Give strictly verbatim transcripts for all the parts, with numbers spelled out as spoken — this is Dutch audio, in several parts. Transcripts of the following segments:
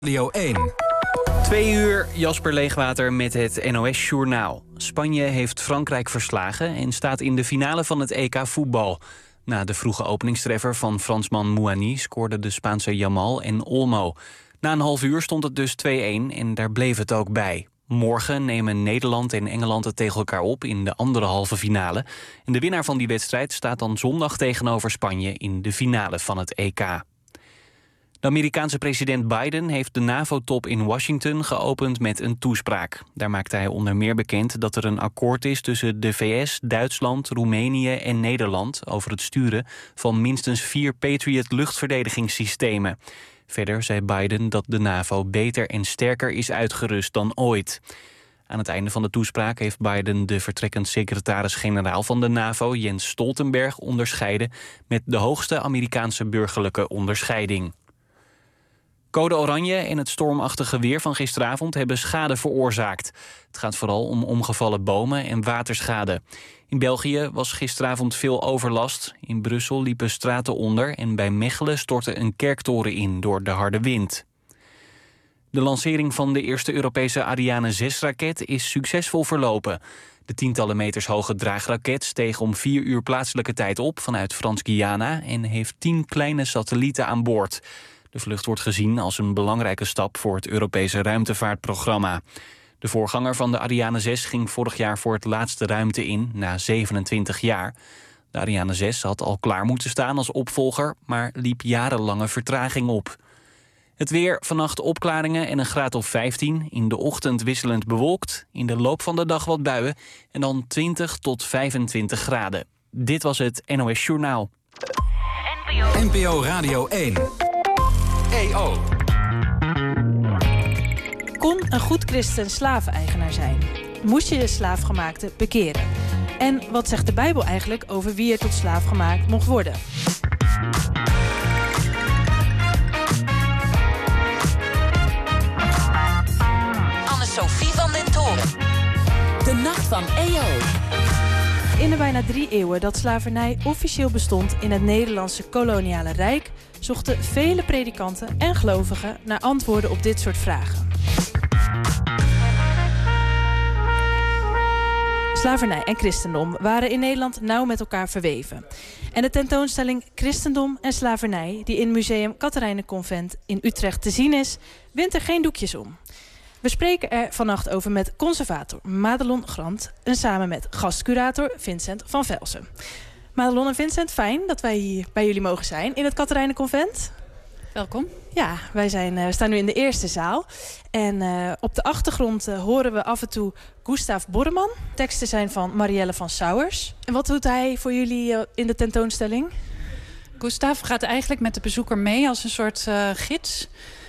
Radio één. Twee uur, Jasper Leegwater met het N O S-journaal. Spanje heeft Frankrijk verslagen en staat in de finale van het E K voetbal. Na de vroege openingstreffer van Fransman Mouani scoorden de Spaanse Yamal en Olmo. Na een half uur stond het dus twee-een en daar bleef het ook bij. Morgen nemen Nederland en Engeland het tegen elkaar op in de andere halve finale. En de winnaar van die wedstrijd staat dan zondag tegenover Spanje in de finale van het E K. De Amerikaanse president Biden heeft de NAVO-top in Washington geopend met een toespraak. Daar maakte hij onder meer bekend dat er een akkoord is tussen de V S, Duitsland, Roemenië en Nederland over het sturen van minstens vier Patriot luchtverdedigingssystemen. Verder zei Biden dat de NAVO beter en sterker is uitgerust dan ooit. Aan het einde van de toespraak heeft Biden de vertrekkend secretaris-generaal van de NAVO, Jens Stoltenberg, onderscheiden met de hoogste Amerikaanse burgerlijke onderscheiding. Code oranje en het stormachtige weer van gisteravond hebben schade veroorzaakt. Het gaat vooral om omgevallen bomen en waterschade. In België was gisteravond veel overlast. In Brussel liepen straten onder en bij Mechelen stortte een kerktoren in door de harde wind. De lancering van de eerste Europese Ariane zes-raket is succesvol verlopen. De tientallen meters hoge draagraket steeg om vier uur plaatselijke tijd op vanuit Frans-Guyana en heeft tien kleine satellieten aan boord. De vlucht wordt gezien als een belangrijke stap voor het Europese ruimtevaartprogramma. De voorganger van de Ariane zes ging vorig jaar voor het laatst de ruimte in, na zevenentwintig jaar. De Ariane zes had al klaar moeten staan als opvolger, maar liep jarenlange vertraging op. Het weer, vannacht opklaringen en een graad of vijftien. In de ochtend wisselend bewolkt, in de loop van de dag wat buien en dan twintig tot vijfentwintig graden. Dit was het N O S Journaal. N P O Radio één. E O. Kon een goed christen slaveneigenaar zijn? Moest je de slaafgemaakte bekeren? En wat zegt de Bijbel eigenlijk over wie er tot slaaf gemaakt mocht worden? Anne-Sophie van den Toren. De Nacht van E O. In de bijna drie eeuwen dat slavernij officieel bestond in het Nederlandse koloniale rijk, zochten vele predikanten en gelovigen naar antwoorden op dit soort vragen. Slavernij en christendom waren in Nederland nauw met elkaar verweven. En de tentoonstelling Christendom en Slavernij, die in Museum Katerijnenconvent in Utrecht te zien is, wint er geen doekjes om. We spreken er vannacht over met conservator Madelon Grant en samen met gastcurator Vincent van Velsen. Madelon en Vincent, fijn dat wij hier bij jullie mogen zijn in het Katerijnenconvent. Welkom. Ja, wij zijn, uh, staan nu in de eerste zaal. En uh, op de achtergrond uh, horen we af en toe Gustav Borreman. Teksten zijn van Marielle van Sauers. En wat doet hij voor jullie uh, in de tentoonstelling? Gustav gaat eigenlijk met de bezoeker mee als een soort uh, gids.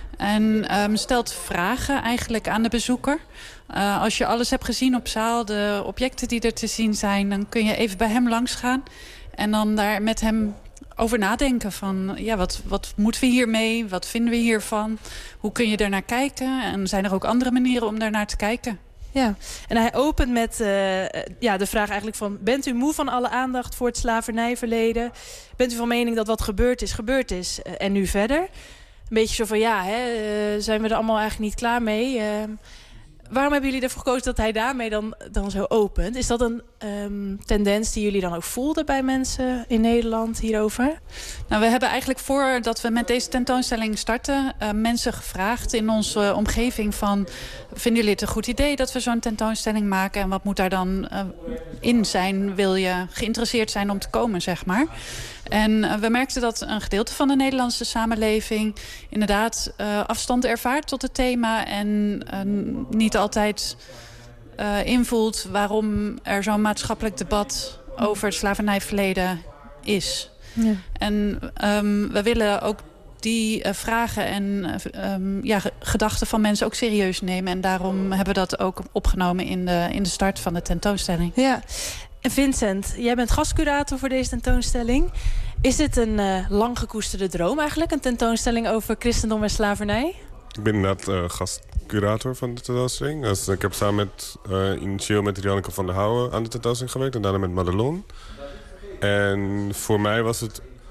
En um, stelt vragen eigenlijk aan de bezoeker. Uh, als je alles hebt gezien op zaal, de objecten die er te zien zijn, dan kun je even bij hem langs gaan. En dan daar met hem over nadenken van, ja, wat, wat moeten we hiermee? Wat vinden we hiervan? Hoe kun je daarnaar kijken? En zijn er ook andere manieren om daarnaar te kijken? Ja, en hij opent met uh, ja, de vraag eigenlijk van, bent u moe van alle aandacht voor het slavernijverleden? Bent u van mening dat wat gebeurd is, gebeurd is uh, en nu verder? Een beetje zo van, ja, hè, uh, zijn we er allemaal eigenlijk niet klaar mee? Uh, waarom hebben jullie ervoor gekozen dat hij daarmee dan, dan zo opent? Is dat een um, tendens die jullie dan ook voelden bij mensen in Nederland hierover? Nou, we hebben eigenlijk voordat we met deze tentoonstelling starten, Uh, mensen gevraagd in onze uh, omgeving van, vinden jullie het een goed idee dat we zo'n tentoonstelling maken? En wat moet daar dan uh, in zijn? Wil je geïnteresseerd zijn om te komen, zeg maar? En uh, we merkten dat een gedeelte van de Nederlandse samenleving inderdaad uh, afstand ervaart tot het thema en uh, niet altijd uh, invoelt waarom er zo'n maatschappelijk debat over het slavernijverleden is. Ja. En um, we willen ook die uh, vragen en uh, um, ja, gedachten van mensen ook serieus nemen. En daarom hebben we dat ook opgenomen in de, in de start van de tentoonstelling. Ja. En Vincent, jij bent gastcurator voor deze tentoonstelling. Is dit een uh, lang gekoesterde droom eigenlijk? Een tentoonstelling over christendom en slavernij? Ik ben inderdaad uh, gastcurator van de tentoonstelling. Dus ik heb samen met uh, initieel met Rianneke van der Houwen aan de tentoonstelling gewerkt. En daarna met Madelon. En voor mij was het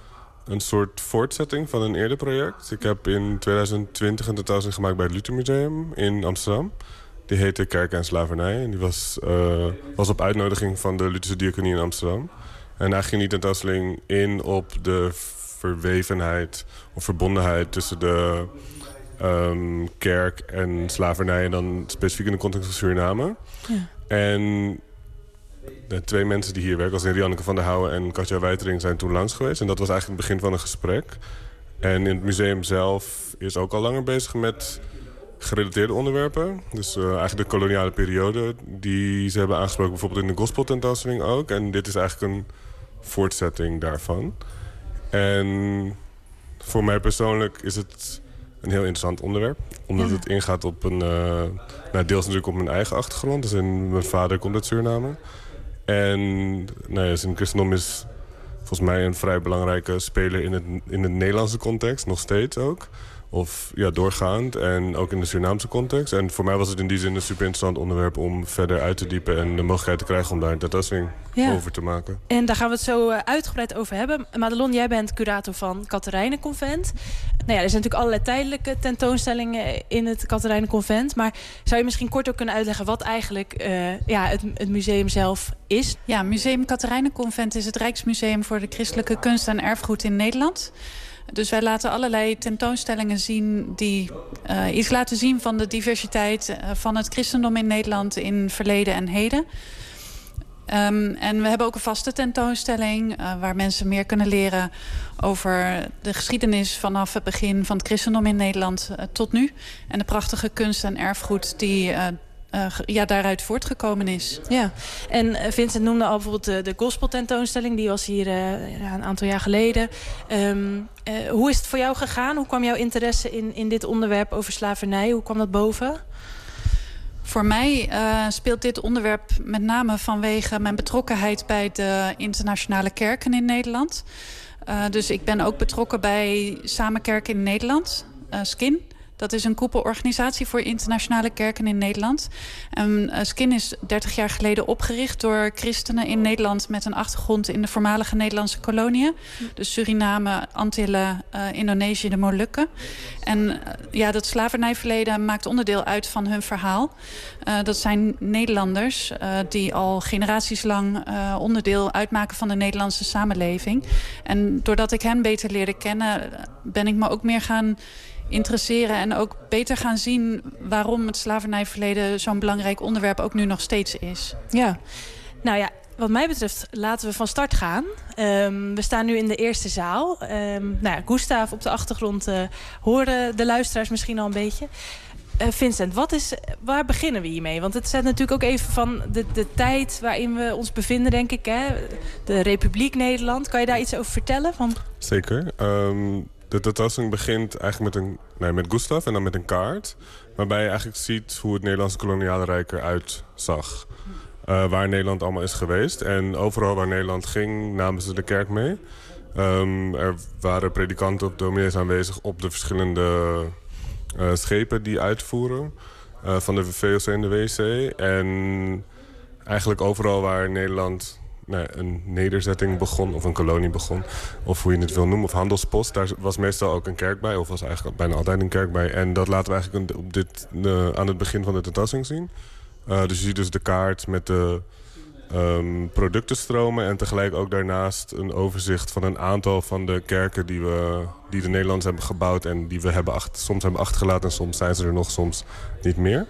een soort voortzetting van een eerder project. Ik heb in twintig twintig een tentoonstelling gemaakt bij het Luther Museum in Amsterdam. Die heette Kerk en Slavernij. En die was, uh, was op uitnodiging van de Lutherse Diaconie in Amsterdam. En eigenlijk ging die tentoonstelling in op de verwevenheid of verbondenheid tussen de um, kerk en slavernij. En dan specifiek in de context van Suriname. Ja. En de twee mensen die hier werken, als Rianneke van der Houwen en Katja Wijtering, zijn toen langs geweest. En dat was eigenlijk het begin van een gesprek. En in het museum zelf is ook al langer bezig met gerelateerde onderwerpen. Dus uh, eigenlijk de koloniale periode die ze hebben aangesproken, bijvoorbeeld in de gospeltentoonstelling ook. En dit is eigenlijk een voortzetting daarvan. En voor mij persoonlijk is het een heel interessant onderwerp. Omdat ja. het ingaat op een, uh, nou, deels natuurlijk op mijn eigen achtergrond. Dus in, mijn vader komt uit Suriname. En nou ja, zijn christendom is volgens mij een vrij belangrijke speler in het, in het Nederlandse context. Nog steeds ook. Of ja, doorgaand. En ook in de Surinaamse context. En voor mij was het in die zin een super interessant onderwerp om verder uit te diepen. En de mogelijkheid te krijgen om daar een tentoonstelling ja. over te maken. En daar gaan we het zo uitgebreid over hebben. Madelon, jij bent curator van Catharijnenconvent. Nou ja, er zijn natuurlijk allerlei tijdelijke tentoonstellingen in het Catharijnenconvent. Maar zou je misschien kort ook kunnen uitleggen wat eigenlijk uh, ja, het, het museum zelf is? Ja, Museum Catharijnenconvent is het Rijksmuseum voor de christelijke kunst en erfgoed in Nederland. Dus wij laten allerlei tentoonstellingen zien die uh, iets laten zien van de diversiteit uh, van het christendom in Nederland in verleden en heden. Um, en we hebben ook een vaste tentoonstelling uh, waar mensen meer kunnen leren over de geschiedenis vanaf het begin van het christendom in Nederland uh, tot nu. En de prachtige kunst en erfgoed die uh, Uh, ja, daaruit voortgekomen is. Ja, en Vincent noemde al bijvoorbeeld de, de gospeltentoonstelling. Die was hier uh, ja, een aantal jaar geleden. Um, uh, hoe is het voor jou gegaan? Hoe kwam jouw interesse in, in dit onderwerp over slavernij? Hoe kwam dat boven? Voor mij uh, speelt dit onderwerp met name vanwege mijn betrokkenheid bij de internationale kerken in Nederland. Uh, dus ik ben ook betrokken bij Samenkerken in Nederland, uh, SKIN. Dat is een koepelorganisatie voor internationale kerken in Nederland. En uh, SKIN is dertig jaar geleden opgericht door christenen in Nederland met een achtergrond in de voormalige Nederlandse koloniën. Dus Suriname, Antillen, uh, Indonesië, de Molukken. En uh, ja, dat slavernijverleden maakt onderdeel uit van hun verhaal. Uh, dat zijn Nederlanders uh, die al generaties lang uh, onderdeel uitmaken van de Nederlandse samenleving. En doordat ik hen beter leerde kennen, ben ik me ook meer gaan interesseren en ook beter gaan zien waarom het slavernijverleden zo'n belangrijk onderwerp ook nu nog steeds is. Ja, nou ja, wat mij betreft laten we van start gaan. Um, we staan nu in de eerste zaal. Um, nou ja, Gustav op de achtergrond uh, horen de luisteraars misschien al een beetje. Uh, Vincent, wat is, waar beginnen we hiermee? Want het zet natuurlijk ook even van de, de tijd waarin we ons bevinden, denk ik. Hè? De Republiek Nederland. Kan je daar iets over vertellen? Van... Zeker. Um... De tentoonstelling begint eigenlijk met, een, nee, met Gustav en dan met een kaart. Waarbij je eigenlijk ziet hoe het Nederlandse koloniale rijk eruit zag. Uh, waar Nederland allemaal is geweest. En overal waar Nederland ging namen ze de kerk mee. Um, er waren predikanten of dominees aanwezig op de verschillende uh, schepen die uitvoeren. Uh, van de V O C en de W C. En eigenlijk overal waar Nederland... Nee, een nederzetting begon, of een kolonie begon, of hoe je het wil noemen, of handelspost. Daar was meestal ook een kerk bij, of was eigenlijk bijna altijd een kerk bij. En dat laten we eigenlijk op dit, uh, aan het begin van de tentoonstelling zien. Uh, dus je ziet dus de kaart met de um, productenstromen en tegelijk ook daarnaast een overzicht van een aantal van de kerken die, we, die de Nederlanders hebben gebouwd en die we hebben achter, soms hebben achtergelaten en soms zijn ze er nog, soms niet meer.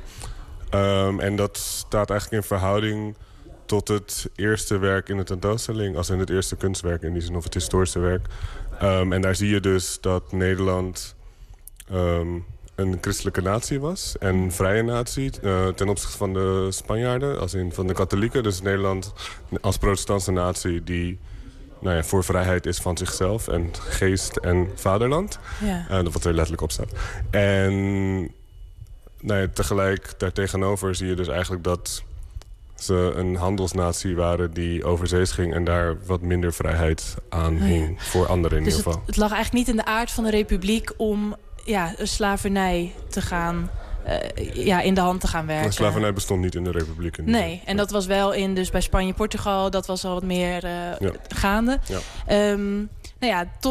Um, en dat staat eigenlijk in verhouding tot het eerste werk in de tentoonstelling, als in het eerste kunstwerk in die zin, of het historische werk. Um, en daar zie je dus dat Nederland um, een christelijke natie was en een vrije natie uh, ten opzichte van de Spanjaarden, als in van de katholieken. Dus Nederland als protestantse natie die nou ja, voor vrijheid is van zichzelf en geest en vaderland. Ja. Uh, wat er letterlijk op staat. En nou ja, tegelijk daartegenover zie je dus eigenlijk dat ze een handelsnatie waren die overzees ging en daar wat minder vrijheid aan hing. Oh ja. Voor anderen in dus ieder geval. Het, het lag eigenlijk niet in de aard van de republiek om ja, slavernij te gaan, uh, ja, in de hand te gaan werken. De slavernij bestond niet in de republiek. In nee, de, en dat was wel in, dus bij Spanje, Portugal, dat was al wat meer uh, ja. gaande. Ja. Um, nou ja, toch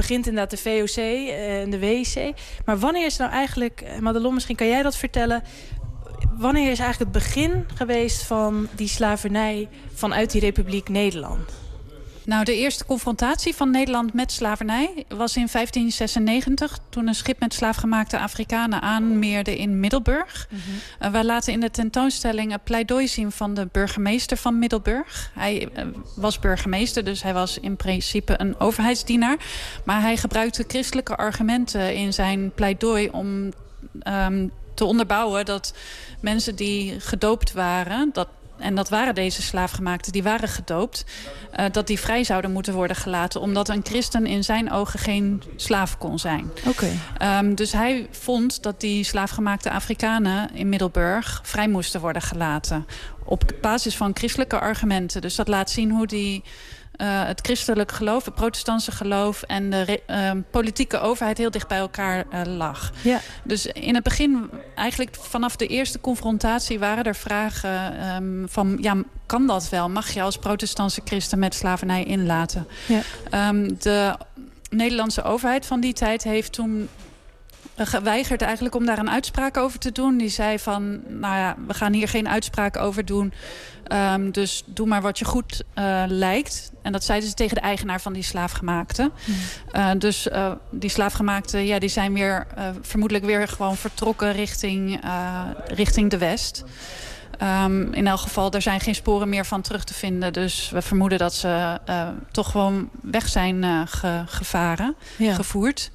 begint inderdaad de V O C en de W C. Maar wanneer is nou eigenlijk, Madelon, misschien kan jij dat vertellen, wanneer is eigenlijk het begin geweest van die slavernij vanuit die Republiek Nederland? Nou, de eerste confrontatie van Nederland met slavernij was in vijftien zesennegentig... toen een schip met slaafgemaakte Afrikanen aanmeerde in Middelburg. Mm-hmm. Uh, wij laten in de tentoonstelling een pleidooi zien van de burgemeester van Middelburg. Hij uh, was burgemeester, dus hij was in principe een overheidsdienaar. Maar hij gebruikte christelijke argumenten in zijn pleidooi om um, te onderbouwen dat mensen die gedoopt waren, dat en dat waren deze slaafgemaakten, die waren gedoopt, Uh, dat die vrij zouden moeten worden gelaten, omdat een christen in zijn ogen geen slaaf kon zijn. Okay. Um, dus hij vond dat die slaafgemaakte Afrikanen in Middelburg vrij moesten worden gelaten. Op basis van christelijke argumenten. Dus dat laat zien hoe die Uh, het christelijk geloof, het protestantse geloof en de re, uh, politieke overheid heel dicht bij elkaar uh, lag. Ja. Dus in het begin, eigenlijk vanaf de eerste confrontatie, waren er vragen um, van, ja, kan dat wel? Mag je als protestantse christen met slavernij inlaten? Ja. Um, de Nederlandse overheid van die tijd heeft toen geweigerd eigenlijk om daar een uitspraak over te doen. Die zei van, nou ja, we gaan hier geen uitspraak over doen. Um, dus doe maar wat je goed uh, lijkt. En dat zeiden ze tegen de eigenaar van die slaafgemaakte. Mm. Uh, dus uh, die slaafgemaakten, ja, die zijn weer uh, vermoedelijk weer gewoon vertrokken richting, uh, richting de West. Um, in elk geval, er zijn geen sporen meer van terug te vinden. Dus we vermoeden dat ze uh, toch gewoon weg zijn uh, ge, gevaren, ja. gevoerd.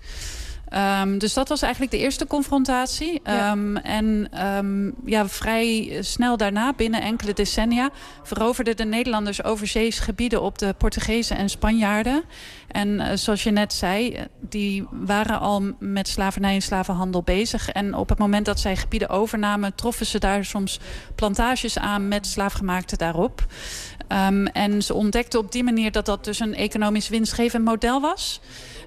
Um, dus dat was eigenlijk de eerste confrontatie. Ja. Um, en um, ja, vrij snel daarna, binnen enkele decennia, veroverden de Nederlanders overzees gebieden op de Portugezen en Spanjaarden. En uh, zoals je net zei, die waren al met slavernij en slavenhandel bezig. En op het moment dat zij gebieden overnamen, troffen ze daar soms plantages aan met slaafgemaakten daarop. Um, en ze ontdekten op die manier dat dat dus een economisch winstgevend model was.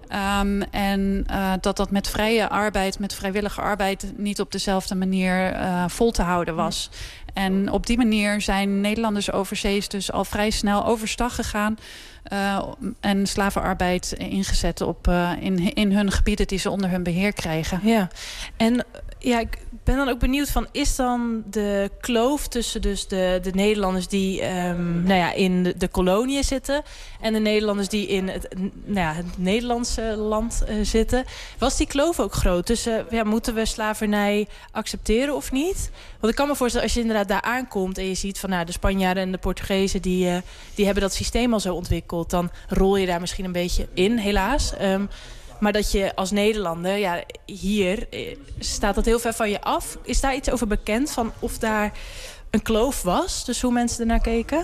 Um, en uh, dat dat met vrije arbeid, met vrijwillige arbeid niet op dezelfde manier uh, vol te houden was. En op die manier zijn Nederlanders overzees dus al vrij snel overstag gegaan Uh, en slavenarbeid ingezet op, uh, in, in hun gebieden die ze onder hun beheer kregen. Ja, en ja, ik ben dan ook benieuwd van, is dan de kloof tussen dus de, de Nederlanders die um, nou ja, in de, de koloniën zitten en de Nederlanders die in het, nou ja, het Nederlandse land uh, zitten, was die kloof ook groot? Dus uh, ja, moeten we slavernij accepteren of niet? Want ik kan me voorstellen, als je inderdaad daar aankomt en je ziet van nou, de Spanjaarden en de Portugezen die, uh, die hebben dat systeem al zo ontwikkeld, dan rol je daar misschien een beetje in, helaas. Um, maar dat je als Nederlander, ja, hier staat dat heel ver van je af. Is daar iets over bekend van of daar een kloof was? Dus hoe mensen ernaar keken?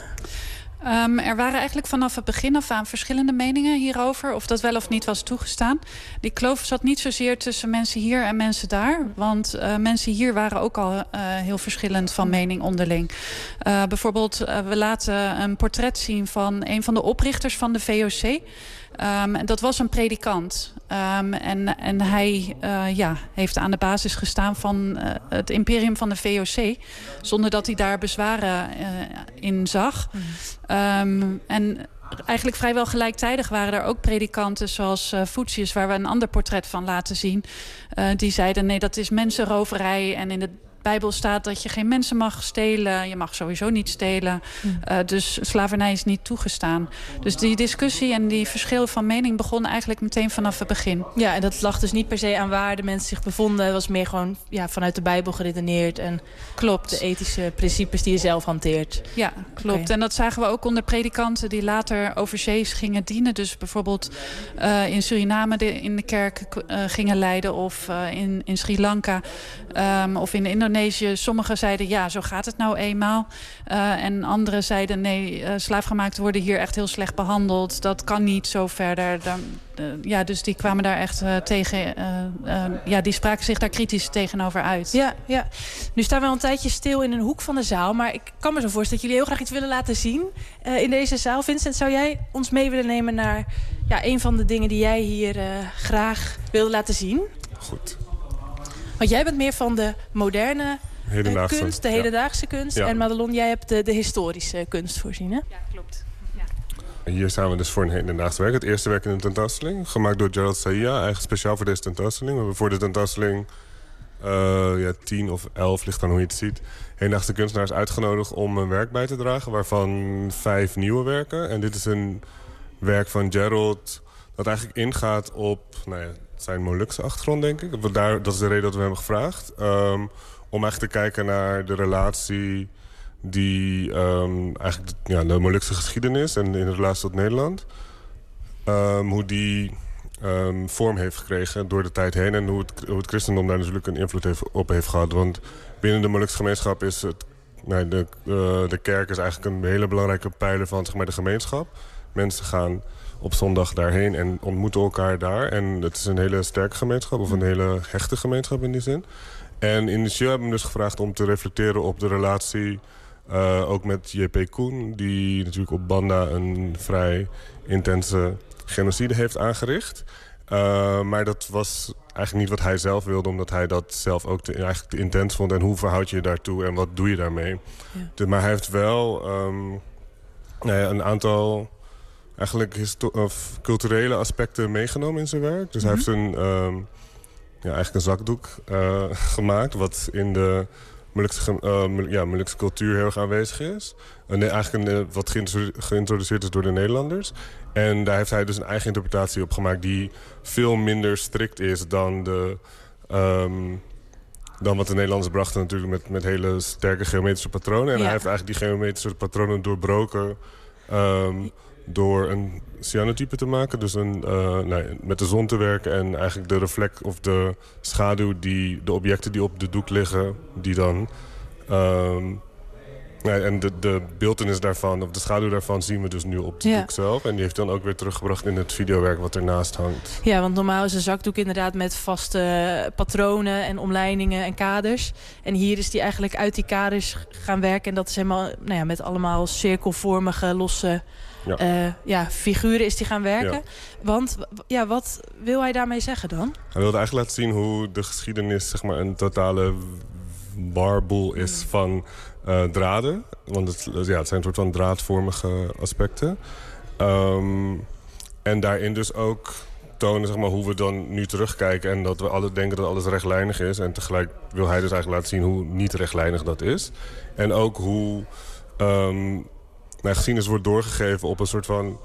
Um, er waren eigenlijk vanaf het begin af aan verschillende meningen hierover, of dat wel of niet was toegestaan. Die kloof zat niet zozeer tussen mensen hier en mensen daar, want uh, mensen hier waren ook al uh, heel verschillend van mening onderling. Uh, bijvoorbeeld, uh, we laten een portret zien van een van de oprichters van de V O C. Um, dat was een predikant. Um, en, en hij uh, ja, heeft aan de basis gestaan van uh, het imperium van de V O C. Zonder dat hij daar bezwaren uh, in zag. Mm. Um, en eigenlijk vrijwel gelijktijdig waren er ook predikanten zoals uh, Voetius, waar we een ander portret van laten zien. Uh, die zeiden nee, dat is mensenroverij. En in de Bijbel staat dat je geen mensen mag stelen. Je mag sowieso niet stelen. Uh, dus slavernij is niet toegestaan. Dus die discussie en die verschil van mening begon eigenlijk meteen vanaf het begin. Ja, en dat lag dus niet per se aan waar de mensen zich bevonden. Het was meer gewoon ja, vanuit de Bijbel geredeneerd. En klopt, de ethische principes die je zelf hanteert. Ja, klopt. Okay. En dat zagen we ook onder predikanten die later overzees gingen dienen. Dus bijvoorbeeld uh, in Suriname de, in de kerk uh, gingen leiden. Of uh, in, in Sri Lanka. Um, of in Indonesië. Sommigen zeiden, ja, zo gaat het nou eenmaal. Uh, en anderen zeiden, nee, uh, slaafgemaakten worden hier echt heel slecht behandeld. Dat kan niet zo verder. Dan, uh, ja, dus die kwamen daar echt uh, tegen... Uh, uh, ja, die spraken zich daar kritisch tegenover uit. Ja, ja. Nu staan we al een tijdje stil in een hoek van de zaal. Maar ik kan me zo voorstellen dat jullie heel graag iets willen laten zien uh, in deze zaal. Vincent, zou jij ons mee willen nemen naar ja, een van de dingen die jij hier uh, graag wil laten zien? Goed. Want jij bent meer van de moderne uh, kunst, de hedendaagse ja. kunst. Ja. En Madelon, jij hebt de, de historische kunst voorzien, hè? Ja, klopt. Ja. Hier zijn we dus voor een hedendaags werk. Het eerste werk in de tentoonstelling. Gemaakt door Gerald Saïa. Eigenlijk speciaal voor deze tentoonstelling. We hebben voor de tentoonstelling uh, ja, tien of elf, ligt aan hoe je het ziet, hedendaagse kunstenaars uitgenodigd om een werk bij te dragen. Waarvan vijf nieuwe werken. En dit is een werk van Gerald dat eigenlijk ingaat op nou ja, zijn Molukse achtergrond, denk ik. Daar, dat is de reden dat we hem hebben gevraagd. Um, om eigenlijk te kijken naar de relatie die um, eigenlijk ja, de Molukse geschiedenis en in relatie tot Nederland, um, hoe die um, vorm heeft gekregen door de tijd heen en hoe het, hoe het christendom daar natuurlijk een invloed heeft, op heeft gehad. Want binnen de Molukse gemeenschap is het, nee, de, uh, de kerk is eigenlijk een hele belangrijke pijler van zeg maar, de gemeenschap. Mensen gaan op zondag daarheen en ontmoeten elkaar daar. En het is een hele sterke gemeenschap, of een hele hechte gemeenschap in die zin. En in de show hebben we dus gevraagd om te reflecteren op de relatie Uh, ook met J P Koen, die natuurlijk op Banda een vrij intense genocide heeft aangericht. Uh, maar dat was eigenlijk niet wat hij zelf wilde, omdat hij dat zelf ook te, eigenlijk te intens vond. En hoe verhoud je je daartoe en wat doe je daarmee? Ja. Dus, maar hij heeft wel um, nou ja, een aantal eigenlijk histo- of culturele aspecten meegenomen in zijn werk. Dus mm-hmm. hij heeft een, um, ja, eigenlijk een zakdoek uh, gemaakt, wat in de Molukse, uh, ja, Molukse cultuur heel erg aanwezig is. En eigenlijk een, wat geïntroduceerd is door de Nederlanders. En daar heeft hij dus een eigen interpretatie op gemaakt die veel minder strikt is dan, de, um, dan wat de Nederlanders brachten natuurlijk met, met hele sterke geometrische patronen. En ja. hij heeft eigenlijk die geometrische patronen doorbroken um, door een cyanotype te maken. Dus een, uh, nee, met de zon te werken en eigenlijk de reflect of de schaduw, die, de objecten die op de doek liggen, die dan Um, nee, en de, de beeltenis daarvan, of de schaduw daarvan, zien we dus nu op de ja. doek zelf. En die heeft dan ook weer teruggebracht in het videowerk wat ernaast hangt. Ja, want normaal is een zakdoek inderdaad met vaste patronen en omlijningen en kaders. En hier is die eigenlijk uit die kaders gaan werken. En dat is helemaal nou ja, met allemaal cirkelvormige, losse ja. Uh, ja, figuren is die gaan werken. Ja. Want ja, wat wil hij daarmee zeggen dan? Hij wilde eigenlijk laten zien hoe de geschiedenis zeg maar, een totale warboel is van uh, draden. Want het, ja, het zijn een soort van draadvormige aspecten. Um, en daarin dus ook tonen zeg maar, hoe we dan nu terugkijken en dat we alle denken dat alles rechtlijnig is. En tegelijk wil hij dus eigenlijk laten zien hoe niet rechtlijnig dat is. En ook hoe um, nou, geschiedenis wordt doorgegeven op een soort van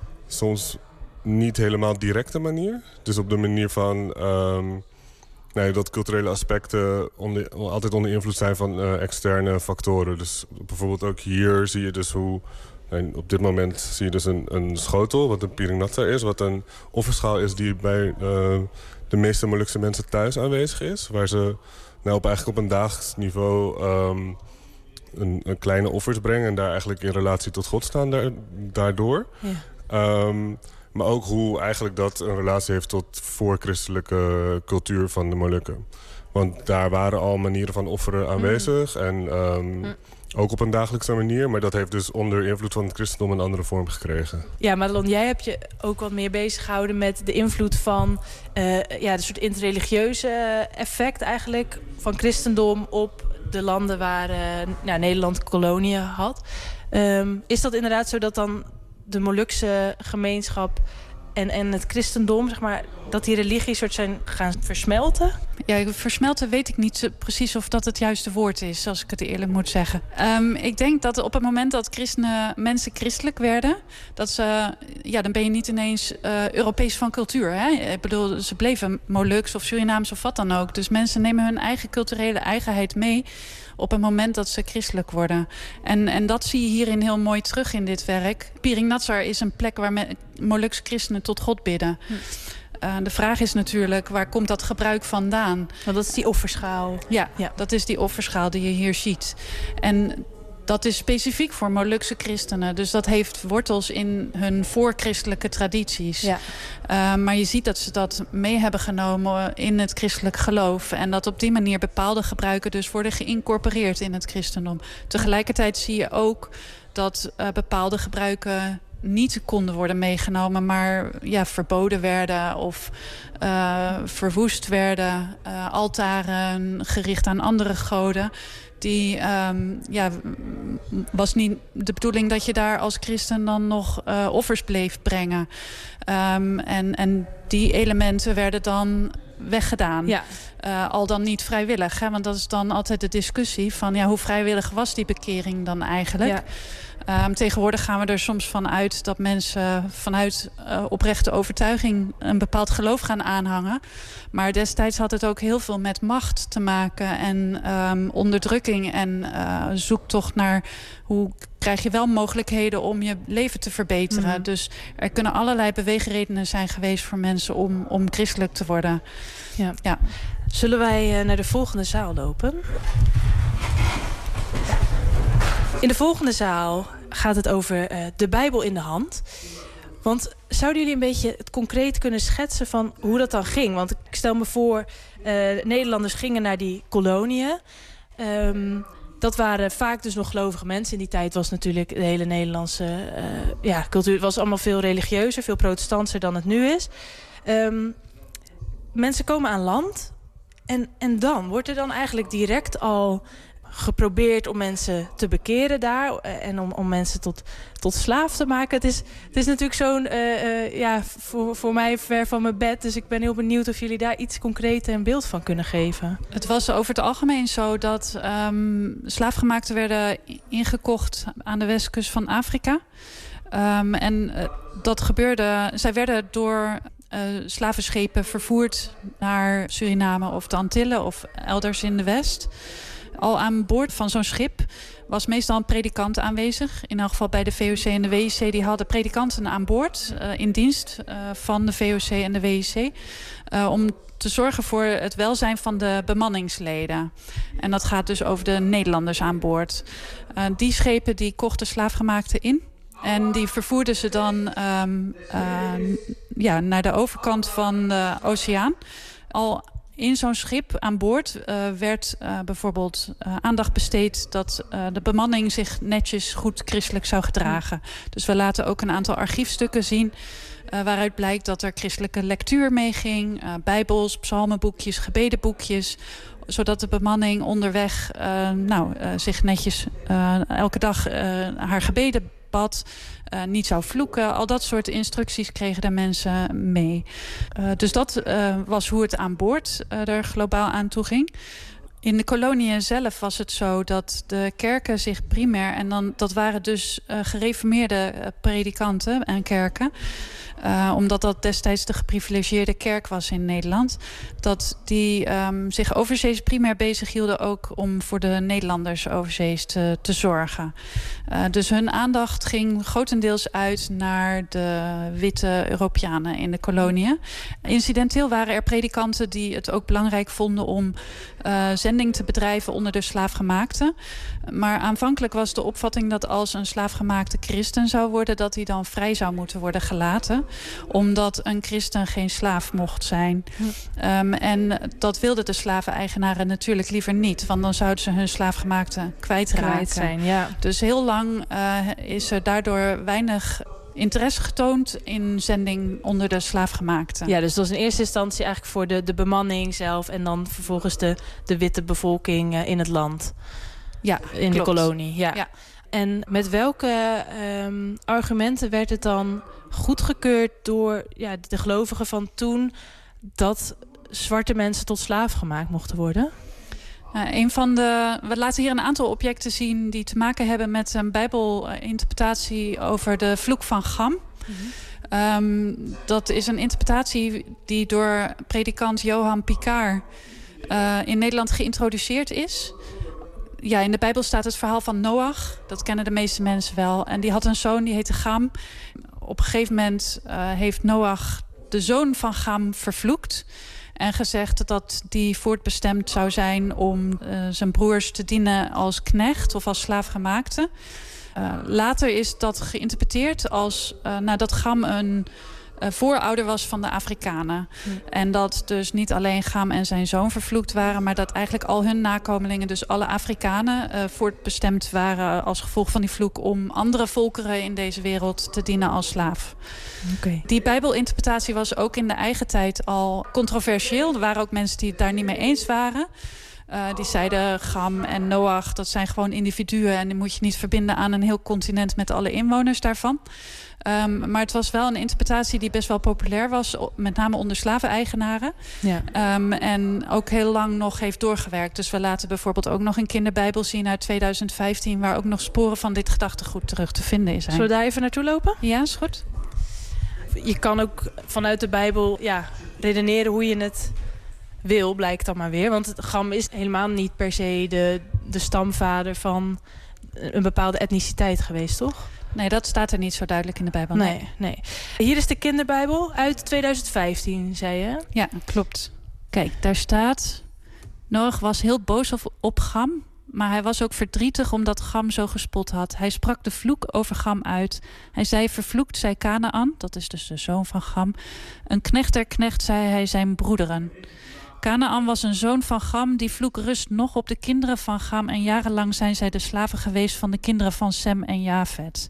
soms niet helemaal directe manier. Dus op de manier van Um, Nee, dat culturele aspecten onder, altijd onder invloed zijn van uh, externe factoren. Dus bijvoorbeeld ook hier zie je dus hoe nee, op dit moment zie je dus een, een schotel, wat een piringnata is. Wat een offerschaal is die bij uh, de meeste Molukse mensen thuis aanwezig is. Waar ze nou, op, eigenlijk op een dagelijks niveau um, een, een kleine offers brengen. En daar eigenlijk in relatie tot God staan daar, daardoor. Ja. Um, Maar ook hoe eigenlijk dat een relatie heeft tot voorchristelijke cultuur van de Molukken. Want daar waren al manieren van offeren aanwezig. Mm. En um, mm. ook op een dagelijkse manier. Maar dat heeft dus onder invloed van het christendom een andere vorm gekregen. Ja, Madelon, jij hebt je ook wat meer bezig gehouden met de invloed van Uh, ja, de soort interreligieuze effect eigenlijk van christendom op de landen waar uh, nou, Nederland koloniën had. Um, is dat inderdaad zo dat dan de Molukse gemeenschap en, en het christendom, zeg maar, dat die religies soort zijn gaan versmelten? Ja, versmelten weet ik niet precies of dat het juiste woord is, als ik het eerlijk moet zeggen. Um, ik denk dat op het moment dat christenen, mensen christelijk werden, dat ze, ja, dan ben je niet ineens uh, Europees van cultuur. Hè? Ik bedoel, ze bleven Moluks of Surinaams of wat dan ook. Dus mensen nemen hun eigen culturele eigenheid mee op het moment dat ze christelijk worden. En, en dat zie je hierin heel mooi terug in dit werk. Piring Natsar is een plek waar Molukse christenen tot God bidden. Hm. Uh, de vraag is natuurlijk, waar komt dat gebruik vandaan? Want dat is die offerschaal. Ja, ja, dat is die offerschaal die je hier ziet. En dat is specifiek voor Molukse christenen. Dus dat heeft wortels in hun voorchristelijke tradities. Ja. Uh, maar je ziet dat ze dat mee hebben genomen in het christelijk geloof. En dat op die manier bepaalde gebruiken dus worden geïncorporeerd in het christendom. Tegelijkertijd zie je ook dat uh, bepaalde gebruiken niet konden worden meegenomen, maar ja, verboden werden of uh, verwoest werden. Uh, altaren gericht aan andere goden. Die um, ja, was niet de bedoeling dat je daar als christen dan nog uh, offers bleef brengen. Um, en, en die elementen werden dan weggedaan. Ja. Uh, al dan niet vrijwillig. Hè? Want dat is dan altijd de discussie van ja, hoe vrijwillig was die bekering dan eigenlijk? Ja. Um, tegenwoordig gaan we er soms van uit dat mensen vanuit uh, oprechte overtuiging een bepaald geloof gaan aanhangen. Maar destijds had het ook heel veel met macht te maken en um, onderdrukking en uh, zoektocht naar hoe krijg je wel mogelijkheden om je leven te verbeteren. Mm-hmm. Dus er kunnen allerlei beweegredenen zijn geweest voor mensen om, om christelijk te worden. Ja. Ja. Zullen wij uh, naar de volgende zaal lopen? In de volgende zaal gaat het over uh, de Bijbel in de hand. Want zouden jullie een beetje het concreet kunnen schetsen van hoe dat dan ging? Want ik stel me voor, uh, Nederlanders gingen naar die koloniën. Um, dat waren vaak dus nog gelovige mensen. In die tijd was natuurlijk de hele Nederlandse uh, ja, cultuur was allemaal veel religieuzer, veel protestantser dan het nu is. Um, mensen komen aan land en, en dan wordt er dan eigenlijk direct al geprobeerd om mensen te bekeren daar en om, om mensen tot, tot slaaf te maken. Het is, het is natuurlijk zo'n, uh, uh, ja, voor, voor mij ver van mijn bed. Dus ik ben heel benieuwd of jullie daar iets concreter een beeld van kunnen geven. Het was over het algemeen zo dat um, slaafgemaakten werden ingekocht aan de westkust van Afrika. Um, en uh, dat gebeurde, zij werden door uh, slavenschepen vervoerd naar Suriname of de Antillen of elders in de West. Al aan boord van zo'n schip was meestal een predikant aanwezig. In elk geval bij de V O C en de W I C. Die hadden predikanten aan boord uh, in dienst uh, van de V O C en de W I C. Uh, om te zorgen voor het welzijn van de bemanningsleden. En dat gaat dus over de Nederlanders aan boord. Uh, die schepen die kochten slaafgemaakten in. En die vervoerden ze dan um, uh, ja, naar de overkant van de oceaan. Al in zo'n schip aan boord uh, werd uh, bijvoorbeeld uh, aandacht besteed dat uh, de bemanning zich netjes goed christelijk zou gedragen. Dus we laten ook een aantal archiefstukken zien uh, waaruit blijkt dat er christelijke lectuur meeging. Uh, bijbels, psalmenboekjes, gebedenboekjes. Zodat de bemanning onderweg uh, nou, uh, zich netjes uh, elke dag uh, haar gebeden bad. Uh, niet zou vloeken. Al dat soort instructies kregen de mensen mee. Uh, dus dat uh, was hoe het aan boord uh, er globaal aan toe ging. In de koloniën zelf was het zo dat de kerken zich primair... en dan, dat waren dus uh, gereformeerde uh, predikanten en kerken... Uh, omdat dat destijds de geprivilegeerde kerk was in Nederland... dat die um, zich overzees primair bezighielden ook om voor de Nederlanders overzees te, te zorgen. Uh, dus hun aandacht ging grotendeels uit naar de witte Europeanen in de koloniën. Incidenteel waren er predikanten die het ook belangrijk vonden om uh, zending te bedrijven onder de slaafgemaakten. Maar aanvankelijk was de opvatting dat als een slaafgemaakte christen zou worden... dat hij dan vrij zou moeten worden gelaten. Omdat een christen geen slaaf mocht zijn. Ja. Um, en dat wilden de slaveneigenaren natuurlijk liever niet. Want dan zouden ze hun slaafgemaakte kwijtraken. Kwijt zijn, ja. Dus heel lang uh, is er daardoor weinig interesse getoond in zending onder de slaafgemaakten. Ja, dus dat was in eerste instantie eigenlijk voor de, de bemanning zelf... en dan vervolgens de, de witte bevolking uh, in het land. Ja, in klopt. De kolonie. Ja. Ja. En met welke um, argumenten werd het dan goedgekeurd door ja, de gelovigen van toen... dat zwarte mensen tot slaaf gemaakt mochten worden? Uh, een van de, we laten hier een aantal objecten zien die te maken hebben met een bijbelinterpretatie over de vloek van Cham. Mm-hmm. Um, dat is een interpretatie die door predikant Johan Picard uh, in Nederland geïntroduceerd is. Ja, in de Bijbel staat het verhaal van Noach. Dat kennen de meeste mensen wel. En die had een zoon, die heette Cham. Op een gegeven moment uh, heeft Noach de zoon van Cham vervloekt. En gezegd dat die voortbestemd zou zijn om uh, zijn broers te dienen als knecht of als slaafgemaakte. Uh, later is dat geïnterpreteerd als uh, nadat Cham een uh, voorouder was van de Afrikanen. Hm. En dat dus niet alleen Cham en zijn zoon vervloekt waren, maar dat eigenlijk al hun nakomelingen, dus alle Afrikanen, uh, voortbestemd waren als gevolg van die vloek om andere volkeren in deze wereld te dienen als slaaf. Okay. Die Bijbelinterpretatie was ook in de eigen tijd al controversieel. Er waren ook mensen die het daar niet mee eens waren. Uh, die zeiden Cham en Noach, dat zijn gewoon individuen en die moet je niet verbinden aan een heel continent met alle inwoners daarvan. Um, maar het was wel een interpretatie die best wel populair was, met name onder slaveneigenaren. Ja. Um, en ook heel lang nog heeft doorgewerkt. Dus we laten bijvoorbeeld ook nog een kinderbijbel zien uit tweeduizend vijftien... waar ook nog sporen van dit gedachtegoed terug te vinden is. Zullen we daar even naartoe lopen? Ja, is goed. Je kan ook vanuit de Bijbel ja, redeneren hoe je het wil, blijkt dan maar weer. Want Cham is helemaal niet per se de, de stamvader van een bepaalde etniciteit geweest, toch? Nee, dat staat er niet zo duidelijk in de Bijbel. Nee, nee. nee. Hier is de kinderbijbel uit tweeduizend vijftien, zei je? Ja, klopt. Kijk, daar staat: Noach was heel boos op Cham, maar hij was ook verdrietig omdat Cham zo gespot had. Hij sprak de vloek over Cham uit. Hij zei: vervloekt zij Kanaan, dat is dus de zoon van Cham. Een knecht der knecht, zei hij zijn broederen. Kanaan was een zoon van Cham, die vloek rust nog op de kinderen van Cham en jarenlang zijn zij de slaven geweest van de kinderen van Sem en Jafet.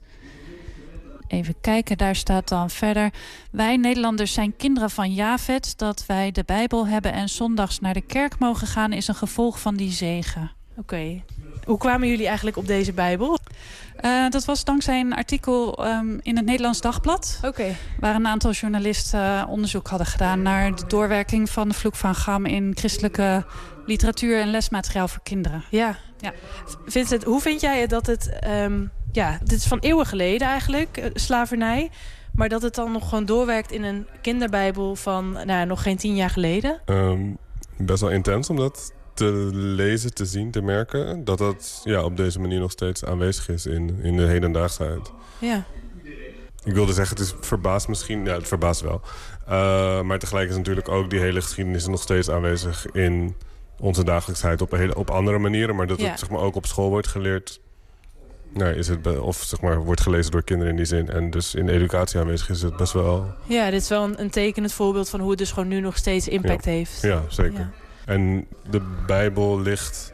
Even kijken, daar staat dan verder: wij Nederlanders zijn kinderen van Jafet. Dat wij de Bijbel hebben en zondags naar de kerk mogen gaan is een gevolg van die zegen. Oké. Okay. Hoe kwamen jullie eigenlijk op deze Bijbel? Uh, dat was dankzij een artikel um, in het Nederlands Dagblad. Okay. Waar een aantal journalisten uh, onderzoek hadden gedaan naar de doorwerking van de vloek van Cham in christelijke literatuur en lesmateriaal voor kinderen. Ja. Ja. Vincent, hoe vind jij dat het... Um, ja, dit is van eeuwen geleden eigenlijk, uh, slavernij. Maar dat het dan nog gewoon doorwerkt in een kinderbijbel van nou, nog geen tien jaar geleden? Um, best wel intens om dat te lezen, te zien, te merken. Dat dat ja, op deze manier nog steeds aanwezig is in, in de hedendaagsheid. Ja. Ik wilde zeggen, het is verbaasd misschien. Ja, het verbaast wel. Uh, maar tegelijk is natuurlijk ook die hele geschiedenis nog steeds aanwezig in onze dagelijksheid op, hele, op andere manieren. Maar dat ja. het zeg maar, ook op school wordt geleerd. Nou, is het be- of zeg maar, wordt gelezen door kinderen in die zin. En dus in de educatie aanwezig is het best wel... Ja, dit is wel een, een tekenend voorbeeld van hoe het dus gewoon nu nog steeds impact ja. heeft. Ja, zeker. Ja. En de Bijbel ligt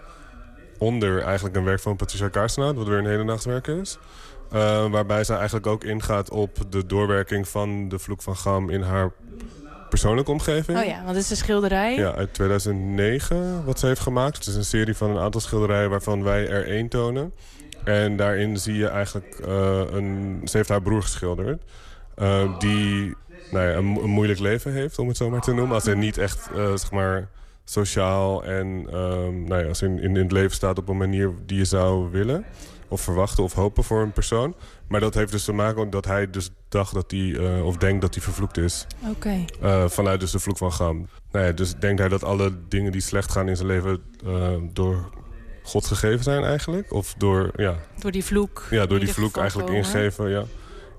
onder eigenlijk een werk van Patricia Kaarsenaert, wat weer een hedendaags werk is. Uh, waarbij zij eigenlijk ook ingaat op de doorwerking van de vloek van Cham in haar persoonlijke omgeving. Oh ja, want het is een schilderij. Ja, uit tweeduizend negen wat ze heeft gemaakt. Het is een serie van een aantal schilderijen waarvan wij er één tonen. En daarin zie je eigenlijk uh, een... Ze heeft haar broer geschilderd. Uh, die nou ja, een, een moeilijk leven heeft, om het zo maar te noemen. Als hij niet echt, uh, zeg maar, sociaal en um, nou ja, als hij in, in het leven staat op een manier die je zou willen. Of verwachten of hopen voor een persoon. Maar dat heeft dus te maken met dat hij dus dacht dat hij, uh, of denkt dat hij vervloekt is. Oké. Okay. Uh, vanuit dus de vloek van Cham. Nou ja, dus denkt hij dat alle dingen die slecht gaan in zijn leven uh, door God gegeven zijn eigenlijk. Of door, ja... Door die vloek. Ja, door die vloek eigenlijk komen. ingegeven, ja.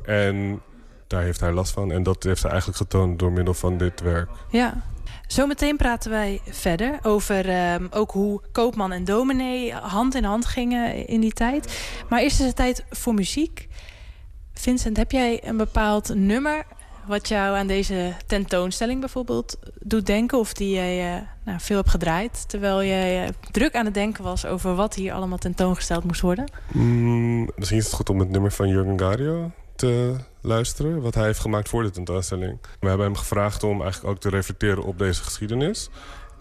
En daar heeft hij last van. En dat heeft hij eigenlijk getoond door middel van dit werk. Ja. Zometeen praten wij verder over um, ook hoe koopman en dominee hand in hand gingen in die tijd. Maar eerst is het tijd voor muziek. Vincent, heb jij een bepaald nummer wat jou aan deze tentoonstelling bijvoorbeeld doet denken? Of die jij uh, nou, veel hebt gedraaid terwijl jij uh, druk aan het denken was over wat hier allemaal tentoongesteld moest worden? Mm, misschien is het goed om het nummer van Jürgen Gario te luisteren, wat hij heeft gemaakt voor de tentoonstelling. We hebben hem gevraagd om eigenlijk ook te reflecteren op deze geschiedenis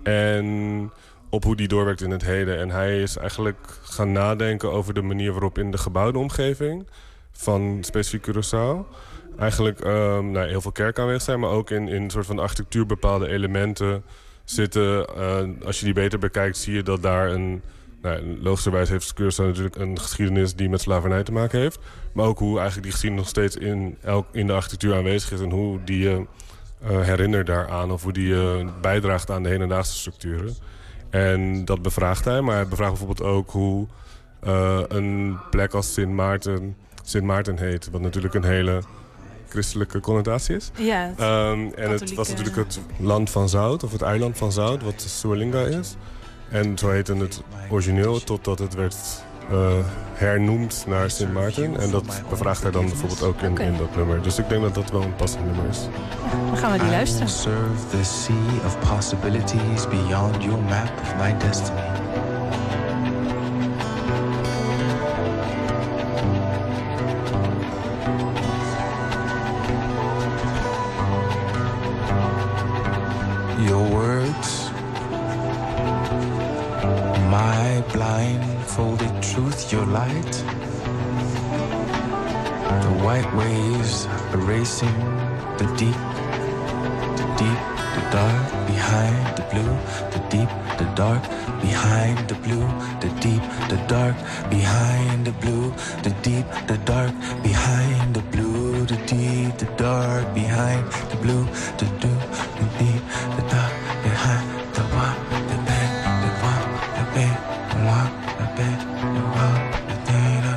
en op hoe die doorwerkt in het heden. En hij is eigenlijk gaan nadenken over de manier waarop in de gebouwde omgeving van specifiek Curaçao eigenlijk um, nou, heel veel kerken aanwezig zijn, maar ook in, in een soort van architectuur bepaalde elementen zitten. Uh, als je die beter bekijkt, zie je dat daar een... Nou, logischerwijs heeft Curaçao natuurlijk een geschiedenis die met slavernij te maken heeft. Maar ook hoe eigenlijk die geschiedenis nog steeds in, elk, in de architectuur aanwezig is. En hoe die je uh, herinnert daaraan of hoe die je uh, bijdraagt aan de hedendaagse structuren. En dat bevraagt hij. Maar hij bevraagt bijvoorbeeld ook hoe uh, een plek als Sint Maarten, Sint Maarten heet. Wat natuurlijk een hele christelijke connotatie is. Ja, het um, en het was natuurlijk het land van zout, of het eiland van zout, wat Sualinga is. En zo heette het origineel, totdat het werd uh, hernoemd naar Sint Maarten. En dat bevraagt hij dan bijvoorbeeld ook in, okay. in dat nummer. Dus ik denk dat dat wel een passend nummer is. Ja, dan gaan we die luisteren. I serve the sea of possibilities beyond your map of my destiny. Your words, my blindfolded truth, your light. The white waves erasing the deep, the deep, the dark behind the blue, the deep, the dark behind the blue, the deep, the dark behind the blue, the deep, the dark behind the blue, the deep, the dark behind the blue, the do, the deep, the dark behind the wa, the bang, the wa, the bang, the wa, the bang, the wa, the data,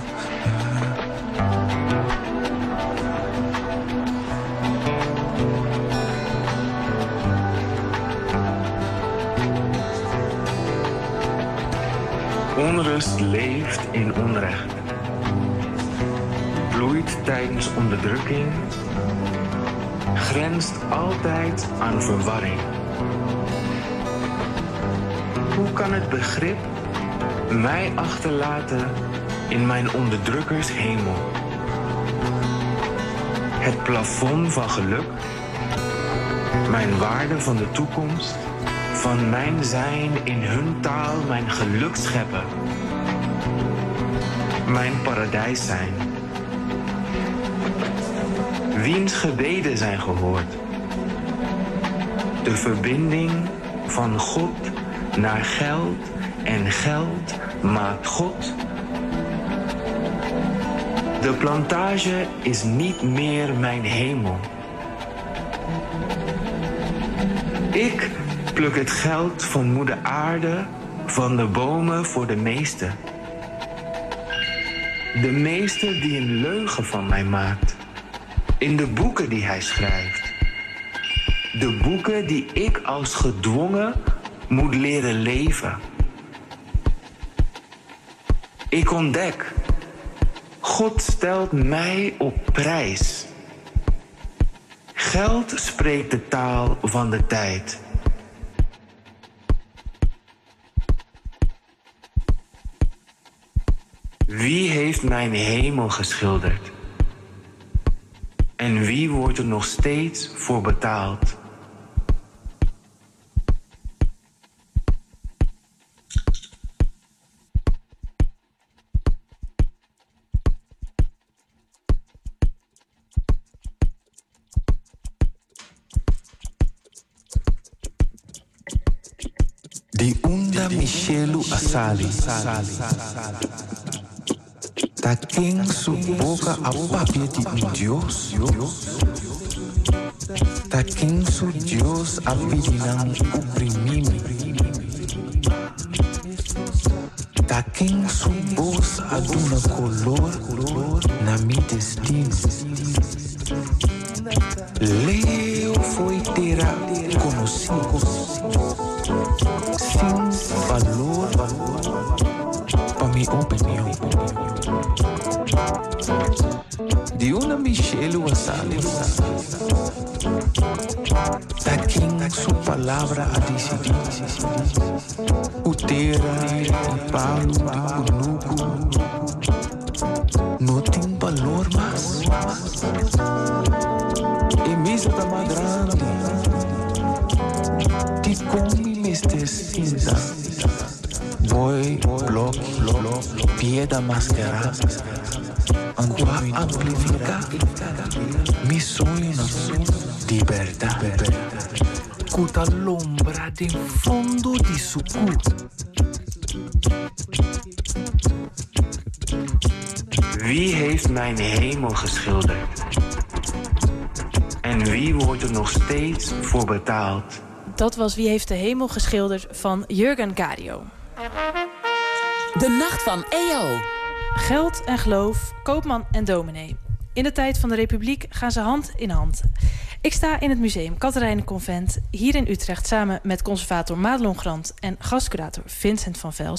Onrust leeft in onrecht, bloeit tijdens onderdrukking, grenst altijd aan verwarring. Hoe kan het begrip mij achterlaten in mijn onderdrukkers hemel? Het plafond van geluk, mijn waarde van de toekomst, van mijn zijn in hun taal mijn geluk scheppen. Mijn paradijs zijn. Wiens gebeden zijn gehoord. De verbinding van God naar geld en geld maakt God. De plantage is niet meer mijn hemel. Ik pluk het geld van moeder aarde, van de bomen voor de meeste. De meeste die een leugen van mij maakt. In de boeken die hij schrijft. De boeken die ik als gedwongen moet leren leven. Ik ontdek, God stelt mij op prijs. Geld spreekt de taal van de tijd. Wie heeft mijn hemel geschilderd? En wie wordt er nog steeds voor betaald? Di unda Michelu Asali. Ta king su boca a papi di un Dios. Ta king su Dios a vidinam uprimimi. Ta king su voz ad una color na mi destino. Leo foi terá conocido. Sin valor pa mi opinión. Di una Michelle Wasali. Da king su palabra a decidir. Utera y palo de cunuco. No tiene valor más. E mesa da madrante. Ti comi meste cinza. Boy, block, pieda máscara. Antua amplifica mi sogno, libertà. Cuta l'ombra del fondo di succu. Wie heeft mijn hemel geschilderd? En wie wordt er nog steeds voor betaald? Dat was Wie heeft de hemel geschilderd van Jurgen Cario. De nacht van E O. Geld en geloof, koopman en dominee. In de tijd van de Republiek gaan ze hand in hand. Ik sta in het museum Catharijnenconvent hier in Utrecht samen met conservator Madelon Grant en gastcurator Vincent van Velzen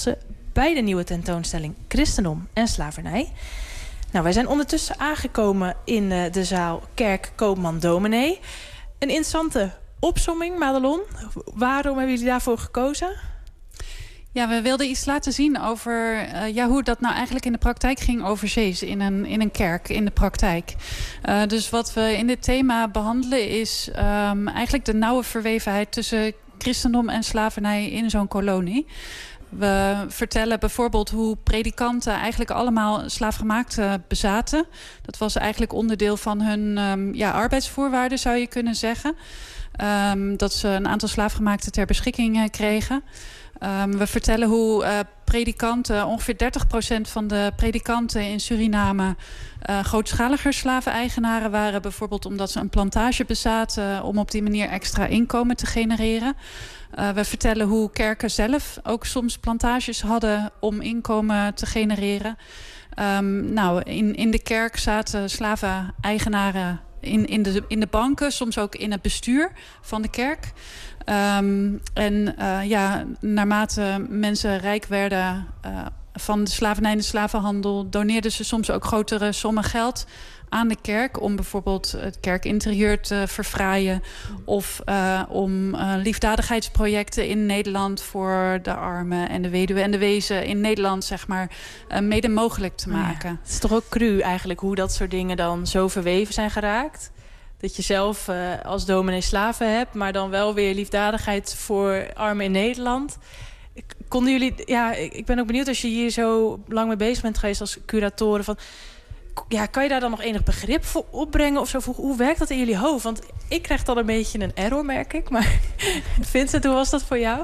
bij de nieuwe tentoonstelling Christendom en Slavernij. Nou, wij zijn ondertussen aangekomen in uh, de zaal Kerk Koopman Dominee. Een interessante opsomming, Madelon. Waarom hebben jullie daarvoor gekozen? Ja, we wilden iets laten zien over uh, ja, hoe dat nou eigenlijk in de praktijk ging overzees. In een, in een kerk, in de praktijk. Uh, dus wat we in dit thema behandelen is um, eigenlijk de nauwe verwevenheid tussen christendom en slavernij in zo'n kolonie. We vertellen bijvoorbeeld hoe predikanten eigenlijk allemaal slaafgemaakte bezaten. Dat was eigenlijk onderdeel van hun um, ja, arbeidsvoorwaarden, zou je kunnen zeggen. Um, dat ze een aantal slaafgemaakten ter beschikking uh, kregen. Um, we vertellen hoe uh, predikanten, ongeveer dertig procent van de predikanten in Suriname uh, grootschaliger slaveneigenaren waren. Bijvoorbeeld omdat ze een plantage bezaten om op die manier extra inkomen te genereren. Uh, we vertellen hoe kerken zelf ook soms plantages hadden om inkomen te genereren. Um, nou, in, in de kerk zaten slaveneigenaren in, in, de, in de banken, soms ook in het bestuur van de kerk. Um, en uh, ja, naarmate mensen rijk werden uh, van de slavernij en de slavenhandel, doneerden ze soms ook grotere sommen geld aan de kerk om bijvoorbeeld het kerkinterieur te verfraaien of uh, om uh, liefdadigheidsprojecten in Nederland voor de armen en de weduwen en de wezen in Nederland, zeg maar, uh, mede mogelijk te maken. Oh ja. Het is toch ook cru eigenlijk hoe dat soort dingen dan zo verweven zijn geraakt? Dat je zelf uh, als dominee slaven hebt, maar dan wel weer liefdadigheid voor armen in Nederland. Konden jullie, ja, ik ben ook benieuwd als je hier zo lang mee bezig bent geweest als curatoren. Van, ja, kan je daar dan nog enig begrip voor opbrengen of zo? Hoe werkt dat in jullie hoofd? Want ik krijg dan een beetje een error, merk ik. Maar Vincent, hoe was dat voor jou?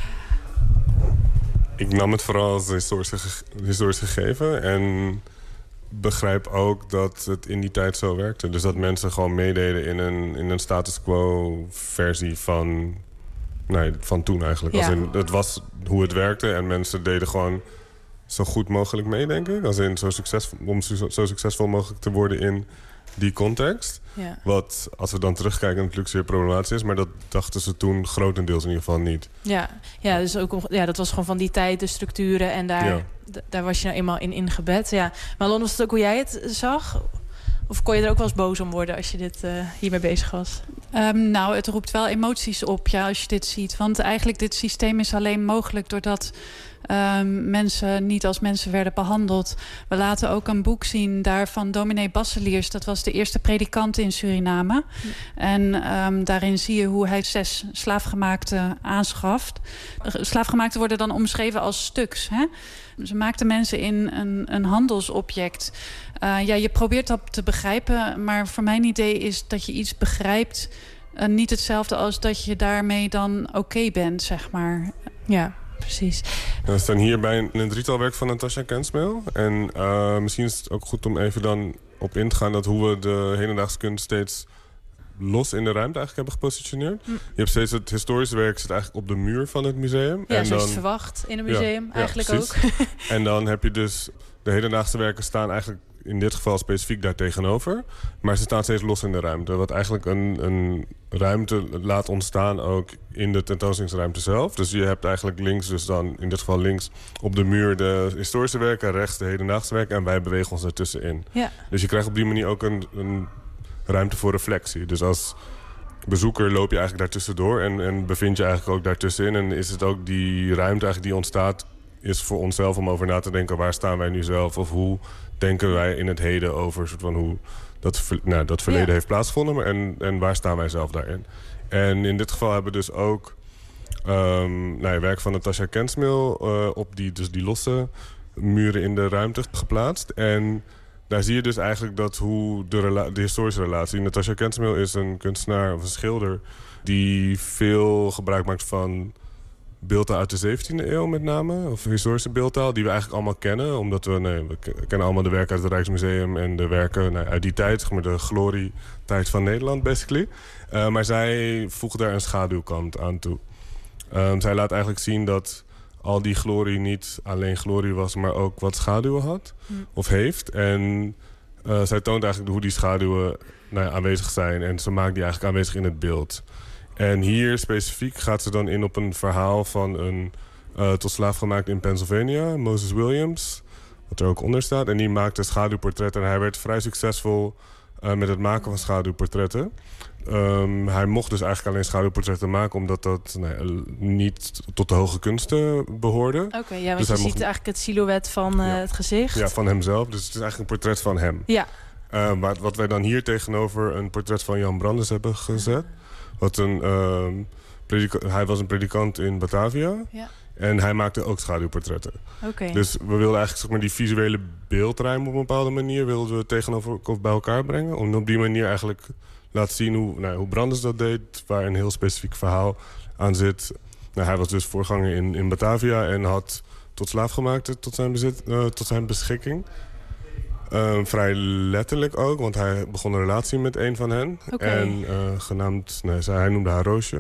Ik nam het vooral als historisch, gege- historisch gegeven en begrijp ook dat het in die tijd zo werkte. Dus dat mensen gewoon meededen in een, in een status quo versie van, nee, van toen eigenlijk. Ja. Als in, het was hoe het werkte en mensen deden gewoon zo goed mogelijk mee, denk ik. Als in zo succesvol, om zo, zo succesvol mogelijk te worden in die context. Ja. Wat, als we dan terugkijken, natuurlijk zeer problematisch is. Maar dat dachten ze toen grotendeels in ieder geval niet. Ja, ja, dus ook, ja, dat was gewoon van die tijd, de structuren. En daar, Ja. d- daar was je nou eenmaal in ingebed. Ja. Maar Lon, was het ook hoe jij het zag? Of kon je er ook wel eens boos om worden als je dit, uh, hiermee bezig was? Um, nou, het roept wel emoties op, ja, als je dit ziet. Want eigenlijk dit systeem is alleen mogelijk doordat um, mensen niet als mensen werden behandeld. We laten ook een boek zien daar van dominee Basseliers. Dat was de eerste predikant in Suriname. Ja. En um, daarin zie je hoe hij zes slaafgemaakten aanschaft. Slaafgemaakten worden dan omschreven als stuks, hè? Ze maakten mensen in een, een handelsobject. Uh, ja, je probeert dat te begrijpen, maar voor mijn idee is dat je iets begrijpt uh, niet hetzelfde als dat je daarmee dan oké okay bent, zeg maar. Ja, precies. We staan hier bij een, een drietal werk van Natasha Kensmil. En uh, misschien is het ook goed om even dan op in te gaan dat hoe we de hedendaagse kunst steeds los in de ruimte eigenlijk hebben gepositioneerd. Hm. Je hebt steeds het historische werk zit eigenlijk op de muur van het museum. Ja, en zoals dan, je verwacht in een museum, ja, eigenlijk ja, ook. En dan heb je dus de hedendaagse werken staan eigenlijk in dit geval specifiek daar tegenover. Maar ze staan steeds los in de ruimte. Wat eigenlijk een, een ruimte laat ontstaan ook in de tentoonstellingsruimte zelf. Dus je hebt eigenlijk links, dus dan in dit geval links op de muur de historische werken, rechts de hedendaagse werken en wij bewegen ons ertussenin. Ja. Dus je krijgt op die manier ook een, een ruimte voor reflectie. Dus als bezoeker loop je eigenlijk daartussendoor en, en bevind je eigenlijk ook daartussenin. En is het ook die ruimte eigenlijk die ontstaat, is voor onszelf om over na te denken, waar staan wij nu zelf? Of hoe denken wij in het heden over soort van hoe dat, nou, dat verleden ja. heeft plaatsgevonden. Maar en, en waar staan wij zelf daarin? En in dit geval hebben we dus ook um, nou, werk van Natasha Kensmil uh, op die, dus die losse muren in de ruimte geplaatst. En daar zie je dus eigenlijk dat hoe de, rela- de historische relatie. Natasha Kensmil is een kunstenaar of een schilder die veel gebruik maakt van beeldtaal uit de zeventiende eeuw met name. Of historische beeldtaal, die we eigenlijk allemaal kennen. Omdat we, nee, we kennen allemaal de werken uit het Rijksmuseum en de werken nou, uit die tijd, zeg maar de glorietijd van Nederland, basically. Uh, maar zij voegt daar een schaduwkant aan toe. Um, zij laat eigenlijk zien dat al die glorie niet alleen glorie was, maar ook wat schaduwen had mm. of heeft. En uh, zij toont eigenlijk hoe die schaduwen nou ja, aanwezig zijn. En ze maakt die eigenlijk aanwezig in het beeld. En hier specifiek gaat ze dan in op een verhaal van een uh, tot slaaf gemaakt in Pennsylvania, Moses Williams, wat er ook onder staat. En die maakte schaduwportretten en hij werd vrij succesvol uh, met het maken van schaduwportretten. Um, hij mocht dus eigenlijk alleen schaduwportretten maken, omdat dat nee, niet tot de hoge kunsten behoorde. Oké, okay, ja, want dus je hij ziet mocht... eigenlijk het silhouet van uh, ja. het gezicht. Ja, van hemzelf. Dus het is eigenlijk een portret van hem. Ja. Uh, maar wat wij dan hier tegenover een portret van Jan Brandes hebben gezet. Wat een, uh, predika- hij was een predikant in Batavia. Ja. En hij maakte ook schaduwportretten. Okay. Dus we wilden eigenlijk zeg maar, die visuele beeldruim op een bepaalde manier wilden we tegenover of bij elkaar brengen. Om op die manier eigenlijk laten zien hoe, nou, hoe Brandes dat deed. Waar een heel specifiek verhaal aan zit. Nou, hij was dus voorganger in, in Batavia en had tot slaafgemaakte tot zijn, bezit, uh, tot zijn beschikking. Uh, vrij letterlijk ook, want hij begon een relatie met een van hen. Okay. En uh, genaamd, nee, hij noemde haar Roosje.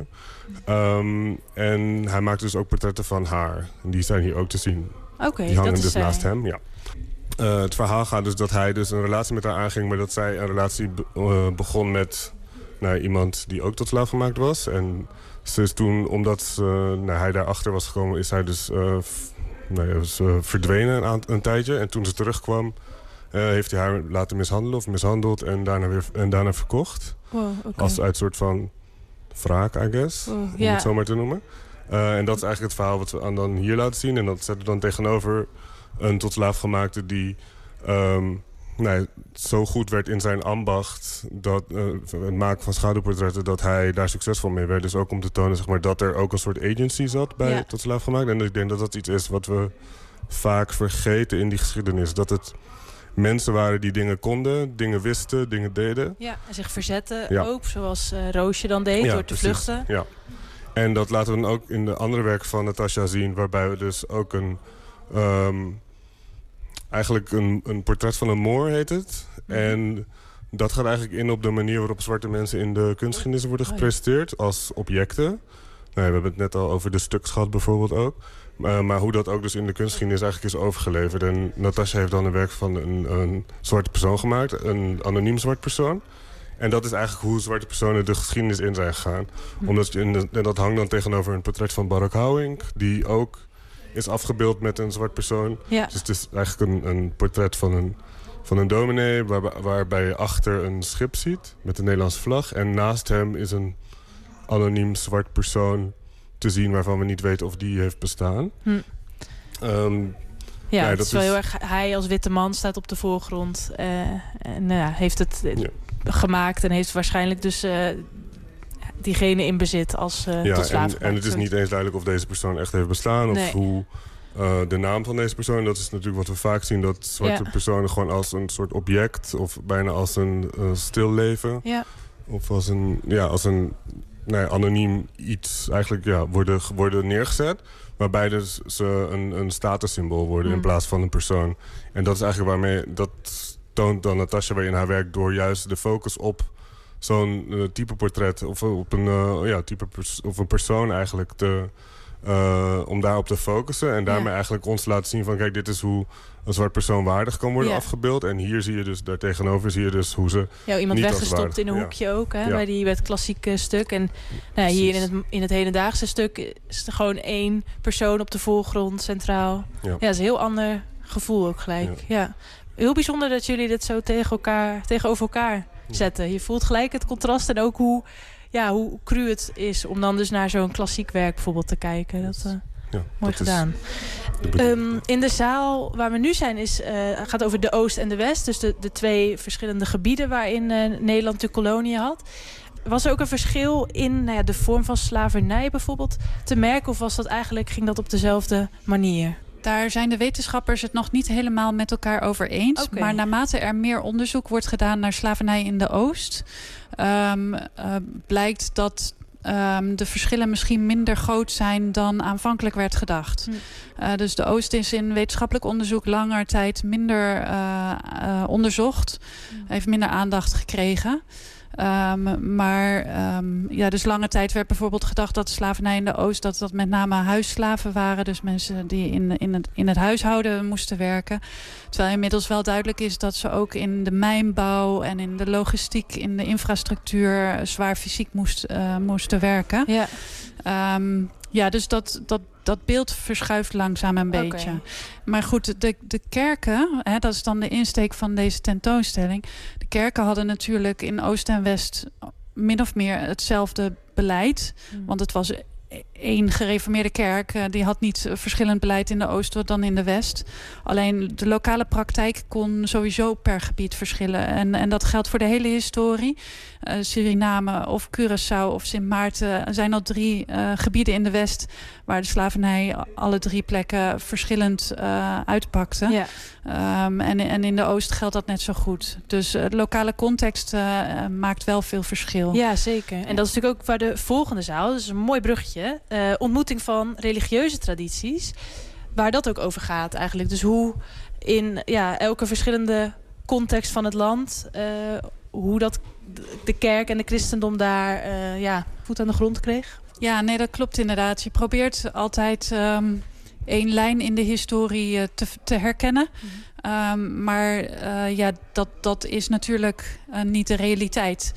Um, en hij maakte dus ook portretten van haar. En die zijn hier ook te zien. Okay, die hangen dat dus is naast zij. hem, ja. Uh, het verhaal gaat dus dat hij dus een relatie met haar aanging, maar dat zij een relatie be- uh, begon met nou, iemand die ook tot slaaf gemaakt was. En ze is toen, omdat uh, nou, hij daarachter was gekomen, is hij dus, uh, f- nou, ja, was, uh, verdwenen een, een tijdje. En toen ze terugkwam, Uh, heeft hij haar laten mishandelen of mishandeld en daarna, weer, en daarna verkocht. Wow, okay. Als uit soort van wraak, I guess. Wow, om ja. het zo maar te noemen. Uh, en dat is eigenlijk het verhaal wat we aan dan hier laten zien. En dat zetten we dan tegenover een tot slaafgemaakte die um, nee, zo goed werd in zijn ambacht, dat, uh, het maken van schaduwportretten, dat hij daar succesvol mee werd. Dus ook om te tonen zeg maar, dat er ook een soort agency zat bij ja. tot slaafgemaakt. En ik denk dat dat iets is wat we vaak vergeten in die geschiedenis. Dat het mensen waren die dingen konden, dingen wisten, dingen deden. Ja, en zich verzetten ja. ook, zoals uh, Roosje dan deed, ja, door te precies. vluchten. Ja. En dat laten we dan ook in de andere werken van Natasha zien, waarbij we dus ook een, um, eigenlijk een, een portret van een Moor heet het. Mm-hmm. En dat gaat eigenlijk in op de manier waarop zwarte mensen in de kunstgeschiedenis worden gepresenteerd als objecten. Nou, we hebben het net al over de stuks gehad bijvoorbeeld ook. Uh, maar hoe dat ook dus in de kunstgeschiedenis eigenlijk is overgeleverd. En Natasha heeft dan een werk van een, een zwarte persoon gemaakt. Een anoniem zwart persoon. En dat is eigenlijk hoe zwarte personen de geschiedenis in zijn gegaan. Hm. Omdat in de, en dat hangt dan tegenover een portret van Barak Houwink. Die ook is afgebeeld met een zwart persoon. Ja. Dus het is eigenlijk een, een portret van een, van een dominee. Waar, waarbij je achter een schip ziet met de Nederlandse vlag. En naast hem is een anoniem zwart persoon te zien waarvan we niet weten of die heeft bestaan. Hm. Um, ja, ja, het dat is wel is... heel erg. Hij als witte man staat op de voorgrond uh, en uh, heeft het uh, ja. gemaakt en heeft waarschijnlijk dus uh, diegene in bezit als uh, ja, tot slaaf. En, en het is niet eens duidelijk of deze persoon echt heeft bestaan of nee. hoe uh, de naam van deze persoon. Dat is natuurlijk wat we vaak zien, dat zwarte ja. personen gewoon als een soort object of bijna als een uh, stil leven ja. of als een ja als een Nee, anoniem iets eigenlijk ja, worden, worden neergezet. Waarbij dus ze een, een statussymbool worden mm. in plaats van een persoon. En dat is eigenlijk waarmee, dat toont dan Natasha weer in haar werk door juist de focus op zo'n uh, type portret of op een, uh, ja, type pers- of een persoon eigenlijk te, uh, om daarop te focussen. En daarmee ja. eigenlijk ons te laten zien van kijk, dit is hoe een zwart persoon waardig kan worden ja. afgebeeld. En hier zie je dus, daartegenover zie je dus hoe ze ja, iemand weggestopt in een hoekje ja. ook, hè, ja. bij, die, bij het klassieke stuk. En nou, hier in het, in het hedendaagse stuk is er gewoon één persoon op de voorgrond, centraal. Ja, ja dat is een heel ander gevoel ook gelijk. Ja. Ja. Heel bijzonder dat jullie dit zo tegen elkaar, tegenover elkaar zetten. Je voelt gelijk het contrast en ook hoe, ja, hoe cru het is om dan dus naar zo'n klassiek werk bijvoorbeeld te kijken. Dat, uh, Ja, mooi gedaan. De um, in de zaal waar we nu zijn is, uh, gaat over de Oost en de West. Dus de, de twee verschillende gebieden waarin uh, Nederland de koloniën had. Was er ook een verschil in nou ja, de vorm van slavernij bijvoorbeeld te merken? Of was dat eigenlijk, ging dat op dezelfde manier? Daar zijn de wetenschappers het nog niet helemaal met elkaar over eens. Okay. Maar naarmate er meer onderzoek wordt gedaan naar slavernij in de Oost, Um, uh, blijkt dat Um, de verschillen misschien minder groot zijn dan aanvankelijk werd gedacht. Hm. Uh, dus de Oost is in wetenschappelijk onderzoek langer tijd minder uh, uh, onderzocht. Hm. Heeft minder aandacht gekregen. Um, maar um, ja, dus lange tijd werd bijvoorbeeld gedacht dat de slavernij in de Oost, dat dat met name huisslaven waren. Dus mensen die in, in, het, in het huishouden moesten werken. Terwijl inmiddels wel duidelijk is dat ze ook in de mijnbouw en in de logistiek, in de infrastructuur zwaar fysiek moest, uh, moesten werken. Ja. Um, Ja, dus dat, dat, dat beeld verschuift langzaam een beetje. Okay. Maar goed, de, de kerken, hè, dat is dan de insteek van deze tentoonstelling. De kerken hadden natuurlijk in Oost en West min of meer hetzelfde beleid. Mm. Want het was één gereformeerde kerk. Uh, die had niet verschillend beleid in de Oost dan in de West. Alleen de lokale praktijk kon sowieso per gebied verschillen. En, en dat geldt voor de hele historie. Uh, Suriname of Curaçao of Sint Maarten zijn al drie uh, gebieden in de West waar de slavernij alle drie plekken verschillend uh, uitpakte. Ja. Um, en, en in de Oost geldt dat net zo goed. Dus uh, de lokale context uh, maakt wel veel verschil. Ja, zeker. En dat is natuurlijk ook waar de volgende zaal, dat is een mooi bruggetje, uh, ontmoeting van religieuze tradities, waar dat ook over gaat eigenlijk. Dus hoe in ja, elke verschillende context van het land, uh, hoe dat de kerk en de christendom daar uh, ja, voet aan de grond kreeg. Ja, nee, dat klopt inderdaad. Je probeert altijd um, één lijn in de historie uh, te, te herkennen. Mm-hmm. Um, maar uh, ja, dat, dat is natuurlijk uh, niet de realiteit.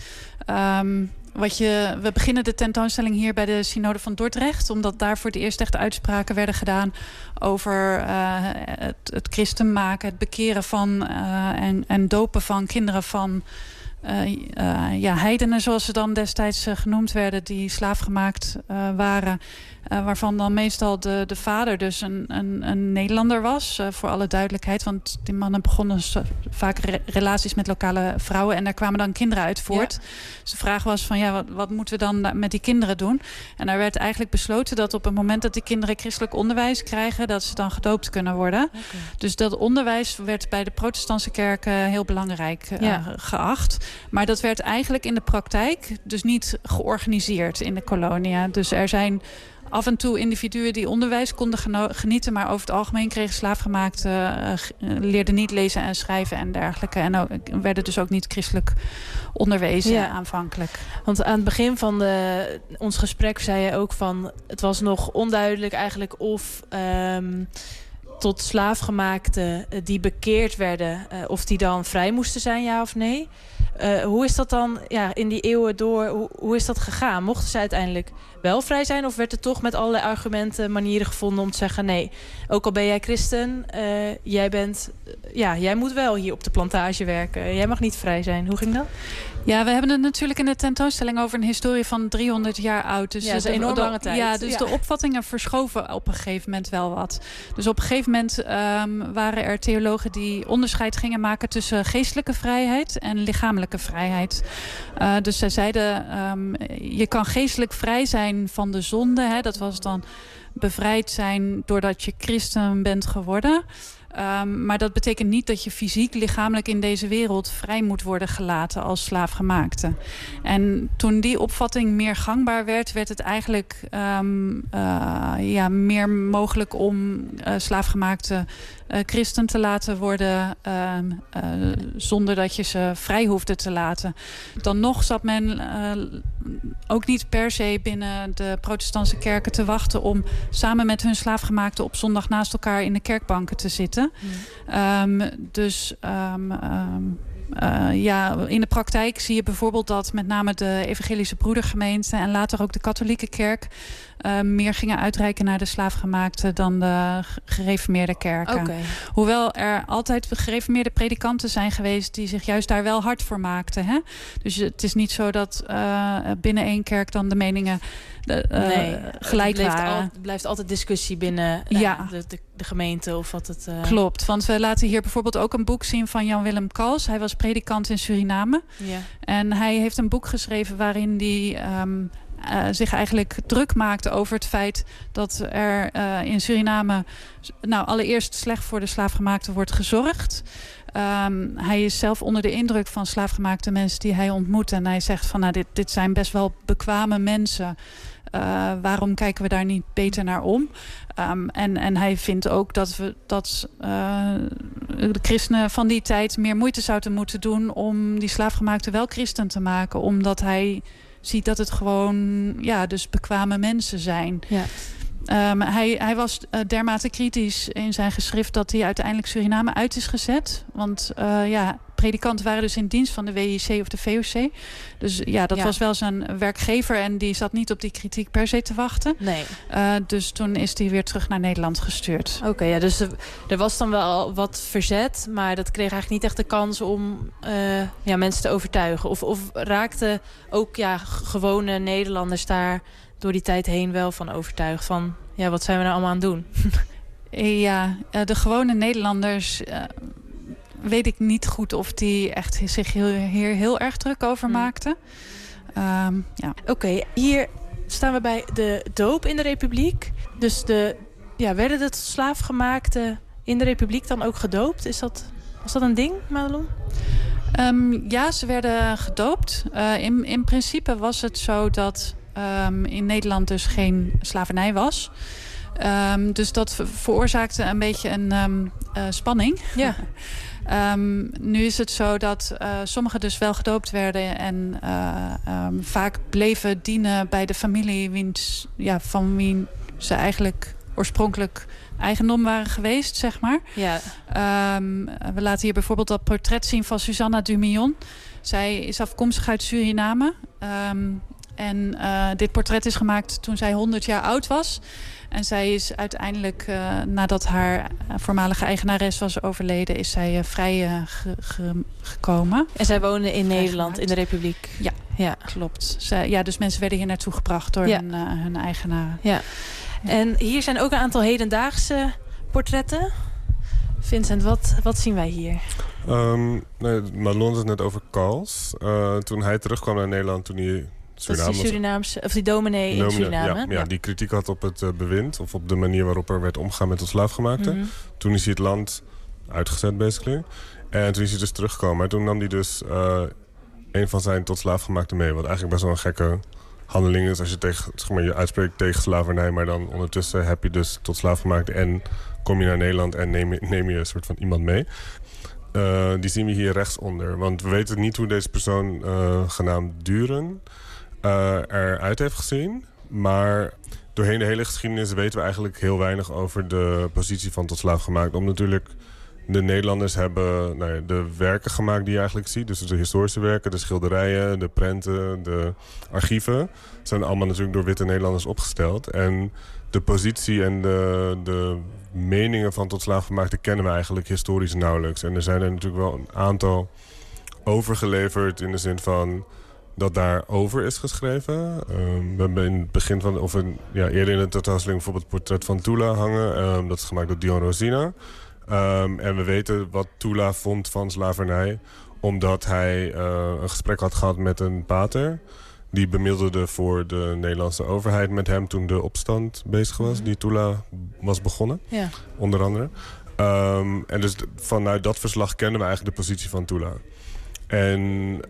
Um, wat je, we beginnen de tentoonstelling hier bij de Synode van Dordrecht, omdat daar voor het eerst echt uitspraken werden gedaan over uh, het, het christen maken, het bekeren van uh, en, en dopen van kinderen van Uh, uh, ja, heidenen, zoals ze dan destijds uh, genoemd werden, die slaafgemaakt uh, waren. Uh, waarvan dan meestal de, de vader dus een, een, een Nederlander was, uh, voor alle duidelijkheid. Want die mannen begonnen so, vaak re- relaties met lokale vrouwen en daar kwamen dan kinderen uit voort. Ja. Dus de vraag was van, ja, wat, wat moeten we dan met die kinderen doen? En daar werd eigenlijk besloten dat op het moment dat die kinderen christelijk onderwijs krijgen, dat ze dan gedoopt kunnen worden. Okay. Dus dat onderwijs werd bij de protestantse kerken heel belangrijk uh, ja. geacht. Maar dat werd eigenlijk in de praktijk dus niet georganiseerd in de kolonia. Dus er zijn af en toe individuen die onderwijs konden geno- genieten, maar over het algemeen kregen slaafgemaakten, uh, leerden niet lezen en schrijven en dergelijke. En ook, werden dus ook niet christelijk onderwezen ja. aanvankelijk. Want aan het begin van de, ons gesprek zei je ook van, het was nog onduidelijk eigenlijk of Um, tot slaafgemaakten die bekeerd werden, uh, of die dan vrij moesten zijn, ja of nee. Uh, hoe is dat dan ja, in die eeuwen door, hoe, hoe is dat gegaan? Mochten ze uiteindelijk wel vrij zijn, of werd er toch met allerlei argumenten manieren gevonden om te zeggen, nee, ook al ben jij christen, uh, jij bent, uh, ja, jij moet wel hier op de plantage werken. Jij mag niet vrij zijn. Hoe ging dat? Ja, we hebben het natuurlijk in de tentoonstelling over een historie van driehonderd jaar oud. Dus ja, dat is een enorm de, lange tijd. Ja, dus ja. de opvattingen verschoven op een gegeven moment wel wat. Dus op een gegeven moment um, waren er theologen die onderscheid gingen maken tussen geestelijke vrijheid en lichamelijke vrijheid. Uh, dus zij zeiden, um, je kan geestelijk vrij zijn van de zonde. Hè, dat was dan bevrijd zijn doordat je christen bent geworden. Um, maar dat betekent niet dat je fysiek, lichamelijk in deze wereld vrij moet worden gelaten als slaafgemaakte. En toen die opvatting meer gangbaar werd, werd het eigenlijk um, uh, ja, meer mogelijk om uh, slaafgemaakte uh, christen te laten worden uh, uh, zonder dat je ze vrij hoefde te laten. Dan nog zat men uh, ook niet per se binnen de protestantse kerken te wachten om samen met hun slaafgemaakten op zondag naast elkaar in de kerkbanken te zitten. Hmm. Um, dus um, um, uh, ja, in de praktijk zie je bijvoorbeeld dat met name de evangelische broedergemeente en later ook de katholieke kerk Uh, meer gingen uitreiken naar de slaafgemaakten dan de gereformeerde kerken. Okay. Hoewel er altijd gereformeerde predikanten zijn geweest die zich juist daar wel hard voor maakten. Hè? Dus het is niet zo dat uh, binnen één kerk dan de meningen de, uh, nee, gelijk het waren. Al, het blijft altijd discussie binnen uh, ja. de, de, de gemeente of wat het. Uh... Klopt, want we laten hier bijvoorbeeld ook een boek zien van Jan Willem Kals. Hij was predikant in Suriname. Ja. En hij heeft een boek geschreven waarin hij Um, Uh, zich eigenlijk druk maakte over het feit dat er uh, in Suriname nou allereerst slecht voor de slaafgemaakten wordt gezorgd. Um, hij is zelf onder de indruk van slaafgemaakte mensen die hij ontmoet. En hij zegt van nou, dit, dit zijn best wel bekwame mensen. Uh, waarom kijken we daar niet beter naar om? Um, en, en hij vindt ook dat we dat uh, de christenen van die tijd meer moeite zouden moeten doen om die slaafgemaakten wel christen te maken. Omdat hij ziet dat het gewoon ja, dus bekwame mensen zijn. Ja. Um, hij, hij was uh, dermate kritisch in zijn geschrift dat hij uiteindelijk Suriname uit is gezet. Want uh, ja, predikanten waren dus in dienst van de W I C of de V O C. Dus ja, dat ja. was wel zijn werkgever en die zat niet op die kritiek per se te wachten. Nee. Uh, dus toen is hij weer terug naar Nederland gestuurd. Oké, okay, ja, dus er, er was dan wel wat verzet, maar dat kreeg eigenlijk niet echt de kans om uh, ja, mensen te overtuigen. Of, of raakten ook ja, gewone Nederlanders daar door die tijd heen wel van overtuigd van, ja, wat zijn we nou allemaal aan het doen? Ja, de gewone Nederlanders uh, weet ik niet goed of die echt zich hier heel, heel erg druk over maakten. Um, ja. Oké, okay, hier staan we bij de doop in de Republiek. Dus de, ja, werden de slaafgemaakten in de Republiek dan ook gedoopt? Is dat, was dat een ding, Madelon? Um, ja, ze werden gedoopt. Uh, in, in principe was het zo dat Um, in Nederland dus geen slavernij was. Um, dus dat veroorzaakte een beetje een um, uh, spanning. Ja. um, nu is het zo dat uh, sommigen dus wel gedoopt werden en uh, um, vaak bleven dienen bij de familie wiens, ja, van wie ze eigenlijk oorspronkelijk eigendom waren geweest, zeg maar. Ja. Um, we laten hier bijvoorbeeld dat portret zien van Susanna Dumillon. Zij is afkomstig uit Suriname. Um, En uh, dit portret is gemaakt toen zij honderd jaar oud was. En zij is uiteindelijk, uh, nadat haar voormalige eigenares was overleden, is zij uh, vrij uh, ge, ge, gekomen. En zij woonde in Nederland, in de Republiek? Ja, ja. Klopt. Zij, ja, dus mensen werden hier naartoe gebracht door ja. hun, uh, hun eigenaren. Ja. Ja. En hier zijn ook een aantal hedendaagse portretten. Vincent, wat, wat zien wij hier? Um, nee, Madelon had het net over Kals. Uh, toen hij terugkwam naar Nederland, toen hij Suriname dat is die Surinaamse, of die dominee in Suriname. Ja, ja, ja, die kritiek had op het uh, bewind, of op de manier waarop er werd omgegaan met de slaafgemaakten. Mm-hmm. Toen is hij het land uitgezet, basically. En toen is hij dus teruggekomen. Maar toen nam hij dus uh, een van zijn tot slaafgemaakten mee. Wat eigenlijk best wel een gekke handeling is als je, tegen, zeg maar, je uitspreekt tegen slavernij. Maar dan ondertussen heb je dus tot slaafgemaakte en kom je naar Nederland en neem je, neem je een soort van iemand mee. Uh, die zien we hier rechtsonder. Want we weten niet hoe deze persoon uh, genaamd Duren Uh, eruit heeft gezien. Maar doorheen de hele geschiedenis weten we eigenlijk heel weinig over de positie van tot slaaf gemaakt. Omdat natuurlijk de Nederlanders hebben nou ja, de werken gemaakt die je eigenlijk ziet. Dus de historische werken, de schilderijen, de prenten, de archieven. Zijn allemaal natuurlijk door witte Nederlanders opgesteld. En de positie en de, de meningen van tot slaaf gemaakte kennen we eigenlijk historisch nauwelijks. En er zijn er natuurlijk wel een aantal overgeleverd in de zin van dat daarover is geschreven. Um, we hebben in het begin van, of in, ja, eerder in de tentoonstelling bijvoorbeeld het portret van Tula hangen. Um, dat is gemaakt door Dion Rosina. Um, en we weten wat Tula vond van slavernij, omdat hij uh, een gesprek had gehad met een pater. Die bemiddelde voor de Nederlandse overheid met hem toen de opstand bezig was, mm-hmm. die Tula was begonnen, ja. onder andere. Um, en dus vanuit dat verslag kennen we eigenlijk de positie van Tula. En,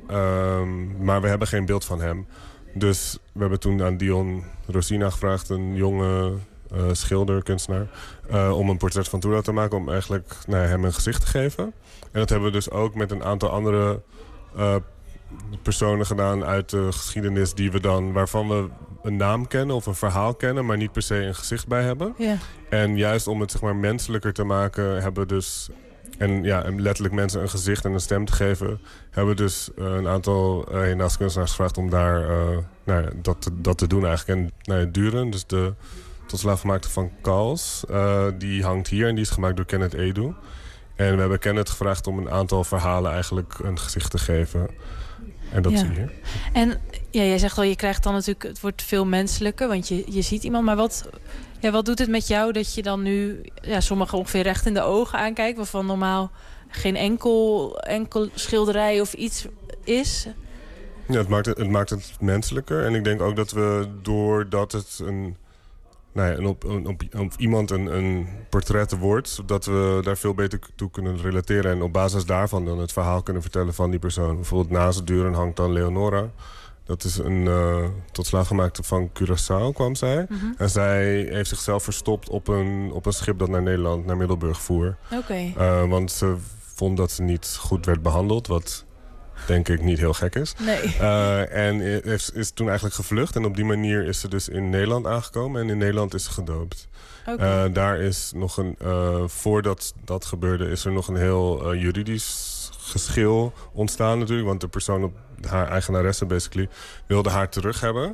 um, maar we hebben geen beeld van hem. Dus we hebben toen aan Dion Rosina gevraagd, een jonge uh, schilder, kunstenaar, uh, om een portret van Tula te maken, om eigenlijk nou, hem een gezicht te geven. En dat hebben we dus ook met een aantal andere uh, personen gedaan uit de geschiedenis die we dan, waarvan we een naam kennen of een verhaal kennen, maar niet per se een gezicht bij hebben. Ja. En juist om het, zeg maar, menselijker te maken, hebben we dus, en ja, letterlijk mensen een gezicht en een stem te geven, hebben we dus uh, een aantal uh, Nederlandse kunstenaars gevraagd om daar uh, nou ja, dat, te, dat te doen eigenlijk. En nou ja, Duren, dus de tot slaafgemaakte van Kals, uh, die hangt hier en die is gemaakt door Kenneth Edu. En we hebben Kenneth gevraagd om een aantal verhalen eigenlijk een gezicht te geven. En dat ja. zie je hier. En ja, jij zegt al, je krijgt dan natuurlijk, het wordt veel menselijker, want je, je ziet iemand. Maar wat, ja, wat doet het met jou dat je dan nu ja, sommigen ongeveer recht in de ogen aankijkt, waarvan normaal geen enkel, enkel schilderij of iets is? Ja, het maakt het, het maakt het menselijker. En ik denk ook dat we, doordat het een, nou ja, een op, een, op, op iemand een, een portret wordt, dat we daar veel beter toe kunnen relateren. En op basis daarvan dan het verhaal kunnen vertellen van die persoon. Bijvoorbeeld naast Duren hangt dan Leonora. Dat is een uh, tot slaafgemaakte van Curaçao, kwam zij. Mm-hmm. En zij heeft zichzelf verstopt op een, op een schip dat naar Nederland, naar Middelburg voer. Oké. Uh, want ze vond dat ze niet goed werd behandeld, wat denk ik, niet heel gek is. Nee. Uh, en is, is toen eigenlijk gevlucht. En op die manier is ze dus in Nederland aangekomen. En in Nederland is ze gedoopt. Okay. Uh, daar is nog een... Uh, voordat dat gebeurde is er nog een heel uh, juridisch geschil ontstaan natuurlijk. Want de persoon op haar eigenaresse basically wilde haar terug hebben.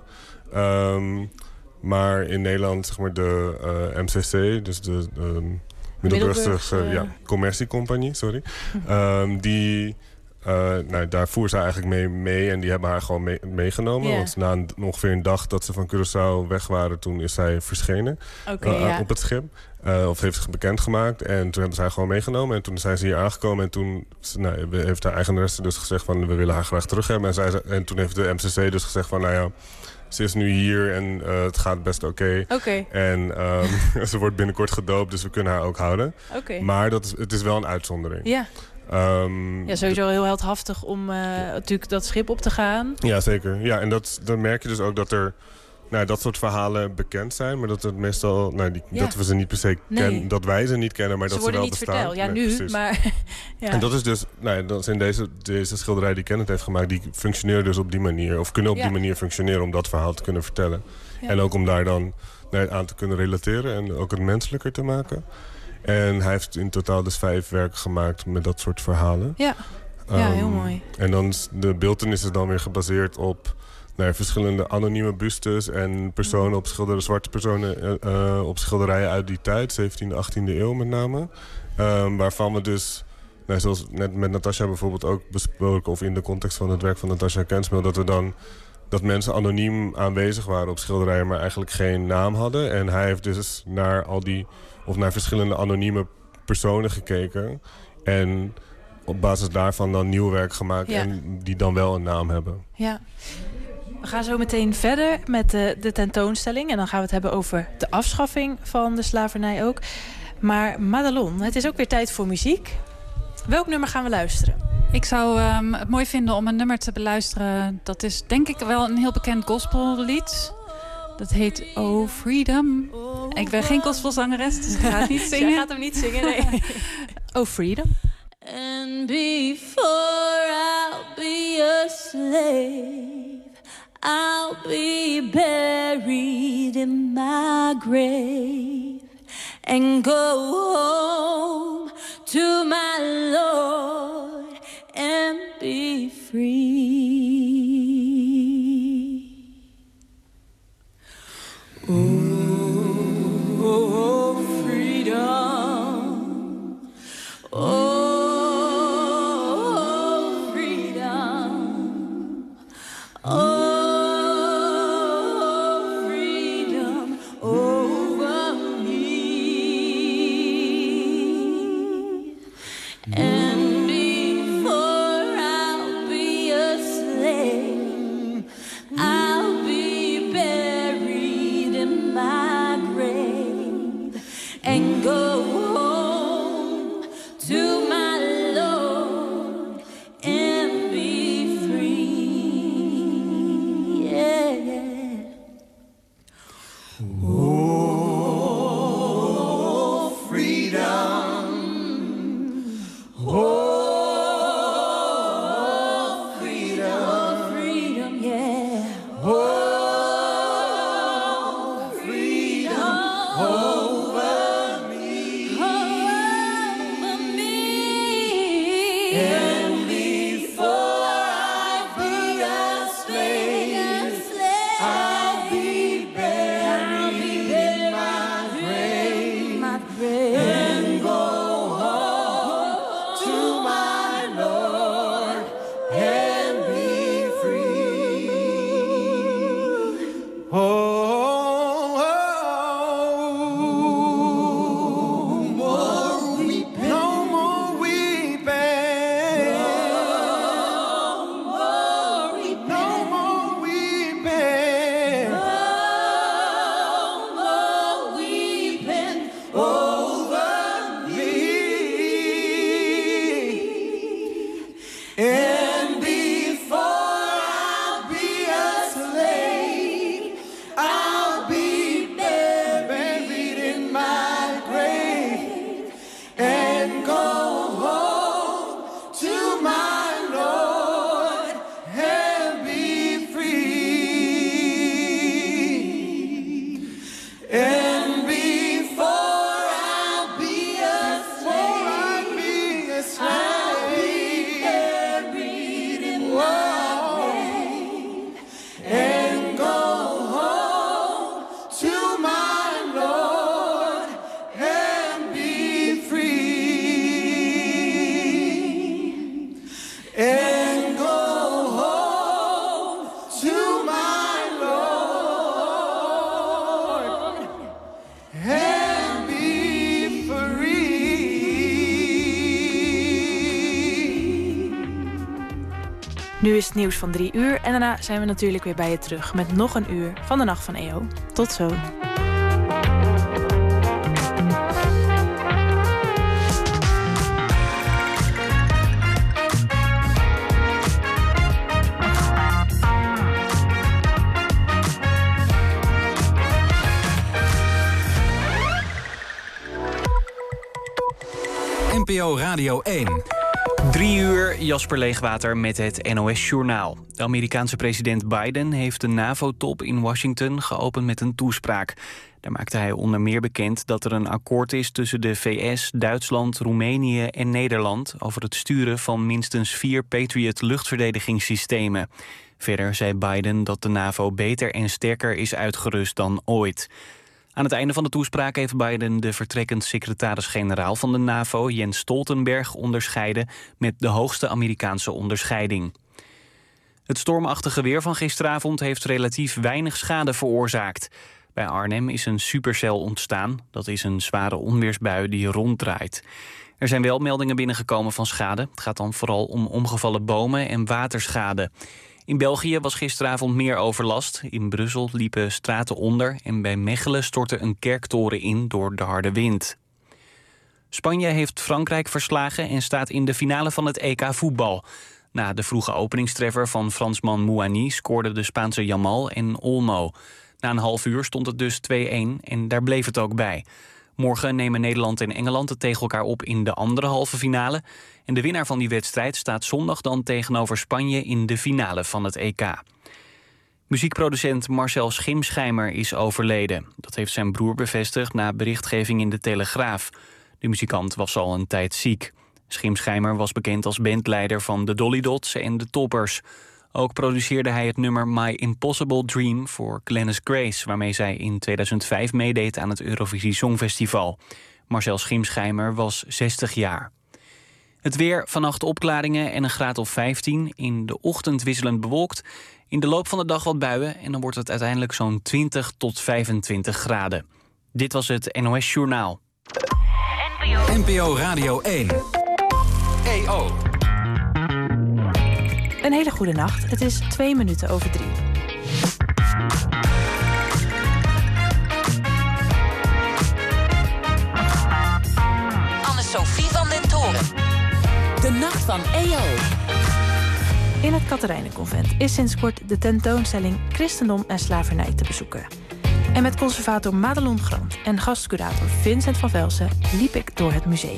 Um, maar in Nederland, zeg maar, de uh, M C C, dus de... Um, Middelburgse uh, ja, commerciecompagnie, sorry. um, die, uh, nou, daar voer ze eigenlijk mee, mee en die hebben haar gewoon mee, meegenomen. Yeah. Want na een, ongeveer een dag dat ze van Curaçao weg waren, toen is zij verschenen okay, uh, yeah. op het schip. Uh, of heeft zich bekendgemaakt. En toen hebben ze haar gewoon meegenomen. En toen zijn ze hier aangekomen. En toen nou, heeft haar eigenaresse dus gezegd van, we willen haar graag terug hebben. En, zij, en toen heeft de M C C dus gezegd van, nou ja, ze is nu hier en uh, het gaat best oké. Okay. Okay. En um, ze wordt binnenkort gedoopt, dus we kunnen haar ook houden. Okay. Maar dat is, het is wel een uitzondering. Ja. Um, ja, sowieso heel heldhaftig om uh, natuurlijk dat schip op te gaan. Ja, zeker. Ja, en dat, dan merk je dus ook dat er nou, dat soort verhalen bekend zijn. Maar dat het meestal, nou, die, ja. dat we ze niet per se kennen, nee. dat wij ze niet kennen, maar ze dat ze wel niet bestaan. Verteld. Ja, nee, nu, precies. maar... ja. En dat is dus, nou, dat zijn deze, deze schilderij die Kenneth heeft gemaakt, die functioneren dus op die manier. Of kunnen op ja. die manier functioneren om dat verhaal te kunnen vertellen. Ja. En ook om daar dan nou, aan te kunnen relateren en ook het menselijker te maken. En hij heeft in totaal dus vijf werken gemaakt met dat soort verhalen. Ja, ja um, heel mooi. En dan is de beeltenis is dan weer gebaseerd op nou, verschillende anonieme bustes en personen op schilderen, zwarte personen uh, uh, op schilderijen uit die tijd, zeventiende, achttiende eeuw met name. Um, waarvan we dus, nou, zoals net met Natasja bijvoorbeeld ook besproken, of in de context van het werk van Natasja Kensmil, dat we dan dat mensen anoniem aanwezig waren op schilderijen, maar eigenlijk geen naam hadden. En hij heeft dus naar al die, of naar verschillende anonieme personen gekeken en op basis daarvan dan nieuw werk gemaakt ja. en die dan wel een naam hebben. Ja. We gaan zo meteen verder met de, de tentoonstelling. En dan gaan we het hebben over de afschaffing van de slavernij ook. Maar Madelon, het is ook weer tijd voor muziek. Welk nummer gaan we luisteren? Ik zou um, het mooi vinden om een nummer te beluisteren. Dat is denk ik wel een heel bekend gospellied. Dat heet Oh Freedom. Ik ben geen gospelzangeres, dus ik ga het niet zingen. Jij gaat hem niet zingen, nee. Oh Freedom. And before I'll be a slave, I'll be buried in my grave and go home to my Lord and be free. Oh, freedom. Oh. Nu is het nieuws van drie uur en daarna zijn we natuurlijk weer bij je terug met nog een uur van de Nacht van E O. Tot zo. N P O Radio één. Drie uur, Jasper Leegwater met het N O S-journaal. De Amerikaanse president Biden heeft de NAVO-top in Washington geopend met een toespraak. Daar maakte hij onder meer bekend dat er een akkoord is tussen de V S, Duitsland, Roemenië en Nederland over het sturen van minstens vier Patriot luchtverdedigingssystemen. Verder zei Biden dat de NAVO beter en sterker is uitgerust dan ooit. Aan het einde van de toespraak heeft Biden de vertrekkend secretaris-generaal van de NAVO, Jens Stoltenberg, onderscheiden met de hoogste Amerikaanse onderscheiding. Het stormachtige weer van gisteravond heeft relatief weinig schade veroorzaakt. Bij Arnhem is een supercel ontstaan. Dat is een zware onweersbui die ronddraait. Er zijn wel meldingen binnengekomen van schade. Het gaat dan vooral om omgevallen bomen en waterschade. In België was gisteravond meer overlast. In Brussel liepen straten onder en bij Mechelen stortte een kerktoren in door de harde wind. Spanje heeft Frankrijk verslagen en staat in de finale van het E K voetbal. Na de vroege openingstreffer van Fransman Mouani scoorden de Spaanse Yamal en Olmo. Na een half uur stond het dus twee-een en daar bleef het ook bij. Morgen nemen Nederland en Engeland het tegen elkaar op in de andere halve finale. En de winnaar van die wedstrijd staat zondag dan tegenover Spanje in de finale van het E K. Muziekproducent Marcel Schimschijmer is overleden. Dat heeft zijn broer bevestigd na berichtgeving in de Telegraaf. De muzikant was al een tijd ziek. Schimschijmer was bekend als bandleider van de Dolly Dots en de Toppers. Ook produceerde hij het nummer My Impossible Dream voor Glennis Grace, waarmee zij in tweeduizend vijf meedeed aan het Eurovisie Songfestival. Marcel Schimschijmer was zestig jaar. Het weer, vannacht opklaringen en een graad of vijftien. In de ochtend wisselend bewolkt. In de loop van de dag wat buien en dan wordt het uiteindelijk zo'n twintig tot vijfentwintig graden. Dit was het N O S Journaal. N P O Radio één. E O. Een hele goede nacht. Het is twee minuten over drie. Anne-Sophie van den Toren. De Nacht van E O. In het Katerijnenconvent is sinds kort de tentoonstelling Christendom en Slavernij te bezoeken. En met conservator Madelon Grant en gastcurator Vincent van Velsen liep ik door het museum.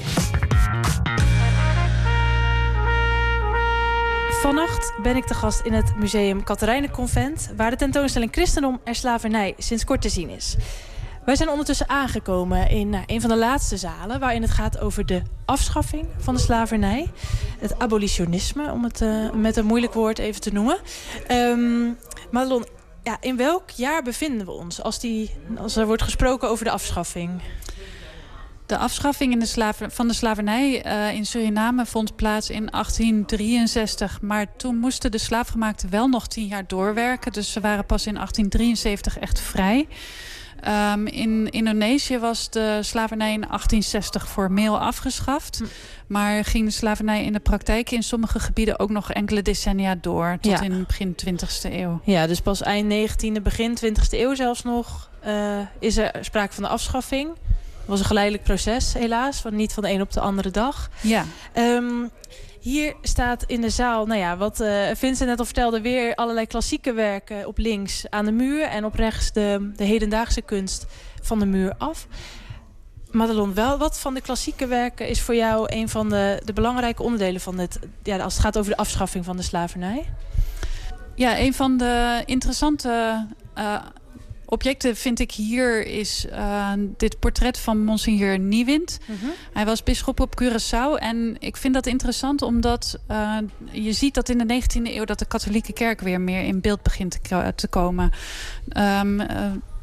Vannacht ben ik te gast in het museum Katerijnenconvent, waar de tentoonstelling Christendom en Slavernij sinds kort te zien is. Wij zijn ondertussen aangekomen in nou, een van de laatste zalen, waarin het gaat over de afschaffing van de slavernij. Het abolitionisme, om het uh, met een moeilijk woord even te noemen. Um, Madelon, ja, in welk jaar bevinden we ons als, die, als er wordt gesproken over de afschaffing? De afschaffing in de slaver, van de slavernij uh, in Suriname vond plaats in achttien drieënzestig. Maar toen moesten de slaafgemaakten wel nog tien jaar doorwerken. Dus ze waren pas in achttien drieënzeventig echt vrij. Um, in Indonesië was de slavernij in achttien zestig formeel afgeschaft. Hm. Maar ging de slavernij in de praktijk in sommige gebieden ook nog enkele decennia door. Tot ja. in begin twintigste eeuw. Ja, dus pas eind negentiende, begin twintigste eeuw zelfs nog uh, is er sprake van de afschaffing. Het was een geleidelijk proces, helaas. Want niet van de een op de andere dag. Ja. Um, hier staat in de zaal, nou ja, wat uh, Vincent net al vertelde, weer allerlei klassieke werken op links aan de muur. En op rechts de, de hedendaagse kunst van de muur af. Madelon, wel wat van de klassieke werken is voor jou een van de, de belangrijke onderdelen van dit, ja, als het gaat over de afschaffing van de slavernij? Ja, een van de interessante Uh, objecten vind ik hier is uh, dit portret van Monsignor Niewind. Uh-huh. Hij was bisschop op Curaçao. En ik vind dat interessant omdat uh, je ziet dat in de negentiende eeuw dat de katholieke kerk weer meer in beeld begint te, te komen. Um, uh,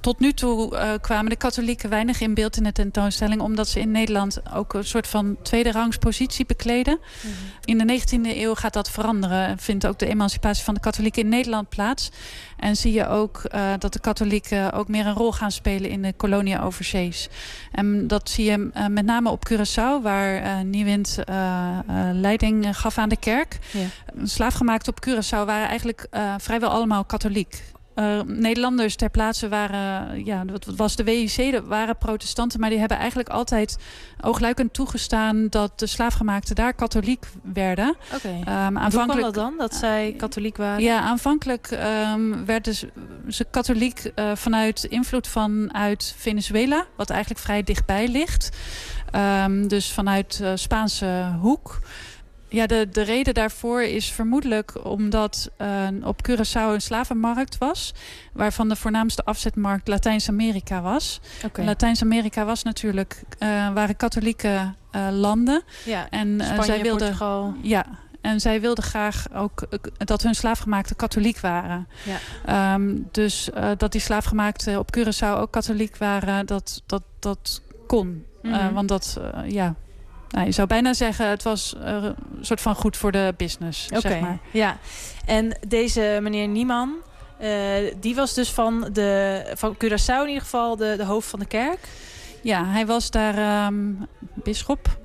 tot nu toe uh, kwamen de katholieken weinig in beeld in de tentoonstelling, omdat ze in Nederland ook een soort van tweederangs positie bekleden. Mm-hmm. In de negentiende eeuw gaat dat veranderen. Vindt ook de emancipatie van de katholieken in Nederland plaats. En zie je ook uh, dat de katholieken ook meer een rol gaan spelen in de koloniën overzees. En dat zie je uh, met name op Curaçao, waar uh, Niewind uh, uh, leiding gaf aan de kerk. Ja. Slaafgemaakten op Curaçao waren eigenlijk uh, vrijwel allemaal katholiek. Uh, Nederlanders ter plaatse waren, ja, wat was de W I C, dat waren protestanten, maar die hebben eigenlijk altijd oogluikend toegestaan dat de slaafgemaakten daar katholiek werden. Oké. Okay. Um, Hoe kwam dat dan, dat zij katholiek waren? Ja, aanvankelijk um, werden ze, ze katholiek uh, vanuit invloed vanuit Venezuela, wat eigenlijk vrij dichtbij ligt. Um, dus vanuit uh, Spaanse hoek. Ja, de, de reden daarvoor is vermoedelijk omdat uh, op Curaçao een slavenmarkt was, waarvan de voornaamste afzetmarkt Latijns-Amerika was. Okay. Latijns-Amerika was natuurlijk, uh, waren katholieke uh, landen. Ja, en uh, Spanje, zij wilden, Portugal. Ja, en zij wilden graag ook uh, dat hun slaafgemaakten katholiek waren. Ja. Um, dus uh, dat die slaafgemaakten op Curaçao ook katholiek waren, dat, dat, dat kon. Mm-hmm. Uh, want dat, uh, ja... Nou, je zou bijna zeggen, het was uh, een soort van goed voor de business, okay, zeg maar. Ja, en deze meneer Nieman, uh, die was dus van, de, van Curaçao in ieder geval de, de hoofd van de kerk? Ja, hij was daar um, bisschop,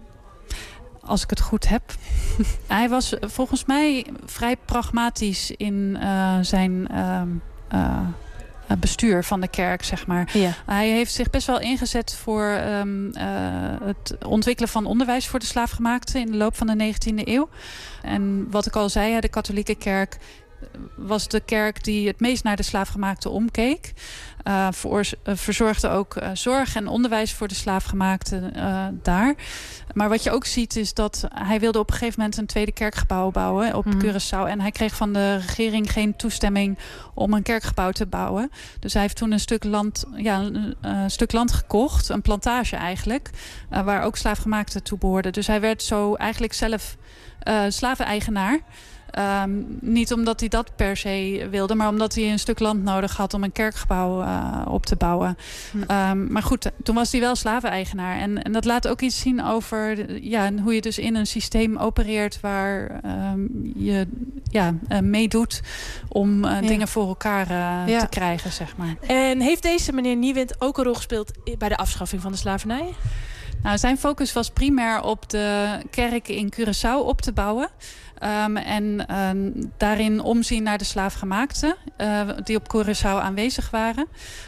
als ik het goed heb. Hij was volgens mij vrij pragmatisch in uh, zijn... Um, uh, bestuur van de kerk, zeg maar. Ja. Hij heeft zich best wel ingezet voor um, uh, het ontwikkelen van onderwijs voor de slaafgemaakten in de loop van de negentiende eeuw. En wat ik al zei, de katholieke kerk was de kerk die het meest naar de slaafgemaakten omkeek. Uh, voor, uh, verzorgde ook uh, zorg en onderwijs voor de slaafgemaakten uh, daar. Maar wat je ook ziet is dat hij wilde op een gegeven moment een tweede kerkgebouw bouwen op mm-hmm. Curaçao. En hij kreeg van de regering geen toestemming om een kerkgebouw te bouwen. Dus hij heeft toen een stuk land, ja, een, een stuk land gekocht, een plantage eigenlijk, uh, waar ook slaafgemaakten toe behoorden. Dus hij werd zo eigenlijk zelf uh, slaveneigenaar. Um, niet omdat hij dat per se wilde, maar omdat hij een stuk land nodig had om een kerkgebouw uh, op te bouwen. Hm. Um, maar goed, toen was hij wel slaveneigenaar. En, en dat laat ook iets zien over ja, hoe je dus in een systeem opereert waar um, je ja, uh, meedoet om uh, ja. dingen voor elkaar uh, ja. te krijgen, zeg maar. En heeft deze meneer Niewind ook een rol gespeeld bij de afschaffing van de slavernij? Nou, zijn focus was primair op de kerken in Curaçao op te bouwen. Um, en uh, daarin omzien naar de slaafgemaakten uh, die op Curaçao aanwezig waren.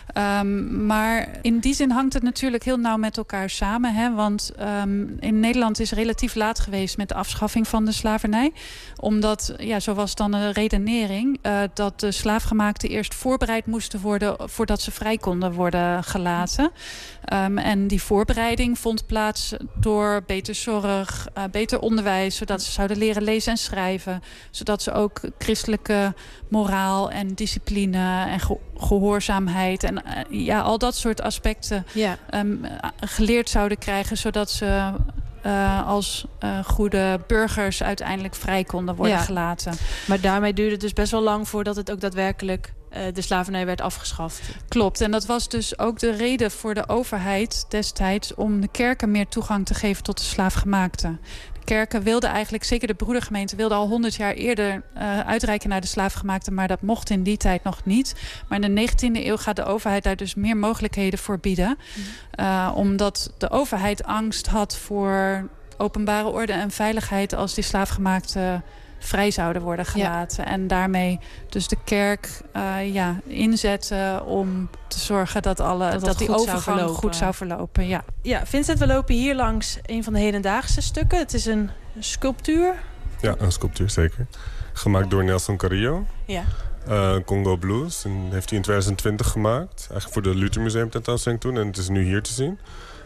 Um, maar in die zin hangt het natuurlijk heel nauw met elkaar samen. Hè? Want um, in Nederland is relatief laat geweest met de afschaffing van de slavernij. Omdat, ja, zo was dan de redenering, uh, dat de slaafgemaakten eerst voorbereid moesten worden voordat ze vrij konden worden gelaten. Um, en die voorbereiding vond plaats door beter zorg, uh, beter onderwijs, zodat ze zouden leren lezen en schrijven. Zodat ze ook christelijke moraal en discipline en ge- gehoorzaamheid en uh, ja, al dat soort aspecten ja. um, geleerd zouden krijgen, zodat ze uh, als uh, goede burgers uiteindelijk vrij konden worden ja. gelaten. Maar daarmee duurde het dus best wel lang voordat het ook daadwerkelijk uh, de slavernij werd afgeschaft. Klopt, en dat was dus ook de reden voor de overheid destijds om de kerken meer toegang te geven tot de slaafgemaakten. Kerken wilden eigenlijk, zeker de broedergemeente, wilde al honderd jaar eerder uh, uitreiken naar de slaafgemaakten, maar dat mocht in die tijd nog niet. Maar in de negentiende eeuw gaat de overheid daar dus meer mogelijkheden voor bieden. Uh, omdat de overheid angst had voor openbare orde en veiligheid als die slaafgemaakten vrij zouden worden gelaten. Ja. En daarmee dus de kerk uh, ja, inzetten om te zorgen dat, alle, dat, dat die overgang zou goed zou verlopen. Ja. Ja, Vincent, we lopen hier langs een van de hedendaagse stukken. Het is een sculptuur. Ja, een sculptuur, zeker. Gemaakt door Nelson Carrillo. Ja. Uh, Congo Blues. En heeft hij in twintig twintig gemaakt. Eigenlijk voor de Luther Museum tentoonstelling toen. En het is nu hier te zien.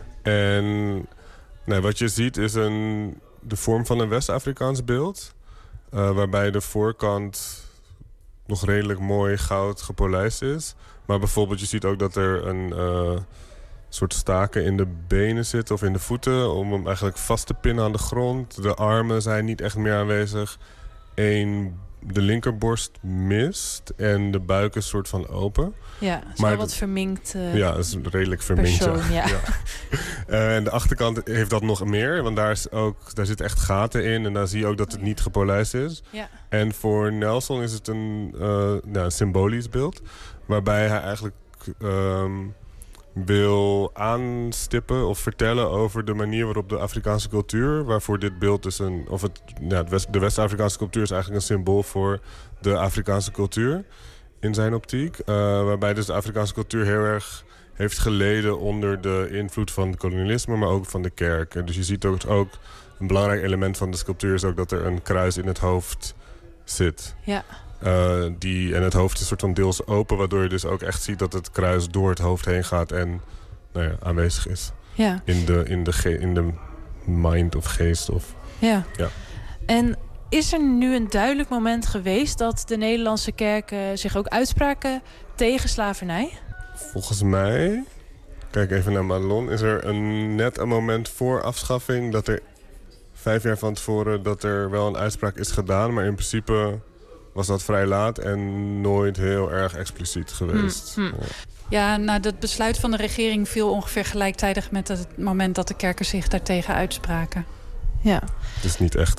En nee, wat je ziet is een, de vorm van een West-Afrikaans beeld. Uh, waarbij de voorkant nog redelijk mooi goud gepolijst is. Maar bijvoorbeeld je ziet ook dat er een uh, soort staken in de benen zitten of in de voeten. Om hem eigenlijk vast te pinnen aan de grond. De armen zijn niet echt meer aanwezig. Eén de linkerborst mist en de buik is soort van open. Ja, het is maar wel wat verminkt. Uh, ja, het is redelijk verminkt. Persoon, ja. ja. uh, en de achterkant heeft dat nog meer, want daar, is ook, daar zitten echt gaten in en daar zie je ook dat het niet gepolijst is. Ja. En voor Nelson is het een, uh, nou, een symbolisch beeld, waarbij hij eigenlijk um, wil aanstippen of vertellen over de manier waarop de Afrikaanse cultuur, waarvoor dit beeld dus een, of het, ja, het West, de West-Afrikaanse cultuur is eigenlijk een symbool voor de Afrikaanse cultuur in zijn optiek. Uh, waarbij dus de Afrikaanse cultuur heel erg heeft geleden onder de invloed van het kolonialisme, maar ook van de kerk. En dus je ziet ook, ook een belangrijk element van de sculptuur is ook dat er een kruis in het hoofd zit. Ja. Uh, die, en het hoofd is een soort van deels open, waardoor je dus ook echt ziet dat het kruis door het hoofd heen gaat en nou ja, aanwezig is. Ja. In de, in de, ge- in de mind of geest. Of, ja. ja. En is er nu een duidelijk moment geweest dat de Nederlandse kerken zich ook uitspraken tegen slavernij? Volgens mij, kijk even naar Madelon, is er een, net een moment voor afschaffing dat er vijf jaar van tevoren dat er wel een uitspraak is gedaan, maar in principe was dat vrij laat en nooit heel erg expliciet geweest. Hmm, hmm. Ja, ja, nou, dat besluit van de regering viel ongeveer gelijktijdig met het moment dat de kerken zich daartegen uitspraken. Ja. Het is niet echt.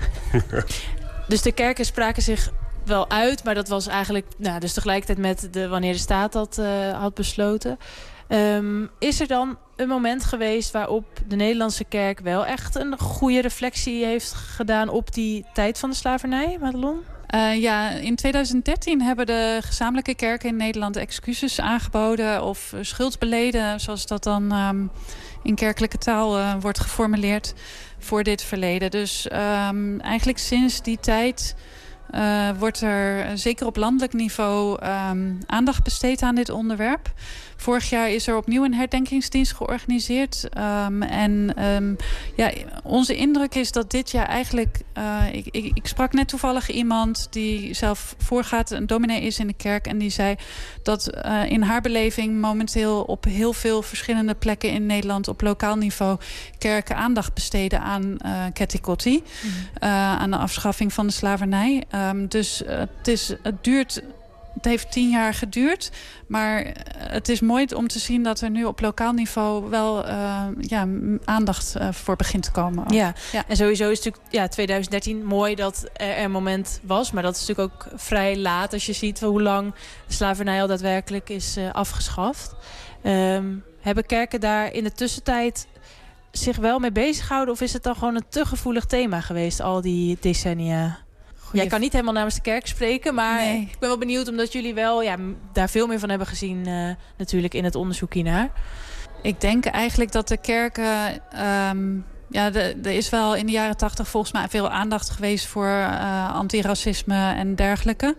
Dus de kerken spraken zich wel uit, maar dat was eigenlijk nou, dus tegelijkertijd met de, wanneer de staat dat uh, had besloten. Um, is er dan een moment geweest waarop de Nederlandse kerk wel echt een goede reflectie heeft gedaan op die tijd van de slavernij, Madelon? Uh, ja, in tweeduizend dertien hebben de gezamenlijke kerken in Nederland excuses aangeboden of schuld beleden, zoals dat dan um, in kerkelijke taal uh, wordt geformuleerd, voor dit verleden. Dus um, eigenlijk sinds die tijd uh, wordt er zeker op landelijk niveau um, aandacht besteed aan dit onderwerp. Vorig jaar is er opnieuw een herdenkingsdienst georganiseerd. Um, en um, ja, onze indruk is dat dit jaar eigenlijk... Uh, ik, ik, ik sprak net toevallig iemand die zelf voorgaat, een dominee is in de kerk. En die zei dat uh, in haar beleving momenteel op heel veel verschillende plekken in Nederland op lokaal niveau kerken aandacht besteden aan uh, Ketty Kotti. Mm-hmm. uh, aan de afschaffing van de slavernij. Um, dus uh, het, is, het duurt... Het heeft tien jaar geduurd, maar het is mooi om te zien dat er nu op lokaal niveau wel uh, ja, aandacht uh, voor begint te komen. Ja. ja, en sowieso is het natuurlijk ja, tweeduizend dertien mooi dat er een moment was, maar dat is natuurlijk ook vrij laat als je ziet hoe lang de slavernij al daadwerkelijk is uh, afgeschaft. Um, hebben kerken daar in de tussentijd zich wel mee bezig gehouden of is het dan gewoon een te gevoelig thema geweest al die decennia? Jij kan niet helemaal namens de kerk spreken, maar nee. Ik ben wel benieuwd omdat jullie wel ja, daar veel meer van hebben gezien uh, natuurlijk in het onderzoek hiernaar. Ik denk eigenlijk dat de kerken... Um, ja, de, er is wel in de jaren tachtig volgens mij veel aandacht geweest voor uh, antiracisme en dergelijke.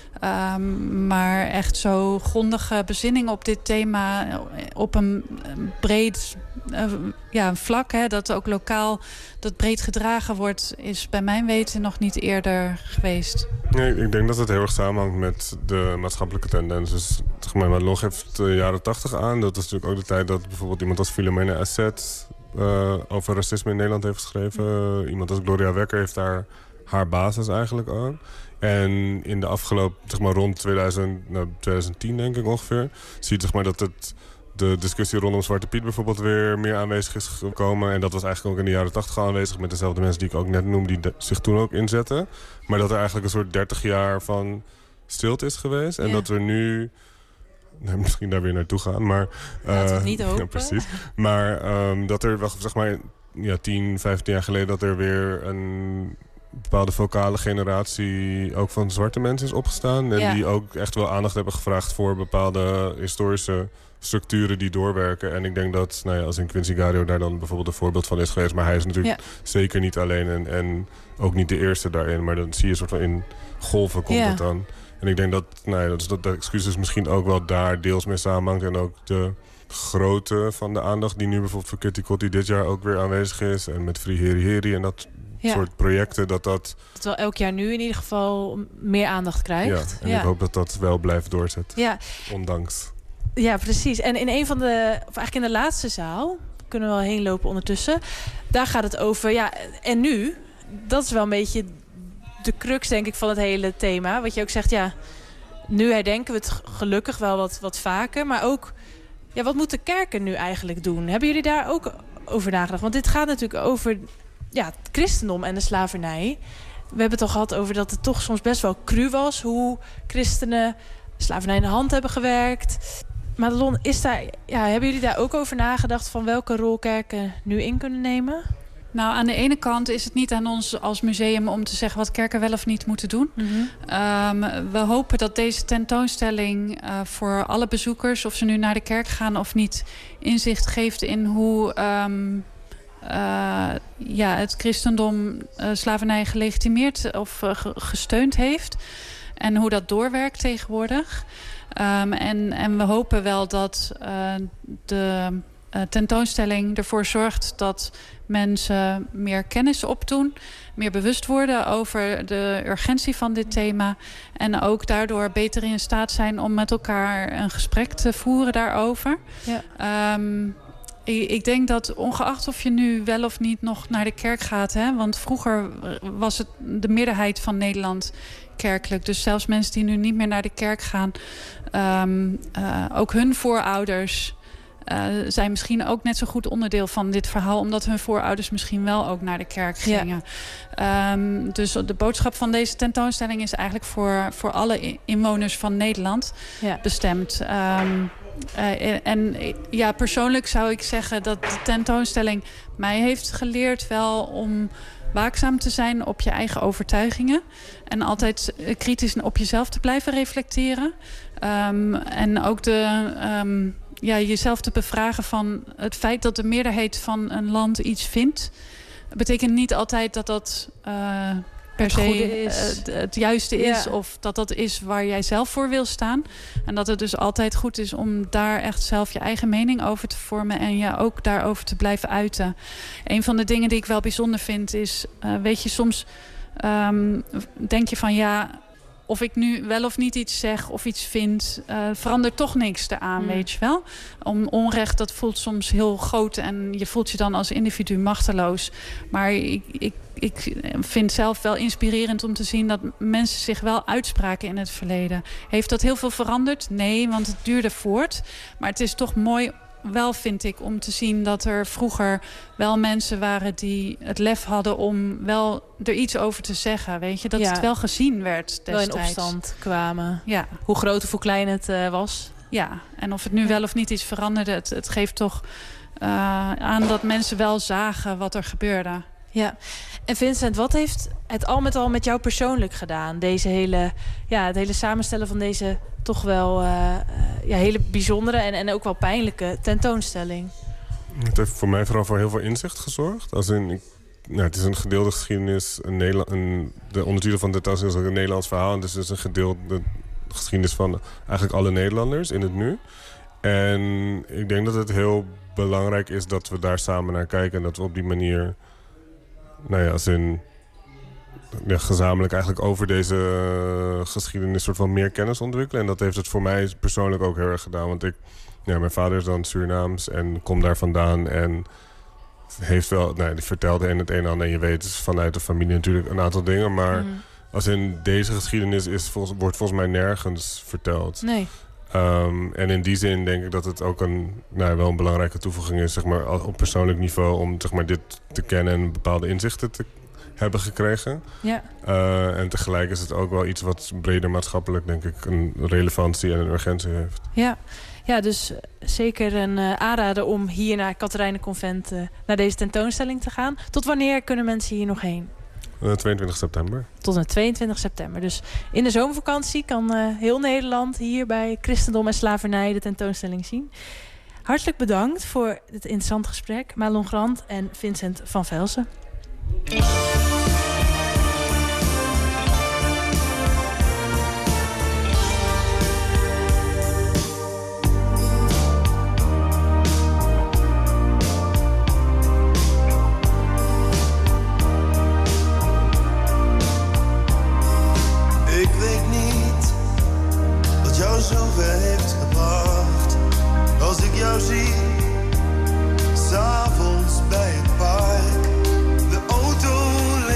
Um, maar echt zo grondige bezinning op dit thema op een breed uh, ja, vlak, hè, dat ook lokaal dat breed gedragen wordt, is bij mijn weten nog niet eerder geweest. Nee, ik denk dat het heel erg samenhangt met de maatschappelijke tendens. Dus zeg maar, Madelon geeft de jaren tachtig aan. Dat is natuurlijk ook de tijd dat bijvoorbeeld iemand als Philomena Asset uh, over racisme in Nederland heeft geschreven. Uh, iemand als Gloria Wekker heeft daar haar basis eigenlijk ook. En in de afgelopen, zeg maar rond tweeduizend, nou, tweeduizend tien denk ik ongeveer, zie je zeg maar dat het, de discussie rondom Zwarte Piet bijvoorbeeld weer meer aanwezig is gekomen. En dat was eigenlijk ook in de jaren tachtig al aanwezig met dezelfde mensen die ik ook net noemde, die de, zich toen ook inzetten. Maar dat er eigenlijk een soort dertig jaar van stilte is geweest. En ja. dat we nu... Nee, misschien daar weer naartoe gaan, maar... Laten we het niet hopen. Ja, precies. Maar um, dat er wel, zeg maar, ja, tien, vijftien jaar geleden dat er weer een bepaalde vocale generatie ook van zwarte mensen is opgestaan. En ja. die ook echt wel aandacht hebben gevraagd voor bepaalde historische structuren die doorwerken. En ik denk dat, nou ja, als in Quincy Gario daar dan bijvoorbeeld een voorbeeld van is geweest. Maar hij is natuurlijk ja. zeker niet alleen en, en ook niet de eerste daarin. Maar dan zie je een soort van in golven komt ja. het dan. En ik denk dat, nou ja, dat, dat de excuses misschien ook wel daar deels mee samenhangt. En ook de grootte van de aandacht die nu bijvoorbeeld voor Ketty Kotti dit jaar ook weer aanwezig is. En met Free Heri Heri en dat ja. soort projecten. Dat dat... Dat wel elk jaar nu in ieder geval meer aandacht krijgt. Ja, en ja. ik hoop dat dat wel blijft doorzetten. Ja. Ondanks. Ja, precies. En in een van de, of eigenlijk in de laatste zaal, kunnen we wel heen lopen ondertussen. Daar gaat het over, ja, en nu? Dat is wel een beetje de crux, denk ik, van het hele thema. Wat je ook zegt, ja, nu herdenken we het gelukkig wel wat, wat vaker. Maar ook, ja, wat moeten kerken nu eigenlijk doen? Hebben jullie daar ook over nagedacht? Want dit gaat natuurlijk over ja, het christendom en de slavernij. We hebben het al gehad over dat het toch soms best wel cru was... hoe christenen slavernij in de hand hebben gewerkt. Madelon, is daar, ja, hebben jullie daar ook over nagedacht... van welke rol kerken nu in kunnen nemen? Nou, aan de ene kant is het niet aan ons als museum om te zeggen wat kerken wel of niet moeten doen. Mm-hmm. Um, we hopen dat deze tentoonstelling uh, voor alle bezoekers, of ze nu naar de kerk gaan of niet, inzicht geeft in hoe um, uh, ja, het christendom uh, slavernij gelegitimeerd of uh, gesteund heeft. En hoe dat doorwerkt tegenwoordig. Um, en, en we hopen wel dat uh, de uh, tentoonstelling ervoor zorgt dat mensen meer kennis opdoen, meer bewust worden over de urgentie van dit thema. En ook daardoor beter in staat zijn om met elkaar een gesprek te voeren daarover. Ja. Um, ik, ik denk dat ongeacht of je nu wel of niet nog naar de kerk gaat, hè, want vroeger was het de meerderheid van Nederland kerkelijk. Dus zelfs mensen die nu niet meer naar de kerk gaan, um, uh, ook hun voorouders Uh, zijn misschien ook net zo goed onderdeel van dit verhaal, omdat hun voorouders misschien wel ook naar de kerk gingen. Ja. Um, dus de boodschap van deze tentoonstelling is eigenlijk voor, voor alle inwoners van Nederland ja. bestemd. Um, uh, en ja, persoonlijk zou ik zeggen dat de tentoonstelling mij heeft geleerd wel om waakzaam te zijn op je eigen overtuigingen. En altijd kritisch op jezelf te blijven reflecteren. Um, en ook de Um, Ja, jezelf te bevragen van het feit dat de meerderheid van een land iets vindt, betekent niet altijd dat dat uh, per se is. Uh, het juiste is, ja. Of dat dat is waar jij zelf voor wil staan. En dat het dus altijd goed is om daar echt zelf je eigen mening over te vormen en je ook daarover te blijven uiten. Een van de dingen die ik wel bijzonder vind is, uh, weet je, soms um, denk je van ja, of ik nu wel of niet iets zeg of iets vind, uh, verandert toch niks eraan, mm. weet je wel. Om onrecht, dat voelt soms heel groot en je voelt je dan als individu machteloos. Maar ik, ik, ik vind zelf wel inspirerend om te zien dat mensen zich wel uitspraken in het verleden. Heeft dat heel veel veranderd? Nee, want het duurde voort. Maar het is toch mooi, wel vind ik, om te zien dat er vroeger wel mensen waren die het lef hadden om wel er iets over te zeggen, weet je, dat ja. het wel gezien werd destijds. Wel in opstand kwamen. Ja. Hoe groot of hoe klein het uh, was. Ja, en of het nu ja. wel of niet iets veranderde, het, het geeft toch uh, aan dat mensen wel zagen wat er gebeurde. Ja, en Vincent, wat heeft het al met al met jou persoonlijk gedaan? Deze hele, ja, het hele samenstellen van deze toch wel uh, ja, hele bijzondere en, en ook wel pijnlijke tentoonstelling. Het heeft voor mij vooral voor heel veel inzicht gezorgd. Als in, ik, nou, het is een gedeelde geschiedenis. Een Nederland, een, de ondertitel van de tentoonstelling is ook een Nederlands verhaal. Dus het is een gedeelde geschiedenis van eigenlijk alle Nederlanders in het nu. En ik denk dat het heel belangrijk is dat we daar samen naar kijken. En dat we op die manier, nou ja, als in ja, gezamenlijk eigenlijk over deze uh, geschiedenis soort van meer kennis ontwikkelen. En dat heeft het voor mij persoonlijk ook heel erg gedaan. Want ik, ja, mijn vader is dan Surinaams en komt daar vandaan. En heeft wel, nou, die vertelde in het een en ander. En je weet dus vanuit de familie natuurlijk een aantal dingen. Maar mm. als in deze geschiedenis is, volgens, wordt volgens mij nergens verteld. Nee. Um, en in die zin denk ik dat het ook een, nou, wel een belangrijke toevoeging is, zeg maar, op persoonlijk niveau, om, zeg maar, dit te kennen en bepaalde inzichten te hebben gekregen. Ja. Uh, en tegelijk is het ook wel iets wat breder maatschappelijk, denk ik, een relevantie en een urgentie heeft. Ja, ja, dus zeker een uh, aanrader om hier naar Katerijnenconvent uh, naar deze tentoonstelling te gaan. Tot wanneer kunnen mensen hier nog heen? Uh, tweeëntwintig september. Tot en tweeëntwintig september. Dus in de zomervakantie kan uh, heel Nederland hier bij Christendom en Slavernij de tentoonstelling zien. Hartelijk bedankt voor het interessante gesprek, Madelon Grant en Vincent van Velzen. Ik weet niet wat jou zover heeft gebracht. Als ik jou zie, 's avonds bij het park, de auto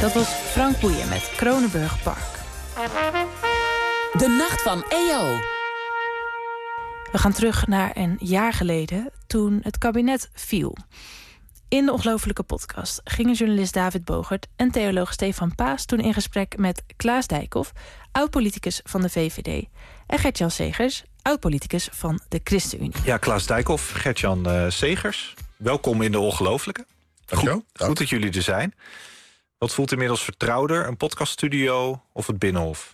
Dat was Frank Boeien met Kronenburg Park. De nacht van E O. We gaan terug naar een jaar geleden, toen het kabinet viel. In de Ongelofelijke Podcast gingen journalist David Bogert en theoloog Stefan Paas toen in gesprek met Klaas Dijkhoff, oud-politicus van de V V D, en Gert-Jan Segers, oud-politicus van de ChristenUnie. Ja, Klaas Dijkhoff, Gert-Jan uh, Segers. Welkom in de Ongelofelijke. Goed, goed dat jullie er zijn. Wat voelt inmiddels vertrouwder, een podcaststudio of het Binnenhof?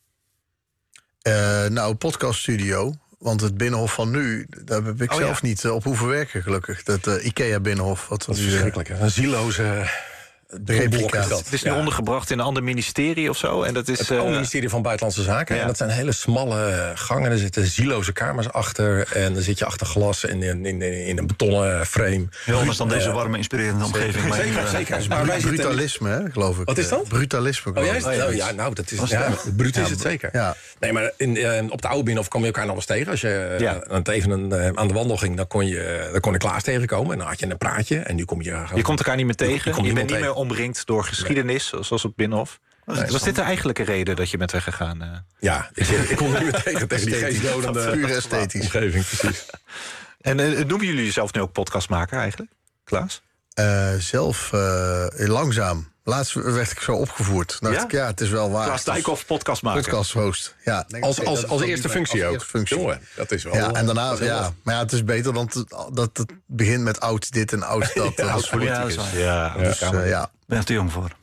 Uh, nou, podcaststudio. Want het Binnenhof van nu, daar heb ik oh, zelf ja. niet uh, op hoeven werken, gelukkig. Dat uh, IKEA-Binnenhof. Wat dat is verschrikkelijk, hè? Een zieloze replica. Het is nu ja. ondergebracht in een ander ministerie of zo. En dat is, het uh, oude ministerie van Buitenlandse Zaken. Ja. En dat zijn hele smalle gangen. Er zitten zieloze kamers achter. En dan zit je achter glas in, in, in, in een betonnen frame. Heel anders dan deze warme, inspirerende omgeving. Zeker, zeker. zeker. Maar wij brutalisme, hè, geloof ik. Wat is dat? Brutalisme. Oh, juist? Oh, ja, ja, nou, dat is... Ja, bruut is het zeker. Ja. Nee, maar in, uh, op de oude Binnenhof kwam je elkaar nog eens tegen. Als je ja. uh, aan, het even een, uh, aan de wandel ging, dan kon je, dan kon je Klaas tegenkomen. En dan had je een praatje. En nu kom je... Uh, je komt elkaar niet meer tegen. Je, je, je bent niet tegen. meer omringd door geschiedenis, nee. zoals op Binnenhof. Nee, was dit de eigenlijke reden dat je bent weggegaan? Uh? Ja, ik, ik kom er niet meer tegen, tegen die geestdodende puur esthetisch omgeving, precies. En uh, noemen jullie jezelf nu ook podcastmaker eigenlijk, Klaas? Uh, zelf uh, langzaam. Laatst werd ik zo opgevoerd. Dacht ja? ik, ja, het is wel waar. Klaas Dijkhoff, podcastmaker. Podcasthost. Ja, denk als, als, als eerste functie ook. Functie. Jongen, dat is wel... Ja, en daarna, ja. Maar ja, het is beter dan te, dat het begint met oud dit en oud dat. ja, als politicus. Ja, ja, dus, uh, ja. Ben je te jong voor?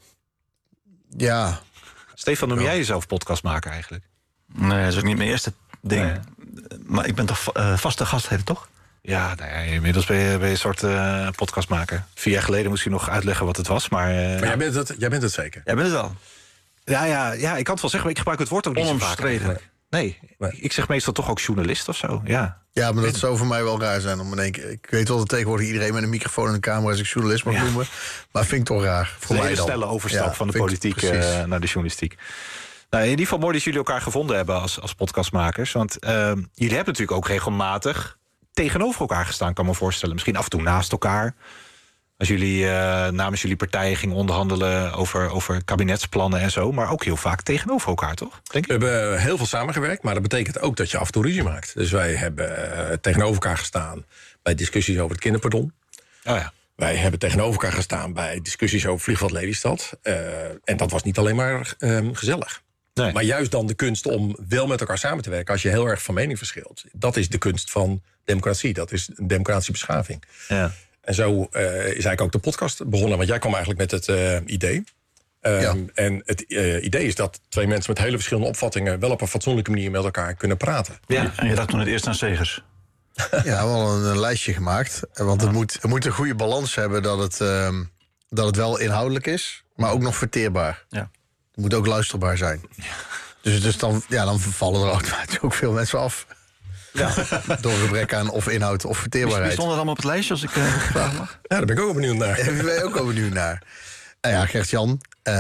Ja. Stefan, noem ja. jij jezelf podcastmaker eigenlijk? Nee, dat is ook niet mijn eerste ding. Nee. Maar ik ben toch uh, vaste gastheer, toch? Ja, nou ja, inmiddels ben je, ben je een soort uh, podcastmaker. Vier jaar geleden moest je nog uitleggen wat het was, maar... Uh, maar jij bent het, jij bent het zeker? Jij bent het wel. Ja, ja, ja, ik kan het wel zeggen, maar ik gebruik het woord ook niet zo vaak. Nee, nee, ik zeg meestal toch ook journalist of zo, ja. Ja, maar dat zou voor mij wel raar zijn om in één keer... Ik weet wel dat tegenwoordig iedereen met een microfoon en een camera zich journalist mag ja. noemen. Maar vind ik toch raar. Voor mij een dan. snelle overstap ja, van de politiek uh, naar de journalistiek. Nou, in ieder geval mooi dat jullie elkaar gevonden hebben als, als podcastmakers. Want uh, jullie hebben natuurlijk ook regelmatig tegenover elkaar gestaan, kan me voorstellen. Misschien af en toe naast elkaar. Als jullie uh, namens jullie partijen gingen onderhandelen over, over kabinetsplannen en zo. Maar ook heel vaak tegenover elkaar, toch? Denk we hebben heel veel samengewerkt, maar dat betekent ook dat je af en toe ruzie maakt. Dus wij hebben uh, tegenover elkaar gestaan bij discussies over het kinderpardon. Oh ja. Wij hebben tegenover elkaar gestaan bij discussies over vliegveld Lelystad. Uh, en dat was niet alleen maar uh, gezellig. Nee. Maar juist dan de kunst om wel met elkaar samen te werken als je heel erg van mening verschilt. Dat is de kunst van democratie. Dat is een democratische beschaving. Ja. En zo uh, is eigenlijk ook de podcast begonnen. Want jij kwam eigenlijk met het uh, idee. Um, ja. En het uh, idee is dat twee mensen met hele verschillende opvattingen wel op een fatsoenlijke manier met elkaar kunnen praten. Ja, en je dacht toen het eerst aan Segers. Ja, wel een, een lijstje gemaakt. Want het moet, het moet een goede balans hebben dat het, um, dat het wel inhoudelijk is, maar ook nog verteerbaar. Ja. Het moet ook luisterbaar zijn. Ja. Dus, dus dan, ja, dan vallen er automatisch ook veel mensen af. Ja. Door gebrek aan of inhoud of verteerbaarheid. Wie stond er allemaal op het lijstje, als ik uh, vraag mag? Ja, daar ben ik ook benieuwd naar. Daar ben ik ook wel benieuwd naar. Nou ja, Gert-Jan uh,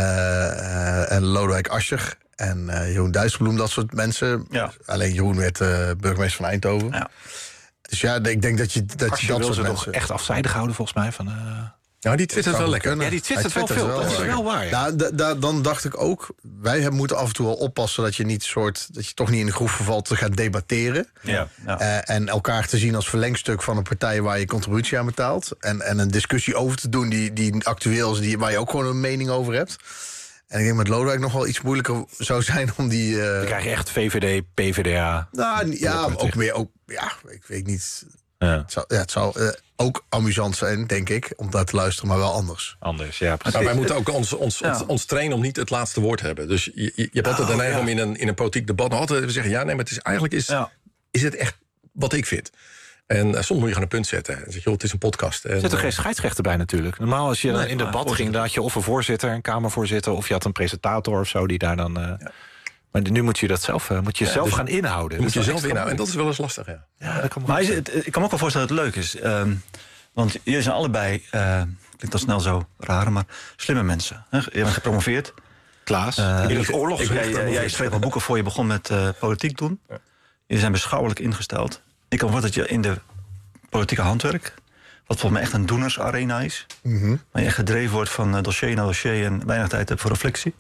uh, en Lodewijk Asscher en uh, Jeroen Dijsselbloem, dat soort mensen. Ja. Alleen Jeroen werd uh, burgemeester van Eindhoven. Ja. Dus ja, ik denk dat je dat, Asscher je dat wil soort ze mensen... toch echt afzijdig houden, volgens mij, van... Uh... Nou, die twittert wel lekker. Kunnen. Ja, die twittert wel veel. Wel, dat is wel waar. Ja. Nou, da, da, dan dacht ik ook, wij moeten af en toe wel oppassen dat je niet soort, dat je toch niet in de groef vervalt te gaan debatteren. Ja, ja. Uh, en elkaar te zien als verlengstuk van een partij waar je contributie aan betaalt. En, en een discussie over te doen die, die actueel is, die, waar je ook gewoon een mening over hebt. En ik denk met Lodewijk nog wel iets moeilijker zou zijn om die... Uh... Dan krijg je echt V V D, P V D A. Nou, ja, ook meer, ook, ja, ik weet niet... Ja. Het zou, ja, het zou uh, ook amusant zijn, denk ik, om daar te luisteren, maar wel anders. Anders, ja, precies. Maar wij moeten ook ons, ons, ja. ons, ons trainen om niet het laatste woord te hebben. Dus je, je, je hebt altijd de neiging om in een, in een politiek debat nog altijd te zeggen... ja, nee, maar het is, eigenlijk is, ja. is het echt wat ik vind. En uh, soms moet je gewoon een punt zetten. En zeg je, joh, het is een podcast. Er zit er geen scheidsrechter bij natuurlijk. Normaal als je nee, in debat ging, dan had je of een voorzitter, een kamervoorzitter... of je had een presentator of zo die daar dan... Uh, ja. Maar nu moet je dat zelf, uh, moet je ja, zelf dus gaan inhouden. Moet je zelf inhouden. En dat is wel eens lastig, ja. ja, dat kan maar is het, ik kan me ook wel voorstellen dat het leuk is. Um, want jullie zijn allebei, uh, klinkt dat snel zo raar, maar slimme mensen. Hè? Je bent gepromoveerd. Klaas. Uh, ik, oorlogs, ik jij, jij, jij schreef al boeken voor je begon met uh, politiek doen. Ja. Jullie zijn beschouwelijk ingesteld. Ik kan me voorstellen dat je in de politieke handwerk... wat volgens mij echt een doenersarena is. Mm-hmm. Waar je echt gedreven wordt van uh, dossier naar dossier en weinig tijd hebt voor reflectie.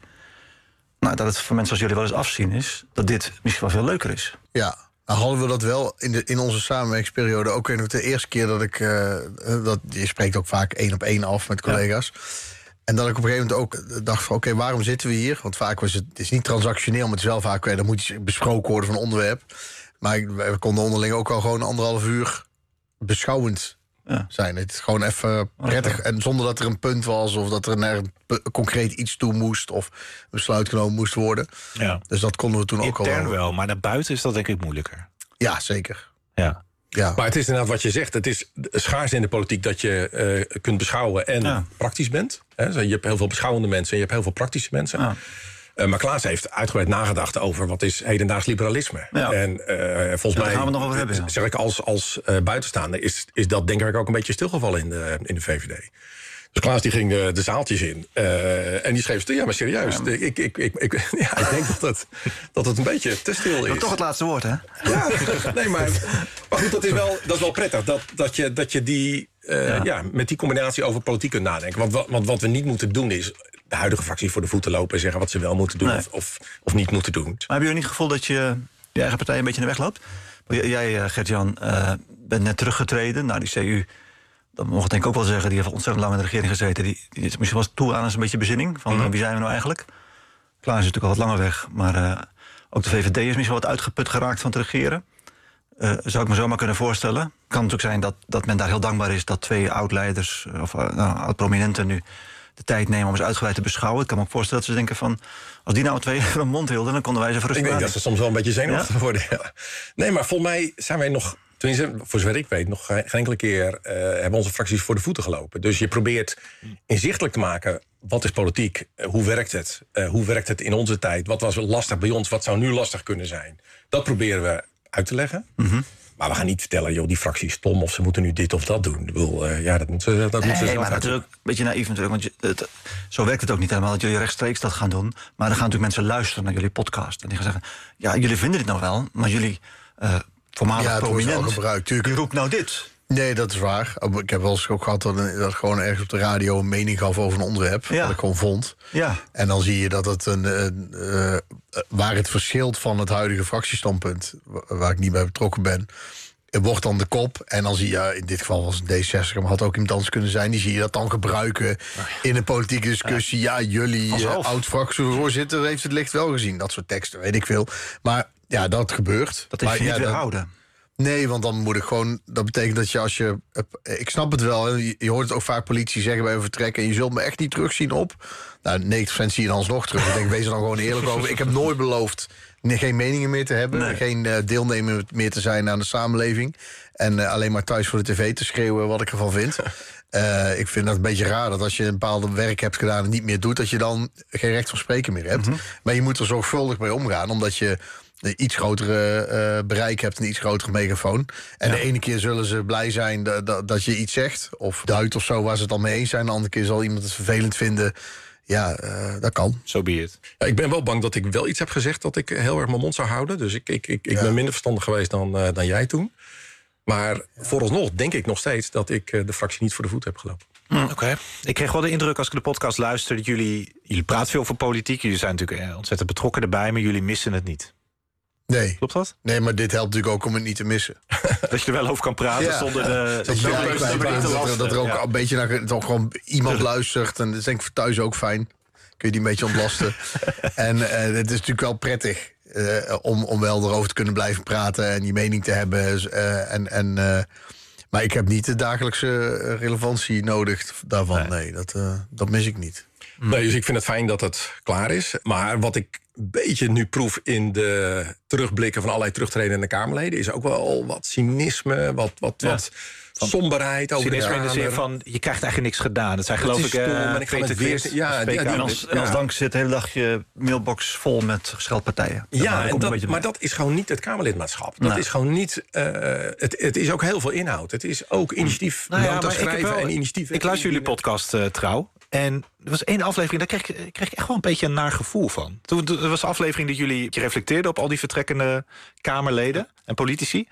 Nou, dat het voor mensen als jullie wel eens afzien is, dat dit misschien wel veel leuker is. Ja, nou hadden we dat wel in, de, in onze samenwerkingsperiode. Ook in de eerste keer dat ik, uh, dat, je spreekt ook vaak één op één af met collega's. Ja. En dat ik op een gegeven moment ook dacht van, oké, okay, waarom zitten we hier? Want vaak was het, het is niet transactioneel, maar het is wel vaak, er moet iets besproken worden van een onderwerp. Maar ik, we konden onderling ook al gewoon anderhalf uur beschouwend ja. zijn. Het is gewoon even prettig. Okay. En zonder dat er een punt was of dat er naar een concreet iets toe moest of een besluit genomen moest worden. Ja. Dus dat konden we toen Intern ook al wel. wel, maar naar buiten is dat denk ik moeilijker. Ja, zeker. Ja. Ja. Maar het is inderdaad wat je zegt. Het is schaars in de politiek dat je uh, kunt beschouwen en ja. praktisch bent. He, je hebt heel veel beschouwende mensen en je hebt heel veel praktische mensen. Ja. Uh, maar Klaas heeft uitgebreid nagedacht over wat is hedendaags liberalisme. Ja. En uh, volgens ja, mij, gaan we nog over hebben, ja. zeg ik als, als uh, buitenstaander, is, is dat denk ik ook een beetje stilgevallen in de, in de V V D. Dus Klaas die ging uh, de zaaltjes in. Uh, en die schreef, ja, maar serieus. Ja, maar... Ik, ik, ik, ik, ja, ik denk dat het, dat het een beetje te stil is. Dat is toch het laatste woord, hè? Ja, nee, maar, maar goed, dat is wel, dat is wel prettig. Dat, dat, je, dat je die, uh, ja. Ja, met die combinatie over politiek kunt nadenken. Want, want wat we niet moeten doen is de huidige fractie voor de voeten lopen en zeggen wat ze wel moeten doen nee. of, of, of niet moeten doen. Maar hebben jullie niet het gevoel dat je je eigen partij een beetje in de weg loopt? Jij, Gert-Jan, uh, bent net teruggetreden naar die C U. Dat mogen denk ik ook wel zeggen, die heeft ontzettend lang in de regering gezeten. Die, die is misschien wel toe aan eens een beetje bezinning van mm. uh, wie zijn we nou eigenlijk? Klaas is natuurlijk al wat langer weg, maar uh, ook de V V D is misschien wel wat uitgeput geraakt van het regeren. Uh, zou ik me zomaar kunnen voorstellen. Het kan natuurlijk zijn dat, dat men daar heel dankbaar is dat twee oud-leiders of uh, nou, oud-prominenten nu de tijd nemen om eens uitgebreid te beschouwen. Ik kan me ook voorstellen dat ze denken van, als die nou twee hun mond hielden, dan konden wij ze verrusten. Ik denk dat ze soms wel een beetje zenuwachtig ja? worden. Ja. Nee, maar volgens mij zijn wij nog, tenminste, voor zover ik weet, nog geen enkele keer uh, hebben onze fracties voor de voeten gelopen. Dus je probeert inzichtelijk te maken, wat is politiek? Uh, hoe werkt het? Uh, hoe werkt het in onze tijd? Wat was lastig bij ons? Wat zou nu lastig kunnen zijn? Dat proberen we uit te leggen. Mm-hmm. Maar we gaan niet vertellen, joh, die fractie is stom of ze moeten nu dit of dat doen. Ik bedoel, uh, ja, dat moeten ze dat nee, moet maar dat is ook een beetje naïef natuurlijk. Want je, het, zo werkt het ook niet helemaal dat jullie rechtstreeks dat gaan doen. Maar dan gaan natuurlijk mensen luisteren naar jullie podcast. En die gaan zeggen, ja, jullie vinden dit nou wel, maar jullie uh, voormalig ja, prominent, die roept nou dit. Nee, dat is waar. Ik heb wel eens ook gehad dat, dat gewoon ergens op de radio een mening gaf over een onderwerp. Ja. Dat ik gewoon vond. Ja. En dan zie je dat het een, een uh, waar het verschilt van het huidige fractiestandpunt, waar ik niet bij betrokken ben, wordt dan de kop. En dan zie je, in dit geval was het D zestig, maar had ook iemand anders kunnen zijn. Die zie je dat dan gebruiken in een politieke discussie. Ja, jullie uh, oud-fractievoorzitter heeft het licht wel gezien. Dat soort teksten, weet ik veel. Maar ja, dat gebeurt. Dat is maar, je niet ja, weerhouden. Nee, want dan moet ik gewoon. Dat betekent dat je als je. Ik snap het wel. Je, je hoort het ook vaak politie zeggen bij een vertrek. En je zult me echt niet terugzien op. Nou, negentig procent zie je dan alsnog terug. Ik denk, wees er dan gewoon eerlijk over. Ik heb nooit beloofd geen meningen meer te hebben. Nee. Geen uh, deelnemer meer te zijn aan de samenleving. En uh, alleen maar thuis voor de tv te schreeuwen wat ik ervan vind. Uh, ik vind dat een beetje raar dat als je een bepaalde werk hebt gedaan en niet meer doet, dat je dan geen recht van spreken meer hebt. Mm-hmm. Maar je moet er zorgvuldig mee omgaan, omdat je een iets grotere uh, bereik hebt, een iets grotere megafoon. En ja. de ene keer zullen ze blij zijn dat, dat, dat je iets zegt of duidt of zo waar ze het dan mee eens zijn. De andere keer zal iemand het vervelend vinden. Ja, uh, dat kan. Zo be it. Ja, ik ben wel bang dat ik wel iets heb gezegd dat ik heel erg mijn mond zou houden. Dus ik, ik, ik, ik ja. ben minder verstandig geweest dan, uh, dan jij toen. Maar ja. vooralsnog denk ik nog steeds dat ik uh, de fractie niet voor de voet heb gelopen. Mm. Oké. Okay. Ik kreeg wel de indruk als ik de podcast luister dat jullie, jullie praten veel over politiek. Jullie zijn natuurlijk ontzettend betrokken erbij, maar jullie missen het niet. Nee. Klopt dat? Nee, maar dit helpt natuurlijk ook om het niet te missen. Dat je er wel over kan praten ja. zonder de... Dat, je ja, ik dat, dat, dat er ook ja. een beetje naar toch gewoon iemand Tuurlijk. luistert. En dat is denk ik voor thuis ook fijn. Kun je die een beetje ontlasten. En uh, het is natuurlijk wel prettig uh, om, om wel erover te kunnen blijven praten en je mening te hebben. Uh, en, en, uh, maar ik heb niet de dagelijkse relevantie nodig daarvan. Nee, nee dat, uh, dat mis ik niet. Nee, dus ik vind het fijn dat het klaar is. Maar wat ik een beetje nu proef in de terugblikken van allerlei terugtredende Kamerleden is ook wel wat cynisme, wat, wat, ja. wat somberheid over cynisme de in de zin van, je krijgt eigenlijk niks gedaan. Dat zijn geloof ik... Stom, uh, en ik ga het weer... Ja, ja, en als, en als ja. dank zit de hele dag je mailbox vol met scheldpartijen. Ja, en dat, maar dat is gewoon niet het Kamerlidmaatschap. Dat nou. is gewoon niet... Uh, het, het is ook heel veel inhoud. Het is ook initiatief, nou ja, nota schrijven wel, en initiatief... Ik luister jullie podcast uh, trouw. En er was één aflevering, daar kreeg ik, kreeg ik echt wel een beetje een naar gevoel van. Toen er was een aflevering dat jullie reflecteerden op al die vertrekkende Kamerleden en politici.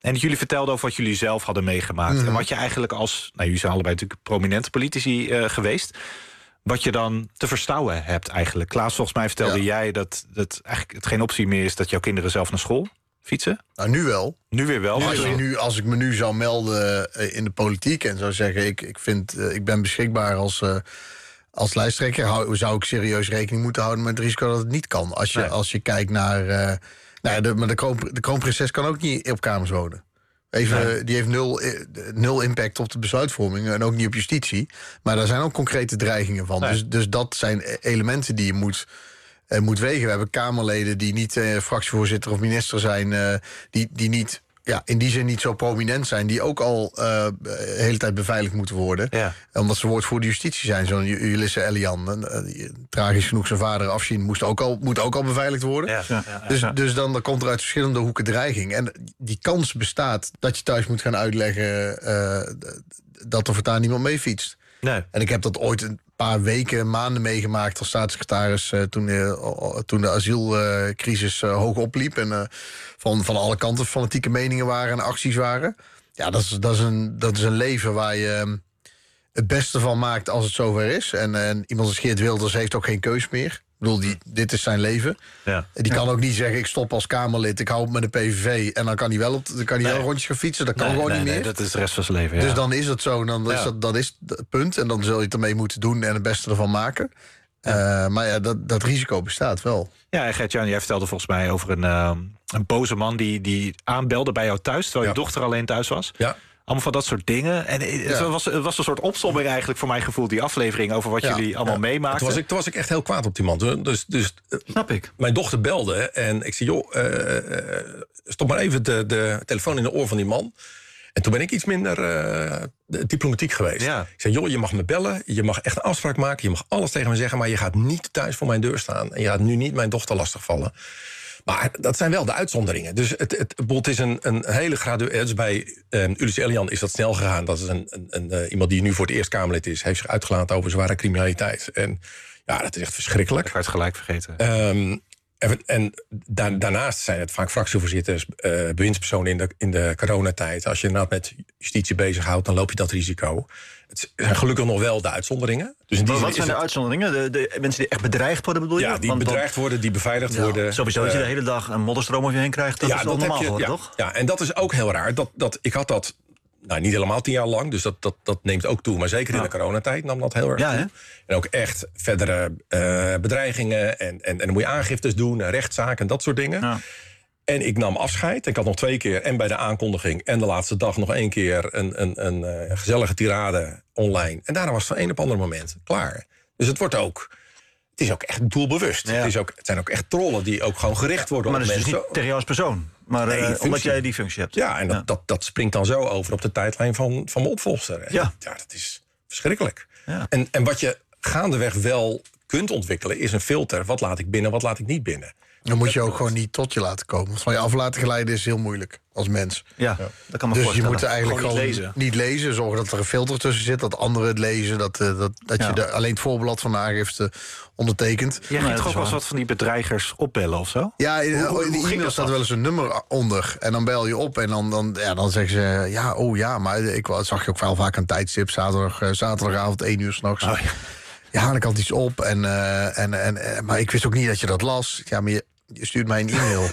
En jullie vertelden over wat jullie zelf hadden meegemaakt. Mm. En wat je eigenlijk als... Nou, jullie zijn allebei natuurlijk prominente politici uh, geweest. Wat je dan te verstouwen hebt eigenlijk. Klaas, volgens mij vertelde ja. jij dat, dat eigenlijk het geen optie meer is... dat jouw kinderen zelf naar school fietsen. Nou, nu wel. Nu weer wel. Nu als, je nu, als ik me nu zou melden uh, in de politiek... en zou zeggen, ik, ik, vind, uh, ik ben beschikbaar als... Uh, Als lijsttrekker hou, zou ik serieus rekening moeten houden met het risico dat het niet kan. Als je, nee. als je kijkt naar... Uh, nou ja, de, maar de, kroon, de kroonprinses kan ook niet op kamers wonen. Even, nee. Die heeft nul, nul impact op de besluitvorming en ook niet op justitie. Maar daar zijn ook concrete dreigingen van. Nee. Dus, dus dat zijn elementen die je moet, uh, moet wegen. We hebben Kamerleden die niet uh, fractievoorzitter of minister zijn... Uh, die, die niet... Ja, in die zin niet zo prominent zijn... die ook al uh, de hele tijd beveiligd moeten worden. Ja. Omdat ze woordvoerder justitie zijn. Zo'n Ulisse Elian, uh, tragisch genoeg zijn vader afzien... moest ook al, moet ook al beveiligd worden. Ja, ja, ja, dus, ja. dus dan, dan komt er uit verschillende hoeken dreiging. En die kans bestaat dat je thuis moet gaan uitleggen... Uh, dat er voortaan niemand mee fietst. Nee. En ik heb dat ooit een paar weken, maanden meegemaakt als staatssecretaris... Uh, toen, uh, toen de asielcrisis uh, uh, hoog opliep... en uh, van, van alle kanten fanatieke meningen waren en acties waren. Ja, dat is, dat is, een, dat is een leven waar je uh, het beste van maakt als het zover is. En, uh, en iemand als Geert Wilders heeft ook geen keus meer. Ik bedoel, die, dit is zijn leven. Ja. Die kan ook niet zeggen, ik stop als Kamerlid, ik hou op met de P V V... en dan kan hij wel, op, dan kan hij nee. wel rondjes gaan fietsen. Dat kan nee, gewoon nee, niet nee, meer. Dat is de rest van zijn leven, ja. Dus dan is het zo, dan ja. is dat, dat is het punt. En dan zul je het ermee moeten doen en het beste ervan maken. Ja. Uh, maar ja, dat, dat risico bestaat wel. Ja, en Gert-Jan, jij vertelde volgens mij over een, uh, een boze man... die, die aanbelde bij jou thuis, terwijl ja. je dochter alleen thuis was. Ja. Allemaal van dat soort dingen. En het, ja. was, het was een soort opsomming eigenlijk voor mijn gevoel... die aflevering over wat ja. jullie allemaal ja. meemaakten. Toen was, ik, toen was ik echt heel kwaad op die man. Dus, dus, Snap ik. Mijn dochter belde en ik zei... joh, uh, uh, stop maar even de, de telefoon in de oor van die man. En toen ben ik iets minder uh, diplomatiek geweest. Ja. Ik zei, joh, je mag me bellen, je mag echt een afspraak maken... je mag alles tegen me zeggen, maar je gaat niet thuis voor mijn deur staan... en je gaat nu niet mijn dochter lastigvallen. Maar dat zijn wel de uitzonderingen. Dus het, het, het is een, een hele graduele... Dus bij um, Ulisse Elian is dat snel gegaan. Dat is een, een, een, uh, iemand die nu voor het eerst Kamerlid is... heeft zich uitgelaten over zware criminaliteit. En ja, dat is echt verschrikkelijk. Ik had het gelijk vergeten. Um, en en da, daarnaast zijn het vaak fractievoorzitters... Uh, bewindspersonen in de, in de coronatijd. Als je inderdaad met justitie bezighoudt... dan loop je dat risico. Het zijn gelukkig nog wel de uitzonderingen. Dus in die wat zijn de het... uitzonderingen? De, de mensen die echt bedreigd worden, bedoel je? Ja, die want, bedreigd worden, die beveiligd ja, worden. Sowieso dat je de hele dag een modderstroom over je heen krijgt... dat ja, is dat normaal je, geworden, ja, toch? Ja, en dat is ook heel raar. Dat, dat, ik had dat nou, niet helemaal tien jaar lang, dus dat, dat, dat neemt ook toe. Maar zeker ja. in de coronatijd nam dat heel erg ja, toe. Hè? En ook echt verdere uh, bedreigingen... En, en, en dan moet je aangiftes doen, rechtszaken en dat soort dingen... Ja. En ik nam afscheid. Ik had nog twee keer, en bij de aankondiging... en de laatste dag nog één keer een, een, een, een gezellige tirade online. En daarna was het van een op ander moment klaar. Dus het wordt ook... Het is ook echt doelbewust. Ja. Het, is ook, het zijn ook echt trollen die ook gewoon gericht worden ja, maar op mensen. Maar dat is dus niet tegen jou als persoon. Maar nee, uh, omdat jij die functie hebt. Ja, en dat, ja. Dat, dat springt dan zo over op de tijdlijn van, van mijn opvolger. Ja. ja, dat is verschrikkelijk. Ja. En, en wat je gaandeweg wel kunt ontwikkelen... is een filter. Wat laat ik binnen, wat laat ik niet binnen. Dan moet je ook gewoon niet tot je laten komen. Van je af laten glijden is heel moeilijk als mens. Ja, ja. Dat kan me dus voorstellen. Je moet eigenlijk gewoon, gewoon niet, lezen. niet lezen. Zorgen dat er een filter tussen zit. Dat anderen het lezen. Dat, uh, dat, dat ja. je de, alleen het voorblad van de aangifte ondertekent. Jij ging toch ook wel eens wat van die bedreigers opbellen of zo? Ja, in, hoe, hoe, in de e-mail staat wel eens een nummer onder. En dan bel je op en dan, dan, ja, dan zeggen ze... ja, oh ja, maar ik zag je ook wel vaak een tijdstip. Zaterdag, uh, zaterdagavond, één uur 's nachts. Oh, ja. Ja, dan kan iets op. En, uh, en, en, maar ik wist ook niet dat je dat las. Ja, maar je, je stuurt mij een e-mail.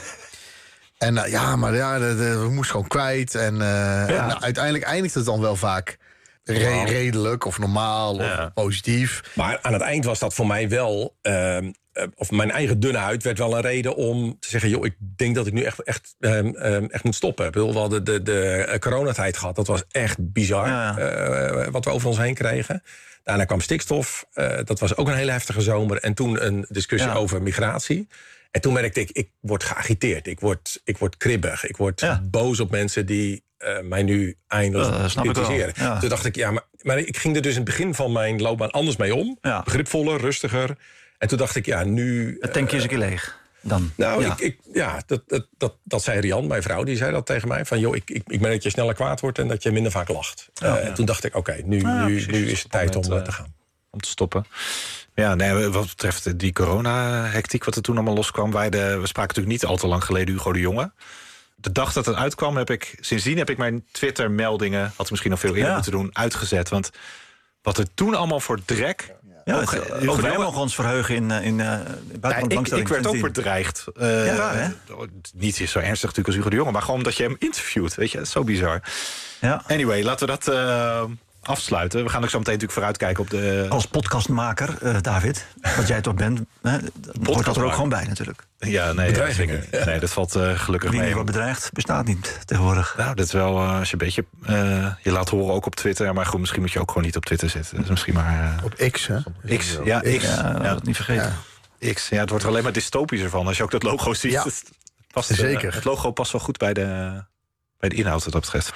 En uh, ja, maar ja, de, de, we moesten gewoon kwijt. En, uh, ja. en nou, uiteindelijk eindigt het dan wel vaak re- redelijk of normaal of ja. positief. Maar aan het eind was dat voor mij wel... Uh, of mijn eigen dunne huid werd wel een reden om te zeggen... joh, ik denk dat ik nu echt, echt, um, echt moet stoppen. Ik bedoel, we hadden de, de coronatijd gehad. Dat was echt bizar, ja. uh, wat we over ons heen kregen. Daarna kwam stikstof. Uh, dat was ook een hele heftige zomer. En toen een discussie ja. over migratie. En toen merkte ik, ik word geagiteerd. Ik word, ik word kribbig. Ik word ja. boos op mensen die uh, mij nu eindeloos uh, kritiseren. Ja. Toen dacht ik, ja, maar, maar ik ging er dus in het begin van mijn loopbaan anders mee om. Ja. Begripvoller, rustiger. En toen dacht ik, ja, nu... Het tankje is een keer leeg. Dan. Nou, ja, ik, ik, ja dat, dat, dat, dat zei Rian, mijn vrouw, die zei dat tegen mij. Van, joh, ik, ik, ik merk dat je sneller kwaad wordt en dat je minder vaak lacht. Ja, uh, ja. En toen dacht ik, oké, okay, nu, ah, nu, nu is het tijd om uh, te gaan. Om te stoppen. Ja, nee, wat betreft die corona-hectiek wat er toen allemaal loskwam... Wij de, we spraken natuurlijk niet al te lang geleden Hugo de Jonge. de dag dat het uitkwam, heb ik sindsdien heb ik mijn Twitter-meldingen, had ik misschien nog veel eerder Ja. moeten doen, uitgezet. Want wat er toen allemaal voor drek. Ja, ook, het, ook ook wij wel- mogen ons verheugen in, uh, in uh, buitenland ja, ik, ik werd ook bedreigd. Uh, ja, raar, hè? Niet zo ernstig natuurlijk als Hugo de Jonge, maar gewoon omdat je hem interviewt. Weet je, dat is zo bizar. Ja. Anyway, laten we dat uh, afsluiten. We gaan ook zo meteen natuurlijk vooruitkijken op de... Als podcastmaker, uh, David, wat jij toch bent, hè, hoort dat er ook gewoon bij natuurlijk. Ja, nee, Bedreigingen. Ja, nee, dat valt uh, gelukkig Wie mee. niet wordt bedreigd, bestaat niet tegenwoordig. Nou, dat is wel uh, als je een beetje... Uh, je laat horen ook op Twitter. Maar goed, misschien moet je ook gewoon niet op Twitter zitten. Dus misschien maar... Uh, Op X, hè? X, ja, X. Ja, Ja, dat niet vergeten. ja. X, ja, het wordt er alleen maar dystopischer van. Als je ook dat logo ziet. Ja. Het, past, uh, Zeker. Het logo past wel goed bij de, bij de inhoud wat dat betreft.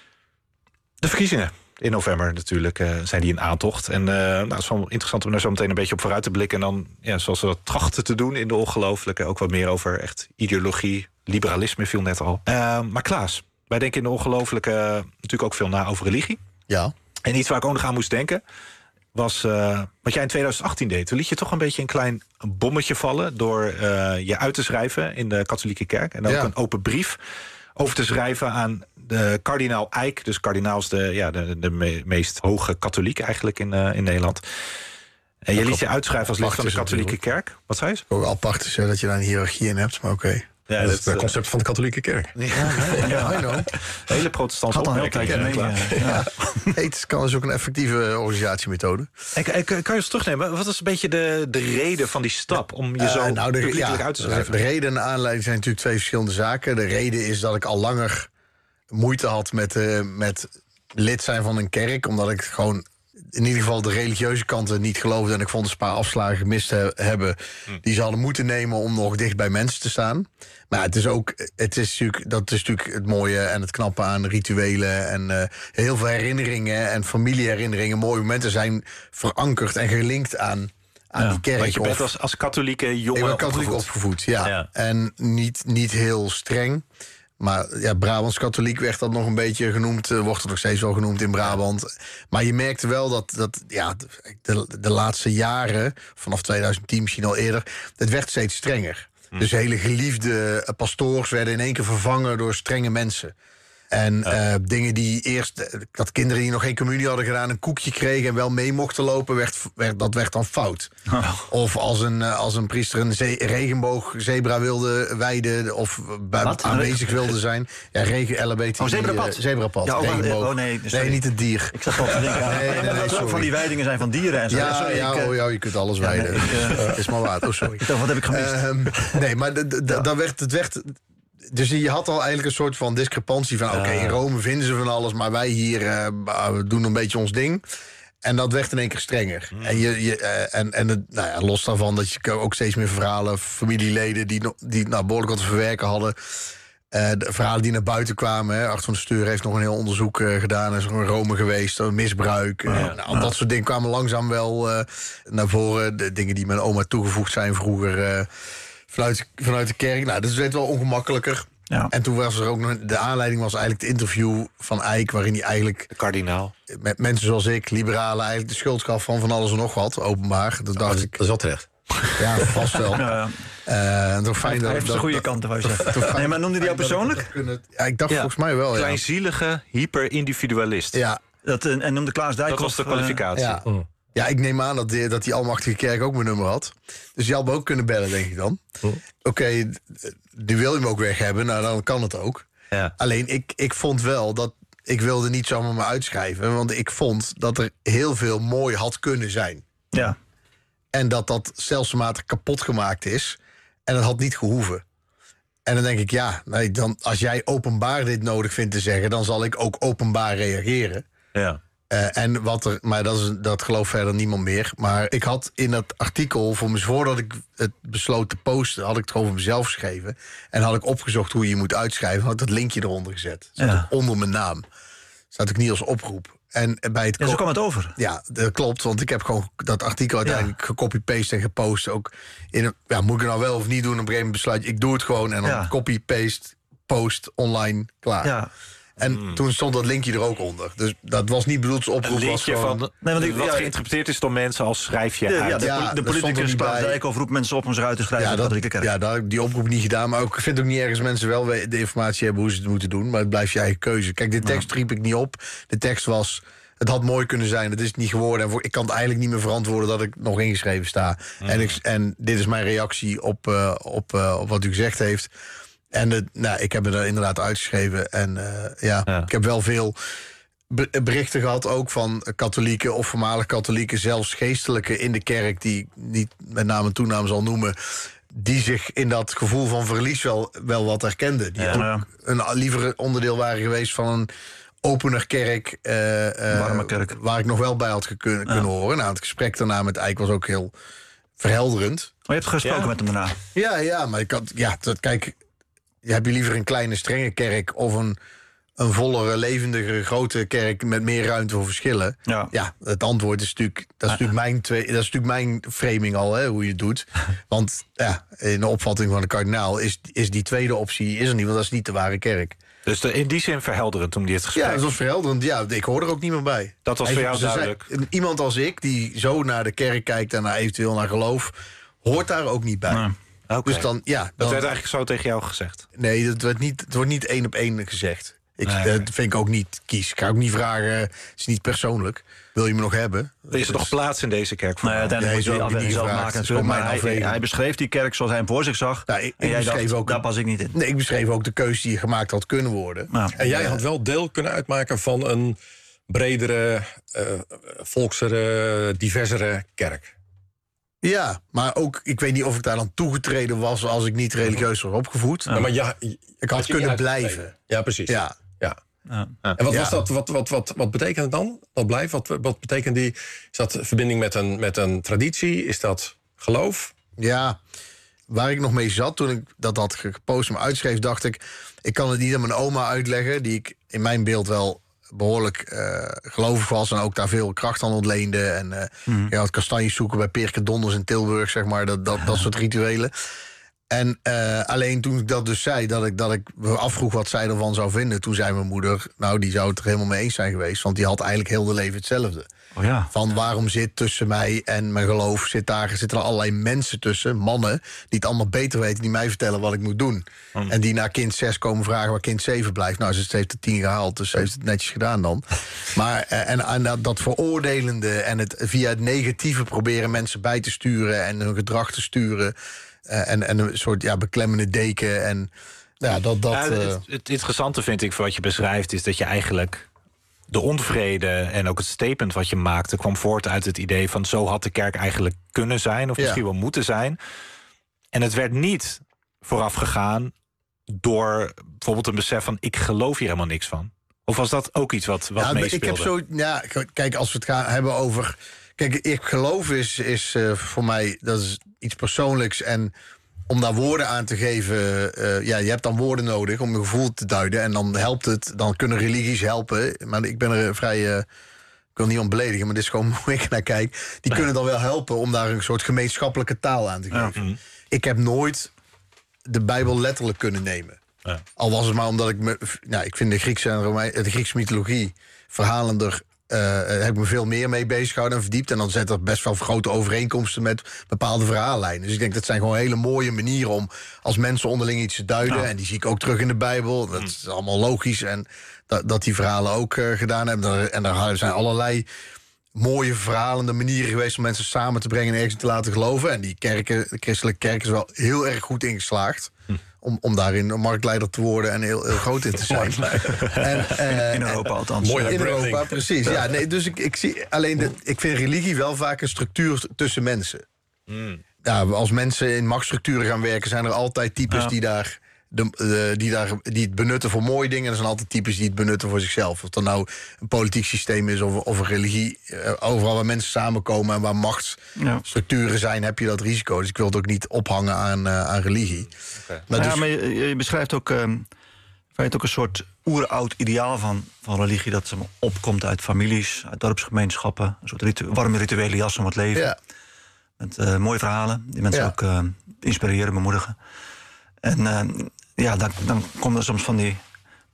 De verkiezingen in november natuurlijk uh, zijn die in aantocht. En uh, nou, het is wel interessant om daar zo meteen een beetje op vooruit te blikken. En dan, ja, zoals we dat trachten te doen in de ongelooflijke... ook wat meer over echt ideologie, liberalisme viel net al. Uh, maar Klaas, wij denken in de ongelooflijke uh, natuurlijk ook veel na over religie. Ja. En iets waar ik ook nog aan moest denken... was uh, wat jij in twintig achttien deed. Toen liet je toch een beetje een klein bommetje vallen... door uh, je uit te schrijven in de katholieke kerk. En ook Ja. een open brief over te schrijven aan de kardinaal Eijk. Dus kardinaal is de, ja, de, de me- meest hoge katholiek eigenlijk in, uh, in Nederland. En je liet je uitschrijven als lid van de katholieke kerk. Wat zei je? Ook apart is hè, dat je daar een hiërarchie in hebt, maar oké. Okay. Ja, dat is het concept van de katholieke kerk. Ja, nee, ja, I know. Hele protestantse Had al een heel opmerking. tijdje mee. Ja. Ja. Nee, het kan dus ook een effectieve organisatiemethode. En, en, kan je eens terugnemen? Wat is een beetje de, de reden van die stap om je zo Uh, nou, de, publiekelijk ja, uit te schrijven? De reden en de aanleiding zijn natuurlijk twee verschillende zaken. De reden is dat ik al langer moeite had met, uh, met lid zijn van een kerk. Omdat ik gewoon in ieder geval de religieuze kanten niet geloofde. En ik vond een paar afslagen gemist he- hebben die ze hadden moeten nemen om nog dicht bij mensen te staan. Maar het is ook, het is natuurlijk, dat is natuurlijk het mooie en het knappe aan rituelen. En uh, heel veel herinneringen en familieherinneringen, mooie momenten zijn verankerd en gelinkt aan, aan Ja, die kerk. want je bent Of- als, als katholieke jongen ik ben katholiek opgevoed, opgevoed. ja. Ja. En niet, niet heel streng. Maar ja, Brabants katholiek werd dat nog een beetje genoemd. Uh, wordt er nog steeds wel genoemd in Brabant. Maar je merkte wel dat, dat ja, de, de laatste jaren, vanaf twintig tien misschien al eerder, het werd steeds strenger. Hm. Dus hele geliefde pastoors werden in één keer vervangen door strenge mensen. En ja. uh, dingen die eerst, dat kinderen die nog geen communie hadden gedaan, een koekje kregen en wel mee mochten lopen, werd, werd, dat werd dan fout. Oh. Of als een, als een priester een ze- regenboogzebra wilde wijden of Wat? aanwezig wilde zijn. Ja, regen, L B T. Oh, zebrapad. Uh, zebrapad. Ja, oh, regenboog. Oh, nee, nee, niet het dier. Ik zat al te denken, nee, nee, nee, nee, van die wijdingen zijn van dieren en zo. Ja, sorry, ja, ik, oh, ja, je kunt alles wijden. Ja, nee, ik, uh, is maar waar. Oh, sorry. Dacht, wat heb ik gemist? Uh, nee, maar d- d- ja. dan werd het werd. Dus je had al eigenlijk een soort van discrepantie van... oké, okay, in Rome vinden ze van alles, maar wij hier uh, we doen een beetje ons ding. En dat werd in één keer strenger. Mm. En, je, je, uh, en, en het, nou ja, los daarvan dat je ook steeds meer verhalen... familieleden die, die nou, behoorlijk wat te verwerken hadden... Uh, de verhalen die naar buiten kwamen. Hè. Art van de Steur heeft nog een heel onderzoek uh, gedaan. Er is nog in Rome geweest, misbruik. Uh, ja, nou, ja. Dat soort dingen kwamen langzaam wel uh, naar voren. De dingen die mijn oma toegevoegd zijn vroeger... Uh, Vanuit, vanuit de kerk. Nou, dat werd wel ongemakkelijker. Ja. En toen was er ook nog... De aanleiding was eigenlijk het interview van Eijk... waarin hij eigenlijk... De kardinaal. Met mensen zoals ik, liberalen... eigenlijk de schuld gaf van van alles en nog wat, openbaar. Dat dacht oh, ik... Dat is wel terecht. Ja, vast wel. Ja, ja. Uh, toch fijn hij heeft dat, de goede kanten, wou je zeggen. Nee, maar noemde hij jou persoonlijk? Kunnen, ja, ik dacht ja. volgens mij wel, ja. Kleinzielige hyper-individualist. Ja. Dat, en noemde Klaas Dijkhoff... Dat was de kwalificatie. Uh, ja. Mm. Ja, ik neem aan dat die, dat die Almachtige Kerk ook mijn nummer had. Dus die had me ook kunnen bellen, denk ik dan. Hm. Oké, okay, die wil je hem ook weg hebben, nou dan kan het ook. Ja. Alleen, ik, ik vond wel dat... Ik wilde niet zomaar maar uitschrijven, want ik vond dat er heel veel mooi had kunnen zijn. Ja. En dat dat stelselmatig kapot gemaakt is. En dat had niet gehoeven. En dan denk ik, ja, nee, dan, als jij openbaar dit nodig vindt te zeggen... dan zal ik ook openbaar reageren. Ja. Uh, en wat er, maar dat, is, dat gelooft verder niemand meer. Maar ik had in dat artikel, voor me, voordat ik het besloot te posten... had ik het gewoon voor mezelf geschreven. En had ik opgezocht hoe je moet uitschrijven. Had ik dat linkje eronder gezet. Zat ja. onder mijn naam. Zat ik niet als oproep. En bij het ja, zo kwam het over. Ja, dat klopt. Want ik heb gewoon dat artikel uiteindelijk ja. gecopy-paste en gepost. Ook in een, ja, moet ik het nou wel of niet doen? Op een gegeven moment besluit ik doe het gewoon. En dan ja. copy-paste, post, online, klaar. Ja. En mm. toen stond dat linkje er ook onder. Dus dat was niet bedoeld als oproep. Een was linkje gewoon, van, Nee, want ik- wat ja, geïnterpreteerd is door mensen als schrijf je De, uit. ja, de, Ja, de dat stond er politicus niet Klaas bij. Dijkhoff roept mensen op om zich uit te schrijven Ja, in de dat, katholieke kerk. ja daar, die oproep niet gedaan. Maar ook, ik vind ook niet ergens mensen wel we- de informatie hebben hoe ze het moeten doen. Maar het blijft je eigen keuze. Kijk, de tekst riep ik niet op. De tekst was... Het had mooi kunnen zijn, het is het niet geworden. En voor, ik kan het eigenlijk niet meer verantwoorden dat ik nog ingeschreven sta. Mm. En, ik, en dit is mijn reactie op, uh, op, uh, op wat u gezegd heeft. En de, nou, ik heb me er inderdaad uitgeschreven. En uh, ja, Ja. ik heb wel veel be- berichten gehad, ook van katholieken of voormalig katholieken, zelfs geestelijken in de kerk, die ik niet met naam en toenaam zal noemen, die zich in dat gevoel van verlies wel, wel wat herkenden. Die Ja. ook Ja. een liever onderdeel waren geweest van een opener kerk, uh, uh, Warme kerk. waar ik nog wel bij had gekun- kunnen horen. Nou, het gesprek daarna met Eik was ook heel verhelderend. Maar je hebt gesproken Ja. met hem daarna. Ja, ja, maar ik had, ja, dat, kijk, heb je liever een kleine, strenge kerk of een, een vollere, levendige, grote kerk met meer ruimte voor verschillen? Ja. Ja, het antwoord is natuurlijk, dat is natuurlijk mijn, twee, dat is natuurlijk mijn framing al, hè, hoe je het doet. Want ja, in de opvatting van de kardinaal is, is die tweede optie is er niet, want dat is niet de ware kerk. Dus de, in die zin verhelderend om dit gesprek. Ja, dat was verhelderend. Ja, ik hoor er ook niet meer bij. Dat was Hij- voor jou ze zei- duidelijk. iemand als ik, die zo naar de kerk kijkt en naar eventueel naar geloof, hoort daar ook niet bij. Nee. Oké. Dus dan, ja, Dat dan, werd eigenlijk zo tegen jou gezegd. nee, dat werd niet, het wordt niet één op één gezegd. Ik, Nee, dat nee. vind ik ook niet kies. Ik ga ook niet vragen, het is niet persoonlijk. Wil je me nog hebben? Er is er nog plaats in deze kerk voor Nee, mij? uiteindelijk Nee, moet hij zo die heb ik afweging niet zelf gevraagd. maken Het is natuurlijk. gewoon Maar mijn hij, afweging. hij beschreef die kerk zoals hij hem voor zich zag. Nou, ik- en ik jij beschreef dacht, ook- daar pas ik niet in. Nee, ik beschreef ook de keuze die je gemaakt had kunnen worden. Nou, En jij had wel deel kunnen uitmaken van een bredere, uh, volksere, diversere kerk. Ja, maar ook, ik weet niet of ik daar dan toegetreden was als ik niet religieus was opgevoed. Ja, maar ja, je- Ik had je kunnen niet blijven. uitgeschreven. Ja, precies. Ja. Ja. Ja. En wat Ja. was dat? Wat, wat, wat, wat betekent het dan? Dat blijft? Wat, wat betekent die? Is dat verbinding met een, met een traditie? Is dat geloof? Ja, waar ik nog mee zat toen ik dat had gepost en me uitschreef, dacht ik, ik kan het niet aan mijn oma uitleggen, die ik in mijn beeld wel behoorlijk eh, gelovig was en ook daar veel kracht aan ontleende. En uh, Mhm. je had kastanjes zoeken bij Pirke Donders in Tilburg, zeg maar, dat, dat, dat soort rituelen. En uh, alleen toen ik dat dus zei, dat ik, dat ik me afvroeg wat zij ervan zou vinden, toen zei mijn moeder, nou, die zou het er helemaal mee eens zijn geweest, want die had eigenlijk heel de leven hetzelfde. Oh ja. Van waarom zit tussen mij en mijn geloof, zit daar, zitten er allerlei mensen tussen, mannen, die het allemaal beter weten, die mij vertellen wat ik moet doen. Hmm. En die naar kind zes komen vragen waar kind zeven blijft. Nou, ze heeft er tien gehaald, dus ze heeft het netjes gedaan dan. Maar eh, en, en dat, dat veroordelende en het via het negatieve proberen mensen bij te sturen en hun gedrag te sturen. Uh, en, en een soort ja, beklemmende deken. En ja, dat. dat Ja, uh... het, het interessante vind ik voor wat je beschrijft, is dat je eigenlijk de onvrede en ook het statement wat je maakte kwam voort uit het idee van zo had de kerk eigenlijk kunnen zijn, of Ja. misschien wel moeten zijn. En het werd niet vooraf gegaan door bijvoorbeeld een besef van ik geloof hier helemaal niks van. Of was dat ook iets wat, wat ja, meespeelde? ik heb zo. Ja, kijk, als we het gaan hebben over. Kijk, ik geloof is, is uh, voor mij dat is iets persoonlijks. En om daar woorden aan te geven. Uh, ja, je hebt dan woorden nodig om je gevoel te duiden. En dan helpt het. Dan kunnen religies helpen. Maar ik ben er vrij. Uh, ik wil niemand beledigen, maar dit is gewoon hoe ik naar kijk. Die kunnen dan wel helpen om daar een soort gemeenschappelijke taal aan te geven. Ja. Ik heb nooit de Bijbel letterlijk kunnen nemen. Ja. Al was het maar omdat ik me. Nou, ik vind de Griekse en Romein, de Griekse mythologie verhalender. Uh, heb ik me veel meer mee bezig gehouden en verdiept. En dan zet er best wel grote overeenkomsten met bepaalde verhaallijnen. Dus ik denk dat zijn gewoon hele mooie manieren om als mensen onderling iets te duiden. Ja. En die zie ik ook terug in de Bijbel. Dat is allemaal logisch. En dat, dat die verhalen ook uh, gedaan hebben. En daar zijn allerlei mooie verhalende manieren geweest om mensen samen te brengen en ergens te laten geloven. En die kerken, de christelijke kerk is wel heel erg goed ingeslaagd. Hm. Om, om daarin een marktleider te worden en heel, heel groot in te zijn. en, uh, in Europa althans. Mooi in branding. Europa, precies. Ja, nee, dus ik, ik zie alleen de, ik vind religie wel vaak een structuur tussen mensen. Mm. Ja, als mensen in machtsstructuren gaan werken, zijn er altijd types Ja. die daar. De, de, die, daar, die het benutten voor mooie dingen. En er zijn altijd types die het benutten voor zichzelf. Of dat nou een politiek systeem is of, of een religie. Uh, overal waar mensen samenkomen en waar machtsstructuren ja. zijn, heb je dat risico. Dus ik wil het ook niet ophangen aan, uh, aan religie. Okay. Maar, dus, ja, maar je, je beschrijft ook, um, het ook een soort oeroud ideaal van, van religie. Dat zeg maar, opkomt uit families, uit dorpsgemeenschappen. Een soort ritu- warme rituele jas om het leven. Ja. Met uh, mooie verhalen die mensen ja. ook uh, inspireren, bemoedigen. En uh, ja, dan, dan komen er soms van die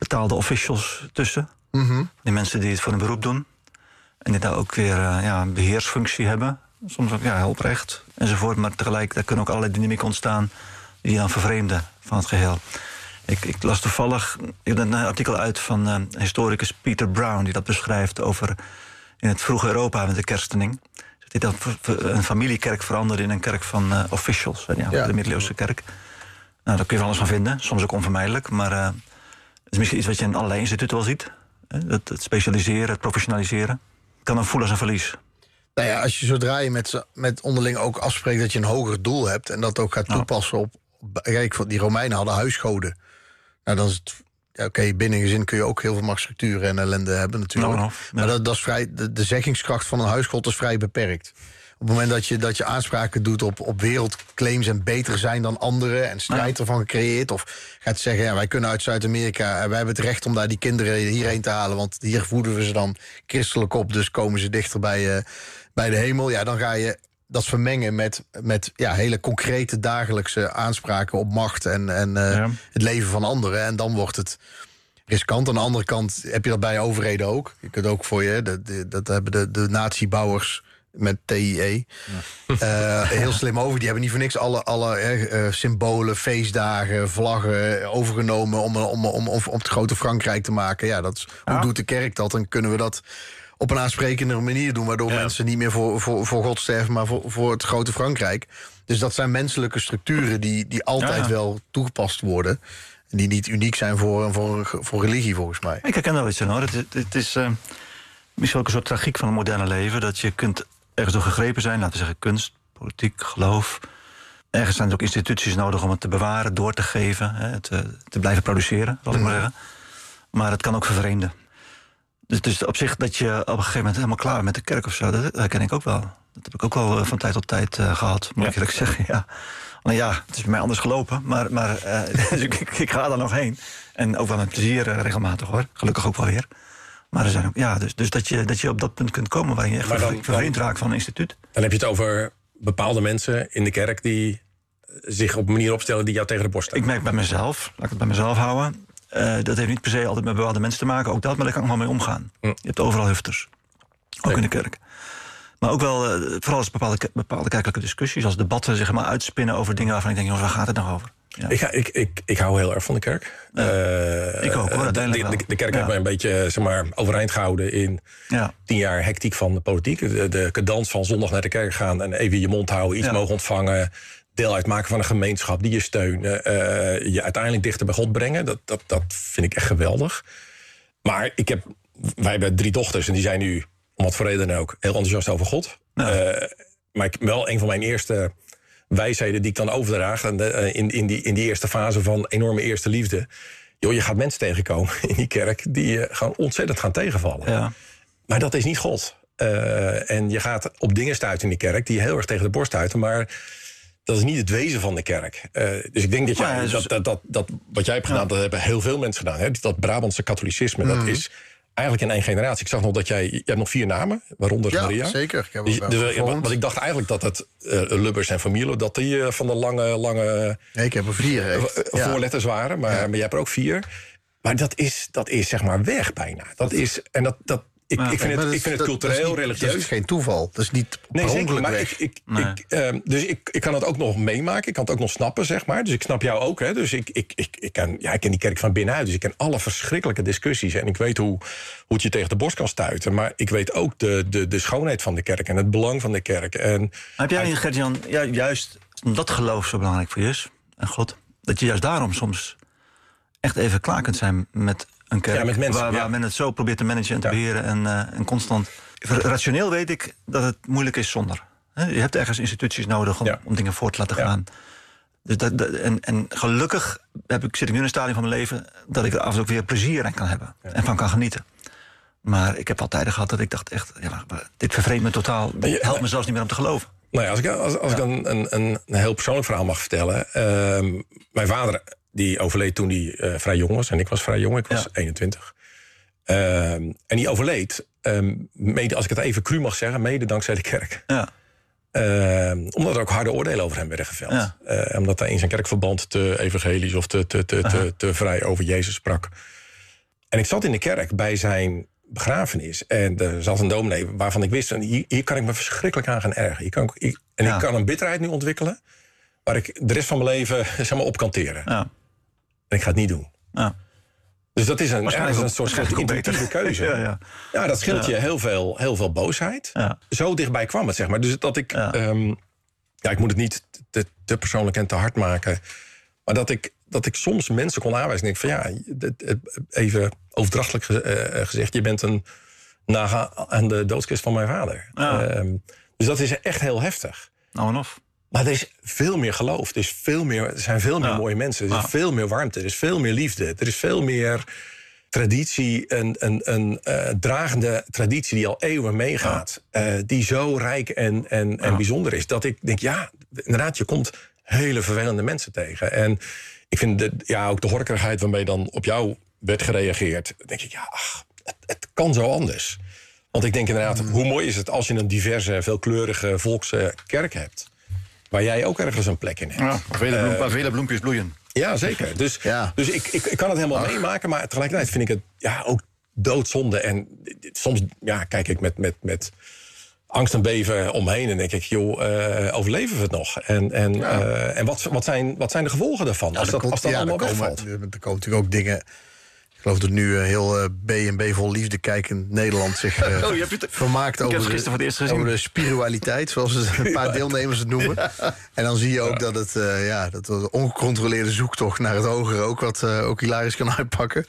betaalde officials tussen. Mm-hmm. Die mensen die het voor een beroep doen. En die daar ook weer uh, ja, een beheersfunctie hebben. Soms ook ja, hulprecht enzovoort. Maar tegelijk, daar kunnen ook allerlei dynamieken ontstaan die je dan vervreemden van het geheel. Ik, ik las toevallig ik een artikel uit van uh, historicus Peter Brown, die dat beschrijft over in het vroege Europa met de kerstening. Die dat een familiekerk veranderde in een kerk van uh, officials. Ja, ja. De middeleeuwse kerk. Nou, daar kun je van alles van vinden, soms ook onvermijdelijk. Maar uh, het is misschien iets wat je in allerlei instituten wel ziet. Het, het specialiseren, het professionaliseren. Het kan dan voelen als een verlies. Nou ja, als je zodra je met, met onderling ook afspreekt dat je een hoger doel hebt en dat ook gaat toepassen op. Kijk, die Romeinen hadden huisgoden. Nou, dan is het. Ja, Oké, okay, binnen een gezin kun je ook heel veel machtsstructuren en ellende hebben natuurlijk. No, no, ja. Maar dat, dat is vrij, de, de zeggingskracht van een huisgod is vrij beperkt. Op het moment dat je, dat je aanspraken doet op, op wereldclaims en beter zijn dan anderen en strijd ervan gecreëerd, of gaat zeggen, ja, wij kunnen uit Zuid-Amerika en wij hebben het recht om daar die kinderen hierheen te halen, want hier voeden we ze dan christelijk op, dus komen ze dichter bij, uh, bij de hemel. Ja, dan ga je dat vermengen met, met ja, hele concrete dagelijkse aanspraken op macht en, en uh, ja. het leven van anderen. En dan wordt het riskant. Aan de andere kant heb je dat bij overheden ook. Je kunt ook voor je, dat, dat hebben de, de natiebouwers met T I E. Ja. Uh, heel slim over. Die hebben niet voor niks alle, alle uh, symbolen, feestdagen, vlaggen overgenomen om, om, om, om, om het grote Frankrijk te maken. Ja, dat is, ja. Hoe doet de kerk dat? En kunnen we dat op een aansprekende manier doen, waardoor ja. mensen niet meer voor, voor, voor God sterven, maar voor, voor het grote Frankrijk. Dus dat zijn menselijke structuren die, die altijd ja. wel toegepast worden. En die niet uniek zijn voor, voor, voor religie, volgens mij. Ik herken wel iets aan, hoor. Het, het, het is uh, misschien ook een soort tragiek van het moderne leven, dat je kunt ergens door gegrepen zijn, laten we zeggen kunst, politiek, geloof. Ergens zijn er ook instituties nodig om het te bewaren, door te geven, hè, te, te blijven produceren, zal ik maar zeggen. Maar het kan ook vervreemden. Dus, dus op zich dat je op een gegeven moment helemaal klaar bent met de kerk of zo, dat herken ik ook wel. Dat heb ik ook wel van tijd tot tijd uh, gehad, moet ja. ik eerlijk zeggen. Ja. Nou ja, het is bij mij anders gelopen, maar, maar uh, dus ik, ik ga er nog heen. En ook wel met plezier uh, regelmatig, hoor. Gelukkig ook wel weer. Maar er zijn ook, ja, dus, dus dat, je, dat je op dat punt kunt komen waar je echt dan, vervreemd raakt van een instituut. Dan heb je het over bepaalde mensen in de kerk die zich op een manier opstellen die jou tegen de borst staan. Ik merk bij mezelf, laat ik het bij mezelf houden. Uh, dat heeft niet per se altijd met bepaalde mensen te maken. Ook dat, maar daar kan ik nog wel mee omgaan. Hm. Je hebt overal hufters. Ook nee. in de kerk. Maar ook wel, uh, vooral als bepaalde, bepaalde kerkelijke discussies, als debatten zeg maar uitspinnen over dingen waarvan ik denk, jongens, waar gaat het nou over? Ja. Ik, ga, ik, ik, ik hou heel erg van de kerk. Ja. Uh, ik ook, hoor, uiteindelijk de, de, de kerk ja. heeft mij een beetje zeg maar, overeind gehouden in ja. tien jaar hectiek van de politiek. De, de cadans van zondag naar de kerk gaan en even je mond houden, iets ja. mogen ontvangen, deel uitmaken van een gemeenschap die je steunen, uh, je uiteindelijk dichter bij God brengen. Dat, dat, dat vind ik echt geweldig. Maar ik heb, wij hebben drie dochters en die zijn nu, om wat voor reden dan ook, heel enthousiast over God. Ja. Uh, maar ik, wel een van mijn eerste wijsheden die ik dan overdraag en de, in, in, die, in die eerste fase van enorme eerste liefde. Joh, je gaat mensen tegenkomen in die kerk die je gewoon ontzettend gaan tegenvallen. Ja. Maar dat is niet God. Uh, en je gaat op dingen stuiten in die kerk die je heel erg tegen de borst stuiten, maar dat is niet het wezen van de kerk. Uh, dus ik denk dat, jij, ja, dus dat, dat, dat, dat wat jij hebt gedaan, ja. dat hebben heel veel mensen gedaan. Hè? Dat Brabantse katholicisme, mm. dat is eigenlijk in één generatie. Ik zag nog dat jij, je hebt nog vier namen, waaronder ja, Maria. Zeker. Ik heb dus, dus, want ik dacht eigenlijk dat het uh, Lubbers en Familo, dat die uh, van de lange, lange nee, ik heb er vier, uh, voorletters waren. Maar, ja. maar jij hebt er ook vier. Maar dat is, dat is zeg maar weg bijna. Dat is, en dat, dat, ik, ja, ik vind het, ik vind het cultureel, dat niet, religieus. Dat is geen toeval. Dat is niet nee, zeker, maar ik, ik, nee. ik, uh, dus ik, ik kan het ook nog meemaken. Ik kan het ook nog snappen, zeg maar. Dus ik snap jou ook. Hè. Dus ik, ik, ik, ik, ken, ja, ik ken die kerk van binnenuit. Dus ik ken alle verschrikkelijke discussies. En ik weet hoe, hoe het je tegen de borst kan stuiten. Maar ik weet ook de, de, de schoonheid van de kerk en het belang van de kerk. En heb jij niet, Gert-Jan, ja, juist dat geloof zo belangrijk voor je is? En God, dat je juist daarom soms echt even klaar kunt zijn met een kerk ja, met mensen, waar, waar ja. men het zo probeert te managen en te ja. beheren en, uh, en constant. Rationeel weet ik dat het moeilijk is zonder. He, je hebt ergens instituties nodig om, ja. om dingen voor te laten ja. gaan. Dus dat, dat, en, en gelukkig heb ik, zit ik nu in een stadium van mijn leven dat ik er af en toe ook weer plezier aan kan hebben ja. en van kan genieten. Maar ik heb al tijden gehad dat ik dacht echt, ja, dit vervreemdt me totaal. Het helpt me zelfs niet meer om te geloven. Nou ja, als ik, als, als ja. ik een, een, een, een heel persoonlijk verhaal mag vertellen. Uh, mijn vader die overleed toen hij uh, vrij jong was. En ik was vrij jong, ik was ja. eenentwintig. Uh, en die overleed, um, mede, als ik het even cru mag zeggen, mede dankzij de kerk. Ja. Uh, omdat er ook harde oordelen over hem werden geveld. Ja. Uh, omdat hij in zijn kerkverband te evangelisch of te, te, te, te, te vrij over Jezus sprak. En ik zat in de kerk bij zijn begrafenis. En er zat een dominee waarvan ik wist... hier, hier kan ik me verschrikkelijk aan gaan ergeren. Hier kan ik, ik, en ja. ik kan een bitterheid nu ontwikkelen... waar ik de rest van mijn leven zeg maar, op kan teren. Ja. En ik ga het niet doen. Ja. Dus dat is een, ja, een soort, soort intuïtieve keuze. ja, ja. ja, dat scheelt ja. je heel veel, heel veel boosheid. Ja. Zo dichtbij kwam het, zeg maar. Dus dat ik... Ja. Um, ja, ik moet het niet te, te persoonlijk en te hard maken... maar dat ik, dat ik soms mensen kon aanwijzen... en denk van ja, even overdrachtelijk gezegd... je bent een naga aan de doodskist van mijn vader. Ja. Um, dus dat is echt heel heftig. Nou en of. Maar er is veel meer geloof. Er, is veel meer, er zijn veel meer ja. mooie mensen. Er is ja. veel meer warmte. Er is veel meer liefde. Er is veel meer traditie. Een, een, een uh, dragende traditie die al eeuwen meegaat. Ja. Uh, die zo rijk en, en, ja. en bijzonder is. Dat ik denk, ja, inderdaad, je komt hele vervelende mensen tegen. En ik vind de, ja, ook de horkerigheid waarmee dan op jou werd gereageerd. Dan denk ik, ja, ach, het, het kan zo anders. Want ik denk inderdaad, mm. hoe mooi is het als je een diverse, veelkleurige volkse kerk hebt. Waar jij ook ergens een plek in hebt. Ja, waar, vele bloem, uh, waar vele bloempjes bloeien. Ja, zeker. Dus, ja. dus ik, ik, ik kan het helemaal Ach. meemaken. Maar tegelijkertijd vind ik het ja, ook doodzonde. En soms ja, kijk ik met, met, met angst en beven omheen. En denk ik, joh, uh, overleven we het nog? En, en, ja. uh, en wat, wat, zijn, wat zijn de gevolgen daarvan? Ja, als dat, komt, als dat ja, allemaal wegvalt? Er komen natuurlijk ook dingen... Ik geloof dat nu uh, heel uh, B en B vol liefde kijkend Nederland zich uh, oh, je hebt het, vermaakt over de, over de spiritualiteit, zoals een paar deelnemers het noemen. Ja. En dan zie je ook ja. dat het uh, ja, dat de ongecontroleerde zoektocht naar het hogere ook wat uh, ook hilarisch kan uitpakken.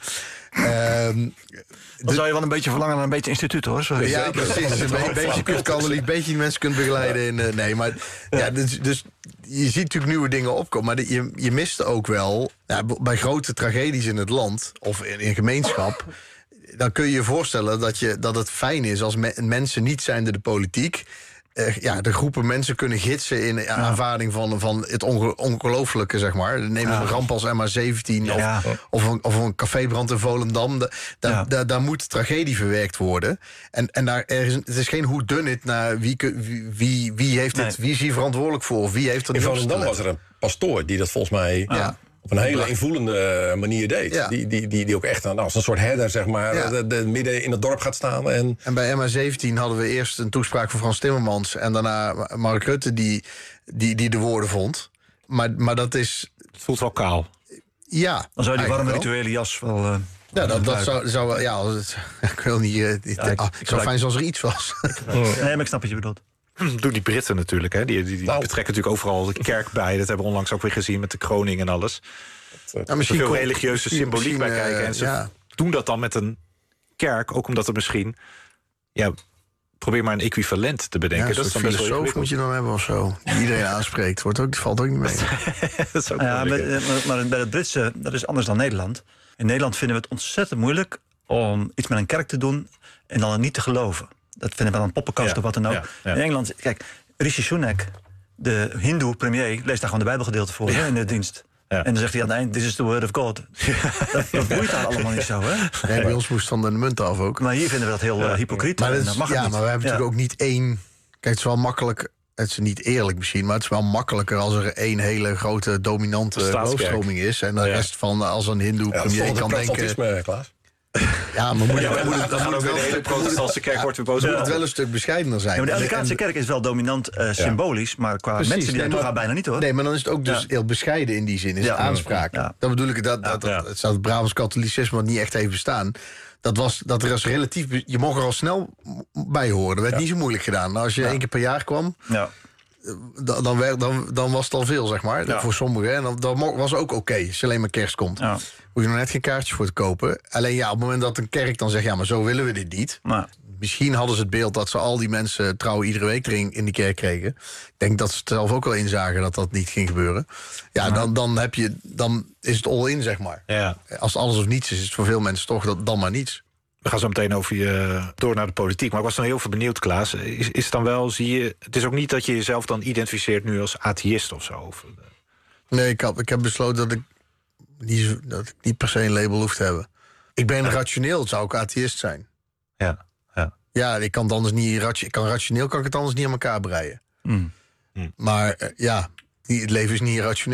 Um, Dan zou je wel een beetje verlangen naar een beetje instituut, hoor. Sorry. Ja, precies. Een be- beetje kuntkanaliek, een beetje mensen kunt begeleiden. In, uh, nee, maar ja, dus, dus je ziet natuurlijk nieuwe dingen opkomen. Maar de, je, je mist ook wel, ja, bij grote tragedies in het land of in een gemeenschap... dan kun je je voorstellen dat, je, dat het fijn is als me, mensen niet zijnde de politiek... Uh, ja, de groepen mensen kunnen gidsen in ja. aanvaarding van, van het onge- ongelooflijke, zeg maar. Neem ja. een ramp als M H zeventien ja. of, of, een, of een cafébrand in Volendam. Da, da, ja. da, daar moet tragedie verwerkt worden. En, en daar, er is, het is geen whodunit naar wie, wie, wie, wie, heeft het, nee. wie is hier verantwoordelijk voor. Of wie heeft er in Volendam was er een pastoor die dat volgens mij... Ja. op een hele invoelende manier deed. Ja. Die, die, die, die ook echt nou, als een soort herder, zeg maar, ja. de, de, midden in het dorp gaat staan. En, en bij M H zeventien hadden we eerst een toespraak van Frans Timmermans... en daarna Mark Rutte die, die, die de woorden vond. Maar, maar dat is... Het voelt wel kaal. Ja. Dan zou die warme rituele jas wel... Uh, ja, dat, dat zou, zou... Ja, het, ik wil niet... Uh, dit, ja, ik, ah, ik zou fijn als er iets was. Nee, maar ik snap wat je bedoelt. Doen die Britten natuurlijk, hè? Die, die, die nou. betrekken natuurlijk overal de kerk bij. Dat hebben we onlangs ook weer gezien met de kroning en alles. Dat, uh, misschien veel kom, religieuze symboliek bij kijken. Uh, en ze ja. doen dat dan met een kerk, ook omdat het misschien... Ja, probeer maar een equivalent te bedenken. Ja, dat is dan best wel moet je dan hebben of zo. Die iedereen aanspreekt. Wordt ook, valt ook niet mee. Dat is ook ja, maar, maar bij het Britse, dat is anders dan Nederland. In Nederland vinden we het ontzettend moeilijk om iets met een kerk te doen en dan niet te geloven. Dat vinden we dan een poppenkast ja, of wat dan ook. Ja, ja. In Engeland, kijk, Rishi Sunak, de hindoe premier, leest daar gewoon de Bijbelgedeelte voor ja. hè, in de dienst. Ja. En dan zegt hij aan het eind, this is the word of God. Ja. Dat, dat boeit daar allemaal niet zo, hè? Nee, bij ons moest van de munt af ook. Maar hier vinden we dat heel ja. uh, hypocriet. Maar, is, dat mag ja, niet. maar we hebben ja. natuurlijk ook niet één... Kijk, het is wel makkelijk... Het is niet eerlijk misschien, maar het is wel makkelijker... als er één hele grote dominante geloofstroming is... en de ja. rest van als een hindoe ja, premier kan denken... Klaas. Ja, maar moet je, ja, moet het, dan moet wel de protestantse kerk wordt weer boos. Moet het wel een stuk bescheidener zijn. Ja, maar de Anglicaanse kerk is wel dominant uh, symbolisch, ja. maar qua Precies, mensen die nee, naartoe gaan bijna niet, hoor. Nee, maar dan is het ook dus ja. heel bescheiden in die zin, is ja. aanspraak. Ja. Dan bedoel ik dat, dat, dat ja. het staat het Brabants katholicisme wat niet echt heeft bestaan. Dat was dat er is relatief, je mocht er al snel bij horen. Dat werd ja. niet zo moeilijk gedaan. Nou, als je ja. één keer per jaar kwam. Ja. Dan, dan, werd, dan, dan was het al veel, zeg maar, ja. voor sommigen. En dan, dan was ook oké, okay, als je alleen maar kerst komt. Ja. Hoef je nog net geen kaartjes voor te kopen. Alleen ja, op het moment dat een kerk dan zegt... ja, maar zo willen we dit niet. Maar misschien hadden ze het beeld dat ze al die mensen... trouw iedere week erin in die kerk kregen. Ik denk dat ze het zelf ook wel inzagen dat dat niet ging gebeuren. Ja, dan, dan, heb je, dan is het all in, zeg maar. Ja. Als het alles of niets is, is het voor veel mensen toch dat, dan maar niets. We gaan zo meteen over je door naar de politiek. Maar ik was dan heel veel benieuwd, Klaas. Is, is het dan wel, zie je... Het is ook niet dat je jezelf dan identificeert nu als atheïst of zo? Of, nee, ik, had, ik heb besloten dat ik, niet, dat ik niet per se een label hoef te hebben. Ik ben ja. rationeel, zou ik atheïst zijn. Ja, ja. Ja, ik kan het anders niet... Ik kan rationeel kan ik het anders niet aan elkaar breien. Mm. Mm. Maar uh, ja, het leven is niet rationeel.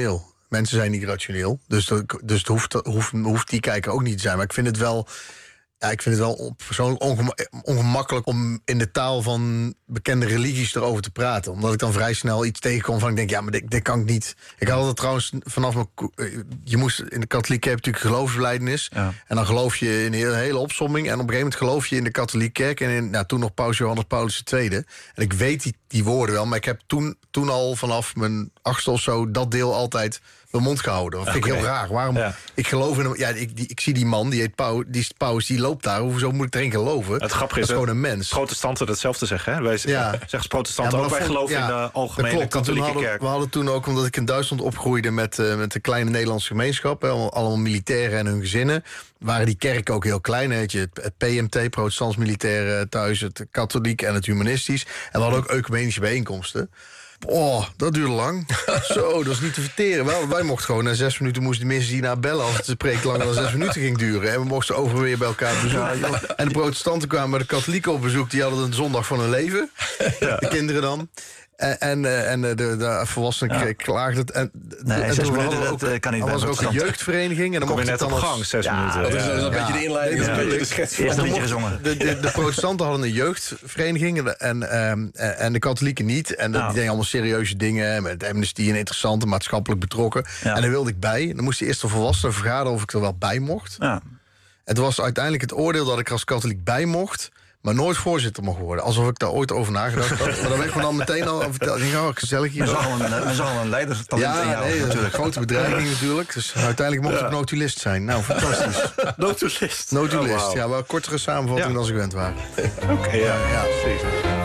Mensen zijn niet rationeel. Dus, dat, dus het hoeft, hoeft, hoeft die kijker ook niet te zijn. Maar ik vind het wel... Ja, ik vind het wel persoonlijk ongema- ongemakkelijk om in de taal van bekende religies erover te praten. Omdat ik dan vrij snel iets tegenkom van ik denk, ja, maar dit, dit kan ik niet. Ik had het trouwens vanaf mijn... Je moest in de katholieke kerk natuurlijk geloofsbelijdenis. Ja. En dan geloof je in een hele, hele opsomming. En op een gegeven moment geloof je in de katholieke kerk. En in, nou, toen nog paus Johannes Paulus de Tweede. En ik weet die, die woorden wel. Maar ik heb toen, toen al vanaf mijn achtste of zo dat deel altijd mijn mond gehouden. Dat vind ik okay. heel raar. Waarom? Ja. Ik geloof in hem. Ja, ik, die, ik zie die man, die heet Paus, die is Paus, die loopt daar. Hoezo moet ik erin geloven? Het grappige is, is gewoon een mens. Protestanten hetzelfde zeggen, hè? Wij ja. zeggen protestanten ja, ook. Wij geloven ja, in de algemene klopt, katholieke hadden, kerk. We hadden toen ook, omdat ik in Duitsland opgroeide met, uh, met een kleine Nederlandse gemeenschap, hè, allemaal militairen en hun gezinnen, waren die kerken ook heel klein. Weet je, het P M T, protestants militaire thuis, het katholiek en het humanistisch. En we hadden ook ecumenische bijeenkomsten. Oh, dat duurde lang. Zo, dat is niet te verteren. Wel, wij mochten gewoon na zes minuten moesten de mensen hierna bellen als de preek langer dan zes minuten ging duren. En we mochten over weer bij elkaar bezoeken. Ja, en de protestanten kwamen bij de katholieken op bezoek. Die hadden een zondag van hun leven. Ja. De kinderen dan. En, en, en de, de volwassenen ja. klaagden het. En, nee, en toen minuten, ook, dat kan niet. Er was er ook een jeugdvereniging. En dan kom je net op gang, als... zes ja, minuten. Dat is, dat is een ja. beetje de inleiding. Ja. Ja. De schets Eerst een liedje gezongen. De, de, de protestanten hadden een jeugdvereniging en, um, en de katholieken niet. En nou. die deden allemaal serieuze dingen. Met amnesty en interessante, maatschappelijk betrokken. Ja. En daar wilde ik bij. Dan moest de eerste volwassenen vergaderen of ik er wel bij mocht. Ja. Het was uiteindelijk het oordeel dat ik er als katholiek bij mocht, maar nooit voorzitter mag worden. Alsof ik daar ooit over nagedacht had. Maar dan werd ik me dan meteen al verteld. Ik denk, oh, gezellig hier. Men zag al een, men zag al een leiderstalent ja, in jou. Nee, natuurlijk. Grote bedreiging natuurlijk. Dus uiteindelijk mocht ja. ik notulist zijn. Nou, fantastisch. Notulist? Notulist, oh, wow. Ja, wel kortere samenvatting ja. dan ze gewend waren. Oké, okay, ja, ja, precies.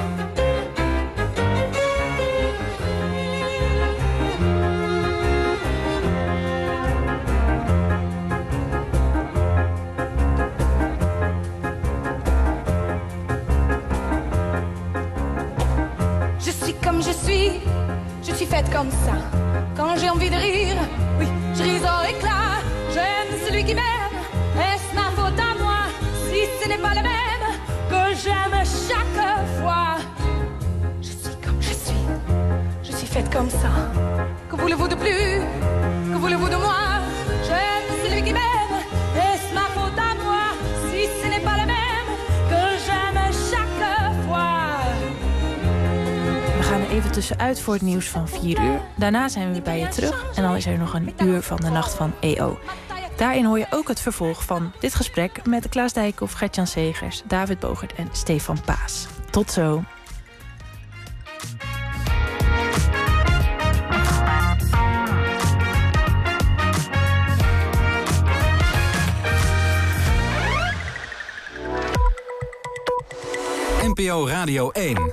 Faite comme ça. Quand j'ai envie de rire, oui, je ris en éclat. J'aime celui qui m'aime. Est-ce ma faute à moi si ce n'est pas le même que j'aime chaque fois? Je suis comme je suis. Je suis faite comme ça. Que voulez-vous de plus? Que voulez-vous de moi? J'aime celui qui m'aime. Est-ce ma faute à moi si ce n'est pas le même que j'aime chaque fois? We gaan er even tussenuit voor het nieuws van vier uur. Daarna zijn we weer bij je terug. En dan is er nog een uur van de Nacht van E O. Daarin hoor je ook het vervolg van dit gesprek met Klaas Dijkhoff, Gert-Jan Segers, David Bogert en Stefan Paas. Tot zo. N P O Radio één.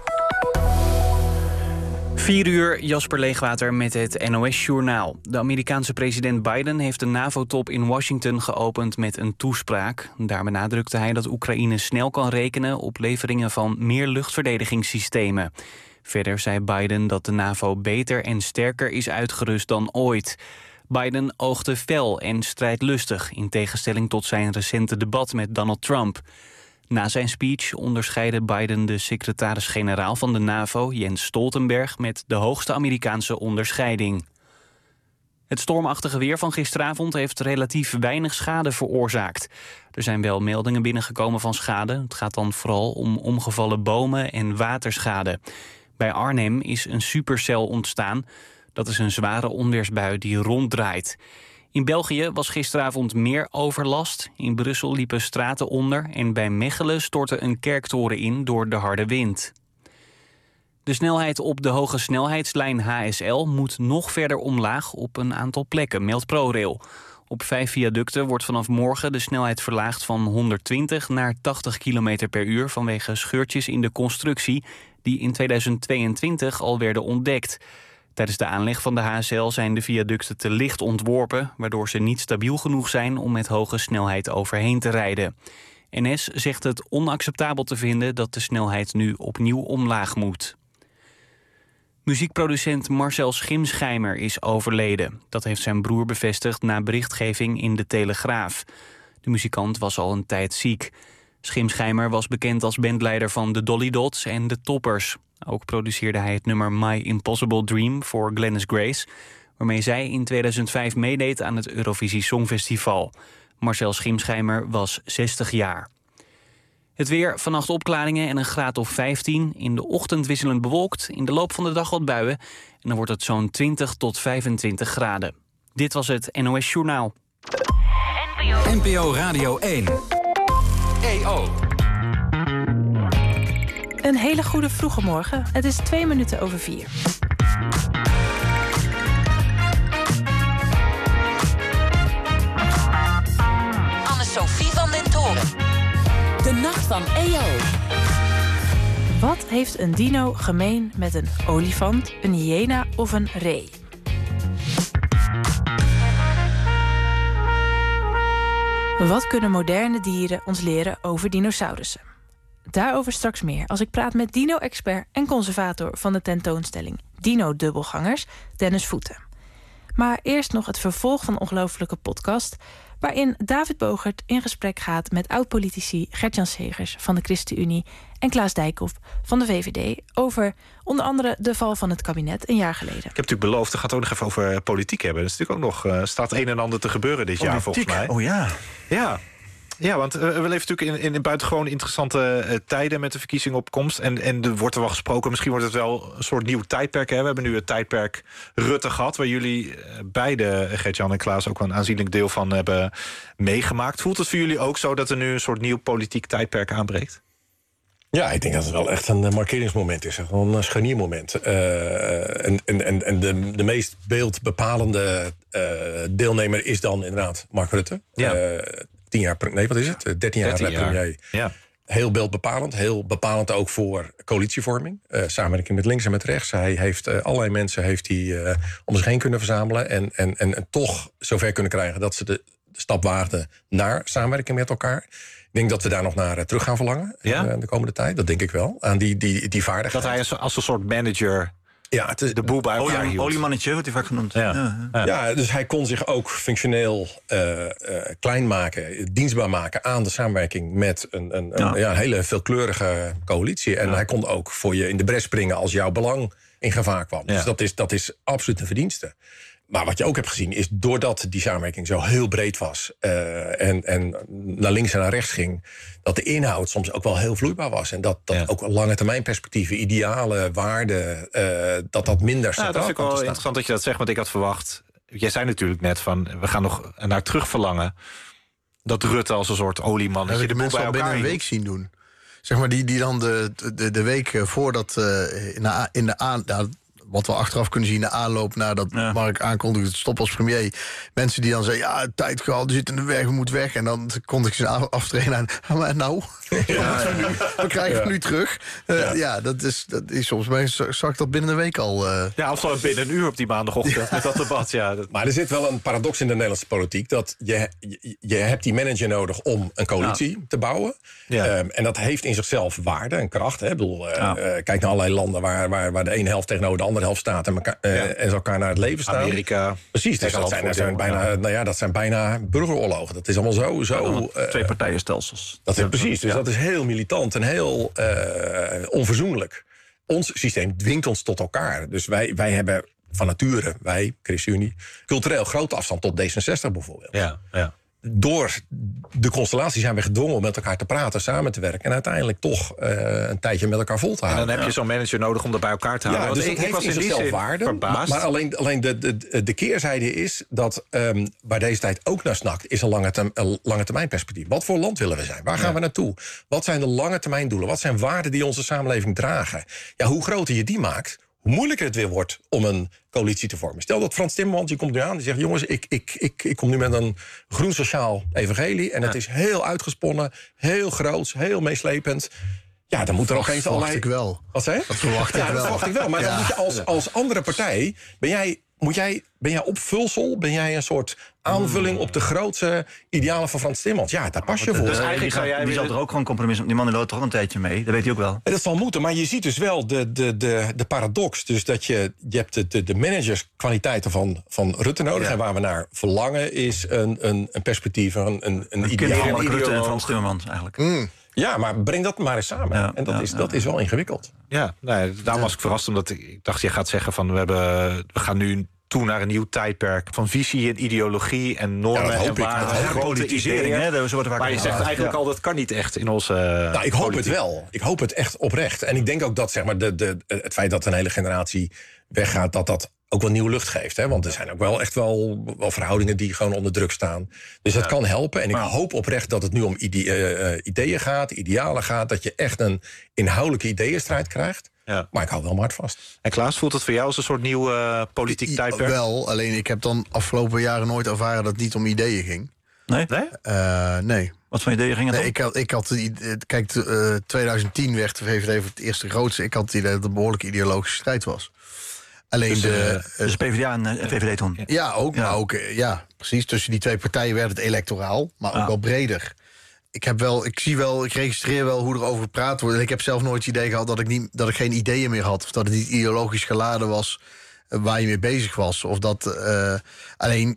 Vier uur, Jasper Leegwater met het N O S-journaal. De Amerikaanse president Biden heeft de NAVO-top in Washington geopend met een toespraak. Daar benadrukte hij dat Oekraïne snel kan rekenen op leveringen van meer luchtverdedigingssystemen. Verder zei Biden dat de NAVO beter en sterker is uitgerust dan ooit. Biden oogde fel en strijdlustig, in tegenstelling tot zijn recente debat met Donald Trump. Na zijn speech onderscheidde Biden de secretaris-generaal van de NAVO, Jens Stoltenberg, met de hoogste Amerikaanse onderscheiding. Het stormachtige weer van gisteravond heeft relatief weinig schade veroorzaakt. Er zijn wel meldingen binnengekomen van schade. Het gaat dan vooral om omgevallen bomen en waterschade. Bij Arnhem is een supercel ontstaan. Dat is een zware onweersbui die ronddraait. In België was gisteravond meer overlast. In Brussel liepen straten onder en bij Mechelen stortte een kerktoren in door de harde wind. De snelheid op de hoge snelheidslijn H S L moet nog verder omlaag op een aantal plekken, meldt ProRail. Op vijf viaducten wordt vanaf morgen de snelheid verlaagd van honderdtwintig naar tachtig kilometer per uur vanwege scheurtjes in de constructie die in tweeduizend tweeëntwintig al werden ontdekt. Tijdens de aanleg van de H S L zijn de viaducten te licht ontworpen, waardoor ze niet stabiel genoeg zijn om met hoge snelheid overheen te rijden. N S zegt het onacceptabel te vinden dat de snelheid nu opnieuw omlaag moet. Muziekproducent Marcel Schimschijmer is overleden. Dat heeft zijn broer bevestigd na berichtgeving in De Telegraaf. De muzikant was al een tijd ziek. Schimschijmer was bekend als bandleider van de Dolly Dots en de Toppers. Ook produceerde hij het nummer My Impossible Dream voor Glennis Grace, waarmee zij in tweeduizend vijf meedeed aan het Eurovisie Songfestival. Marcel Schimschijmer was zestig jaar. Het weer, vannacht opklaringen en een graad of vijftien. In de ochtend wisselend bewolkt, in de loop van de dag wat buien. En dan wordt het zo'n twintig tot vijfentwintig graden. Dit was het N O S Journaal. N P O Radio één. E O. Een hele goede vroege morgen. Het is twee minuten over vier. Anne-Sophie van den Toren. De nacht van E O. Wat heeft een dino gemeen met een olifant, een hyena of een ree? Wat kunnen moderne dieren ons leren over dinosaurussen? Daarover straks meer als ik praat met dino-expert en conservator van de tentoonstelling Dino-dubbelgangers, Dennis Voeten. Maar eerst nog het vervolg van de ongelofelijke podcast, waarin David Bogert in gesprek gaat met oud-politici Gert-Jan Segers van de ChristenUnie en Klaas Dijkhoff van de V V D over onder andere de val van het kabinet een jaar geleden. Ik heb natuurlijk beloofd, we gaan het ook nog even over politiek hebben. Er is natuurlijk ook nog uh, staat een en ander te gebeuren dit politiek. jaar volgens mij. Oh ja. Ja. Ja, want uh, we leven natuurlijk in, in, in buitengewoon interessante uh, tijden met de verkiezingen op komst. En, en er wordt er wel gesproken, misschien wordt het wel een soort nieuw tijdperk. Hè? We hebben nu het tijdperk Rutte gehad, waar jullie uh, beide, Gert-Jan en Klaas, ook een aanzienlijk deel van hebben meegemaakt. Voelt het voor jullie ook zo dat er nu een soort nieuw politiek tijdperk aanbreekt? Ja, ik denk dat het wel echt een markeringsmoment is. Gewoon een scharniermoment. Uh, en en, en de, de meest beeldbepalende uh, deelnemer is dan inderdaad Mark Rutte. Ja. Uh, tien jaar, nee, wat is het? dertien jaar premier. Ja. Heel beeldbepalend. Heel bepalend ook voor coalitievorming. Uh, samenwerking met links en met rechts. Hij heeft uh, allerlei mensen heeft hij, uh, om zich heen kunnen verzamelen. En, en, en, en toch zover kunnen krijgen dat ze de, de stap waagden naar samenwerking met elkaar. Ik denk dat we daar nog naar uh, terug gaan verlangen ja? uh, de komende tijd. Dat denk ik wel. Aan die, die, die vaardigheid. Dat hij als, als een soort manager ja, het is, de boel bij elkaar hield. Oliemannetje wordt hij vaak genoemd. Ja. Ja. Ja. ja, dus hij kon zich ook functioneel uh, uh, klein maken, dienstbaar maken aan de samenwerking met een, een, ja. een, ja, een hele veelkleurige coalitie. En ja. hij kon ook voor je in de bres springen als jouw belang in gevaar kwam. Ja. Dus dat is, dat is absoluut een verdienste. Maar wat je ook hebt gezien is, doordat die samenwerking zo heel breed was uh, en, en naar links en naar rechts ging, dat de inhoud soms ook wel heel vloeibaar was. En dat, dat ja. ook lange termijn perspectieven, idealen, waarden, uh, dat dat minder centraal ja, dat vind ik wel interessant dat je dat zegt, want ik had verwacht, jij zei natuurlijk net van, we gaan nog naar terug verlangen, dat Rutte als een soort olieman, dat je de mensen al binnen een week zien doen. Zeg maar, die, die dan de, de, de week voordat uh, in de, in de aan... Nou, wat we achteraf kunnen zien, de aanloop nadat ja. Mark aankondigde te stoppen als premier. Mensen die dan zeggen, ja, tijd gehad, er zit in de weg, we moeten weg. En dan kondig ik ze aftreden aan. Ah, maar nou, ja, wat, nu, wat krijgen we ja. nu terug? Uh, ja. ja, dat is, dat is soms bij zag ik dat binnen een week al. Uh... Ja, of zo binnen een uur op die maandagochtend met dat debat. Ja, dat... Maar er zit wel een paradox in de Nederlandse politiek. Dat je, je, je hebt die manager nodig om een coalitie ja. te bouwen. Ja. Um, en dat heeft in zichzelf waarde en kracht. Hè. Ik bedoel, uh, ja. uh, kijk naar allerlei landen waar, waar, waar de ene helft tegenover de andere helft staat en, elkaar, uh, ja. en ze elkaar naar het leven staan. Amerika. Precies, dus dat zijn, dat, zijn bijna, ja. nou ja, dat zijn bijna burgeroorlogen. Dat is allemaal zo... zo uh, twee partijenstelsels. Dat is, precies, dus ja. dat is heel militant en heel uh, onverzoenlijk. Ons systeem dwingt ons tot elkaar. Dus wij, wij hebben van nature, wij, ChristenUnie, cultureel grote afstand tot D zesenzestig bijvoorbeeld. Ja, ja. Door de constellatie zijn we gedwongen om met elkaar te praten, samen te werken en uiteindelijk toch uh, een tijdje met elkaar vol te houden. En dan heb je ja. zo'n manager nodig om dat bij elkaar te houden. Ja, dus ik, dat ik heeft was in zichzelf waarde. Verbaasd. Maar, maar alleen, alleen de, de, de keerzijde is dat um, waar deze tijd ook naar snakt, is een lange, term, een lange termijn perspectief. Wat voor land willen we zijn? Waar gaan ja. we naartoe? Wat zijn de lange termijn doelen? Wat zijn waarden die onze samenleving dragen? Ja, hoe groter je die maakt, hoe moeilijker het weer wordt om een coalitie te vormen. Stel dat Frans Timmermans, die komt nu aan, die zegt, jongens, ik, ik, ik, ik kom nu met een groen sociaal evangelie en ja. het is heel uitgesponnen, heel groots, heel meeslepend. Ja, dan moet er ook eens allerlei... Dat verwacht ik wel. Wat zei je? Dat verwacht ik ja, wel. dat verwacht ik wel. Maar ja. dan moet je als, als andere partij, ben jij, moet jij, ben jij opvulsel? Ben jij een soort aanvulling op de grootste idealen van Frans Timmermans? Ja, daar pas je dus voor. Dus eigenlijk zou jij die zal er ook gewoon compromis. Die man die loopt toch een tijdje mee. Dat weet hij ook wel. En dat zal moeten, maar je ziet dus wel de, de, de, de paradox. Dus dat je, je hebt de, de, de managerskwaliteiten van, van Rutte nodig. Ja. En waar we naar verlangen is een, een, een perspectief, een, een, een ideaal. Een Rutte en Frans Timmermans eigenlijk. Mm. Ja, maar breng dat maar eens samen. Ja, en dat, ja, is, dat ja. is wel ingewikkeld. Ja, nee, daarom was ik verrast, omdat ik dacht, je gaat zeggen van we, hebben, we gaan nu toe naar een nieuw tijdperk van visie en ideologie en normen ja, en waarden. Grote ideeën. Hè, zo wordt maar je zegt eigenlijk ja. al, dat kan niet echt in onze Nou, ik hoop politiek. het wel. Ik hoop het echt oprecht. En ik denk ook dat zeg maar, de, de, het feit dat een hele generatie weggaat, dat dat ook wel nieuwe lucht geeft. Hè? Want er zijn ook wel echt wel, wel verhoudingen die gewoon onder druk staan. Dus dat ja. kan helpen. En ik wow. hoop oprecht dat het nu om ide- uh, ideeën gaat, idealen gaat. Dat je echt een inhoudelijke ideeënstrijd krijgt. Ja. Maar ik hou wel mijn hart vast. En Klaas, voelt het voor jou als een soort nieuw uh, politiek tijdperk? Wel, alleen ik heb dan afgelopen jaren nooit ervaren dat het niet om ideeën ging. Nee? Nee? Uh, nee. Wat voor ideeën ging het nee, om? ik had, ik had, kijk, uh, twintig tien werd de V V D voor het eerste grootste. Ik had het idee dat het een behoorlijke ideologische strijd was. Alleen dus, de, uh, dus P v d A en uh, V V D toen? Ja, ook. Ja. Maar ook uh, ja, precies. Tussen die twee partijen werd het electoraal, maar ook ah. wel breder. Ik heb wel, ik zie wel, ik registreer wel hoe er over gepraat wordt. Ik heb zelf nooit het idee gehad dat ik, niet, dat ik geen ideeën meer had. Of dat het niet ideologisch geladen was uh, waar je mee bezig was. Of dat uh, alleen